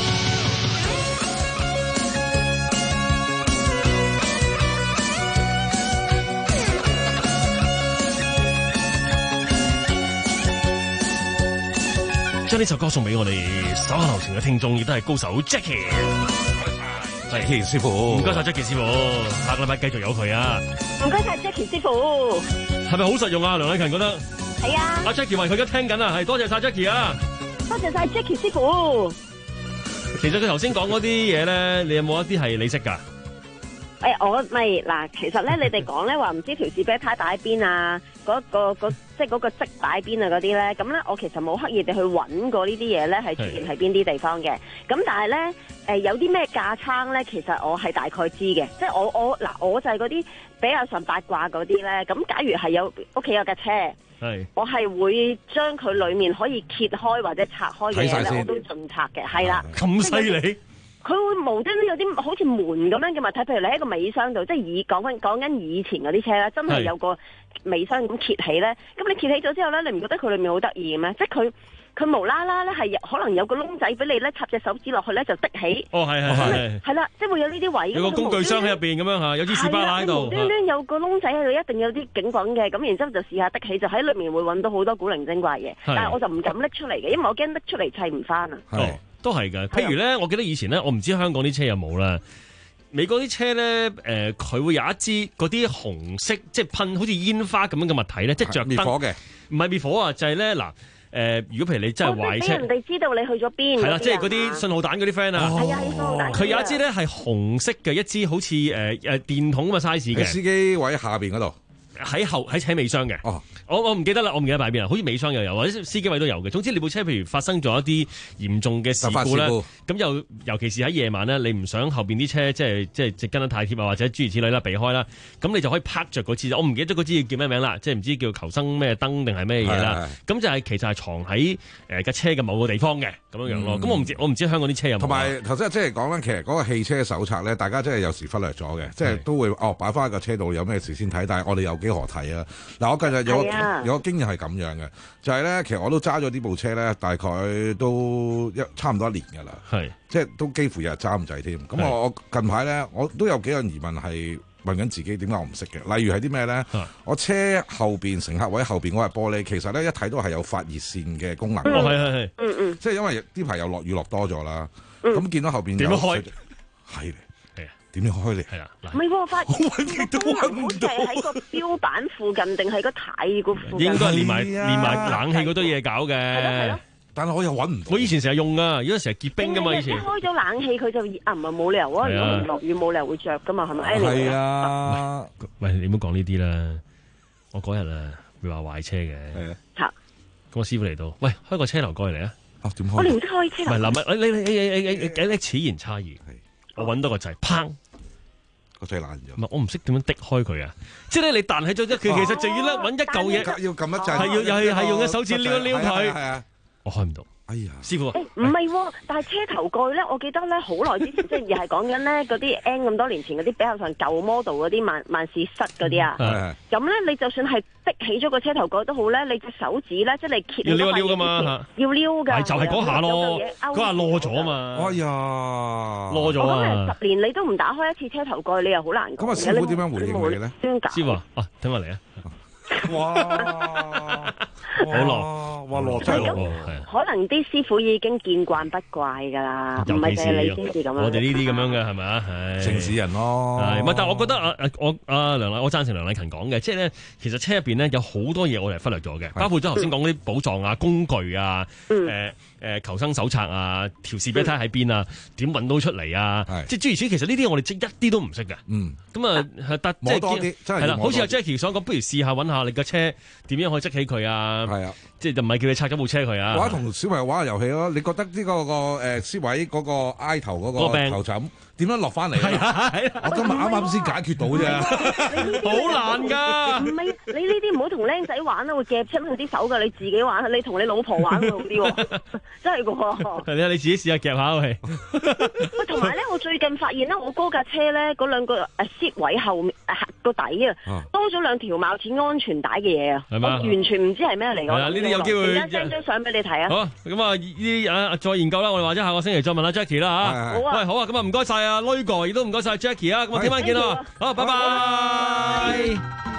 將呢首歌送俾我哋手下留情嘅聽眾，亦都係高手 Jackie。 係 Jackie 師傅， 唔該晒 Jackie 師傅，下個禮拜繼續有佢啊！ 唔該晒 Jackie 師傅， 係咪好實用啊？梁禮勤覺得係啊。 阿 Jackie 話佢而家聽緊啊，係多謝晒 Jackie 啊！ 多謝晒 Jackie 師傅。 其實佢頭先講嗰啲嘢咧，你有冇一啲係你識㗎？ 誒，我咪嗱，其實咧，你哋講咧話唔知條士啤呔擺喺邊啊，嗰個個即係嗰個積擺喺邊啊嗰啲咧，咁咧我其實冇刻意地去揾過呢啲嘢咧，係出現喺邊啲地方嘅。咁但係咧，誒有啲咩架撐咧，其實我係大概知嘅，即係我我嗱，我就係嗰啲比較上八卦嗰啲咧。咁假如係有屋企有架車，係我係會將佢裡面可以揭開或者拆開嘅嘢咧，我都盡拆嘅，係啦。 咁犀利！ 佢會無端端有啲好似門咁樣嘅物體，譬如你喺個尾箱度，即係以講緊講緊以前嗰啲車咧，真係有個尾箱咁揭起咧。咁你揭起咗之後咧，你唔覺得佢裏面好得意嘅咩？即係佢佢無啦啦咧係可能有個窿仔俾你咧插隻手指落去咧就滴起。 哦，係係係。係啦，即係會有呢啲位。 有個工具箱喺入邊咁樣嚇，有支士巴拿喺度。 無端端有個窿仔喺度，一定有啲警棍嘅。咁然之後就試下滴起，就喺裏面會揾到好多古靈精怪嘢。但係我就唔敢拎出嚟嘅，因為我驚拎出嚟砌唔翻啊。 係。都係㗎，譬如咧，我記得以前咧，我唔知香港啲車有冇啦。美國啲車咧，誒、呃，佢會有一支嗰啲紅色，即係噴好似煙花咁樣嘅物體咧，即係着燈。滅火嘅，唔係滅火啊，就係咧嗱，誒、呃，如果譬如你真係壞車，俾人哋知道你去咗邊。係啦，即係嗰啲信號彈嗰啲 friend 啊。 係啊，信號彈。 佢有一支咧係紅色嘅，一支好似誒誒電筒咁嘅 size 嘅。 司機位下邊嗰度。 喺後喺車尾箱嘅，哦，我我唔記得啦，我唔記得擺邊啦，好似尾箱又有，或者司機位都有嘅。總之你部車譬如發生咗一啲嚴重嘅事故咧，咁又尤其是喺夜晚咧，你唔想後邊啲車即係即係即係跟得太貼啊，或者諸如此類啦，避開啦，咁你就可以拍着嗰支，我唔記得咗嗰支叫咩名啦，即係唔知叫求生咩燈定係咩嘢啦。咁就係其實係藏喺誒架車嘅某個地方嘅咁樣樣咯。咁、嗯、我唔知我唔知香港啲車有冇。同埋頭先即係講咧，其實嗰個汽車手冊咧，大家真係有時忽略咗嘅，即係都會哦擺翻喺個車度有咩事先睇，但係我哋有幾何睇啊？嗱，我近日有、啊、有個經驗係咁樣嘅，就係、是、咧，其實我都揸咗呢部車咧，大概都一差唔多一年㗎啦，係即係都幾乎日日揸咁滯添。咁我我近排咧，我都有幾樣疑問係問緊自己，點解我唔識嘅？例如係啲咩咧？我車後邊乘客位後邊嗰塊玻璃，其實咧一睇都係有發熱線嘅功能。 哦，係係係，嗯嗯， 即係因為呢排又落雨落多咗啦，咁、嗯、見到後邊點樣開？係。點樣開嚟？係啦， 唔係喎，發現個功能好似係喺個標板附近，定係個軚個附近？ 應該係連埋連埋冷氣嗰堆嘢搞嘅。係咯係咯。 但係我又揾唔到。 我以前成日用噶，而家成日結冰噶嘛。以前開咗冷氣佢就啊，唔係冇理由啊！如果唔落雨冇理由會着噶嘛，係咪？ 係啊。 喂，你唔好講呢啲啦。我嗰日啊，會話壞車嘅。係啊。嚇！咁我師傅嚟到，喂，開個車頭過嚟啊！ 啊，點開？ 我連開車頭。 唔係嗱，你你你你你你你此言差異。我揾到個掣，砰！ 個掣爛咗。 唔係，我唔識點樣滴開佢啊！即係咧，你彈起咗一，佢其實就要咧揾一嚿嘢， 要撳一掣， 係要又係係用隻手指撩一撩佢。 係啊， 我開唔到。 哎呀， 師傅， 誒唔係喎，但係車頭蓋咧，我記得咧好耐之前，即係又係講緊咧嗰啲 N 咁多年前嗰啲比較上舊 model 嗰啲萬萬事室嗰啲啊。咁咧，你就算係逼起咗個車頭蓋都好咧，你隻手指咧，即係你揭要撩一撩噶嘛， 要撩㗎。 係就係嗰下咯，嗰下攞咗啊嘛。 哎呀， 攞咗啊！ 十年你都唔打開一次車頭蓋，你又好難講。 咁啊，師傅點樣回應你咧？ 師傅啊，聽我嚟啊！ 哇， 好落， 哇落真係落喎， 可能啲師傅已經見慣不怪㗎啦，唔係淨係你先至咁樣。 我哋呢啲咁樣嘅係咪啊？ 城市人咯， 係，唔係？但係我覺得啊啊，我啊梁禮，我贊成梁禮勤講嘅，即係咧，其實車入邊咧有好多嘢我哋係忽略咗嘅，包括咗頭先講嗰啲寶藏啊、工具啊、誒誒求生手冊啊、條士啤胎喺邊啊、點揾到出嚟啊，即係諸如此，其實呢啲我哋即一啲都唔識嘅。嗯，咁啊係得即係多啲，真係係啦，好似阿 Jackie 想講，不如試下揾下你嘅車點樣可以執起佢啊？係啊，即係就唔係叫你拆咗部車佢啊？ 或者同小朋友玩下遊戲咯。你覺得呢個個誒師位嗰個挨頭嗰個頭枕點樣落翻嚟？係啊係啊！我今日啱啱先解決到啫， 好難㗎。 唔係你呢啲唔好同僆仔玩啦，會夾親佢啲手㗎。你自己玩，你同你老婆玩會好啲喎，真係㗎喎。 係啊，你自己試下夾下喂。 喂，同埋咧，我最近發現咧，我嗰架車咧嗰兩個誒 seat 位後面誒個底啊，多咗兩條貌似安全帶嘅嘢啊，我完全唔知係咩嚟㗎。係啊， 呢啲有機會。 而家 send 張相俾你睇啊。 好，咁啊，呢啲啊再研究啦。我哋或者下個星期再問下 Jackie 啦嚇。好啊。喂，好啊，咁啊唔該曬啊，Lugo 亦都唔該曬 Jackie 啊。咁啊，聽晚見啦。好，拜拜。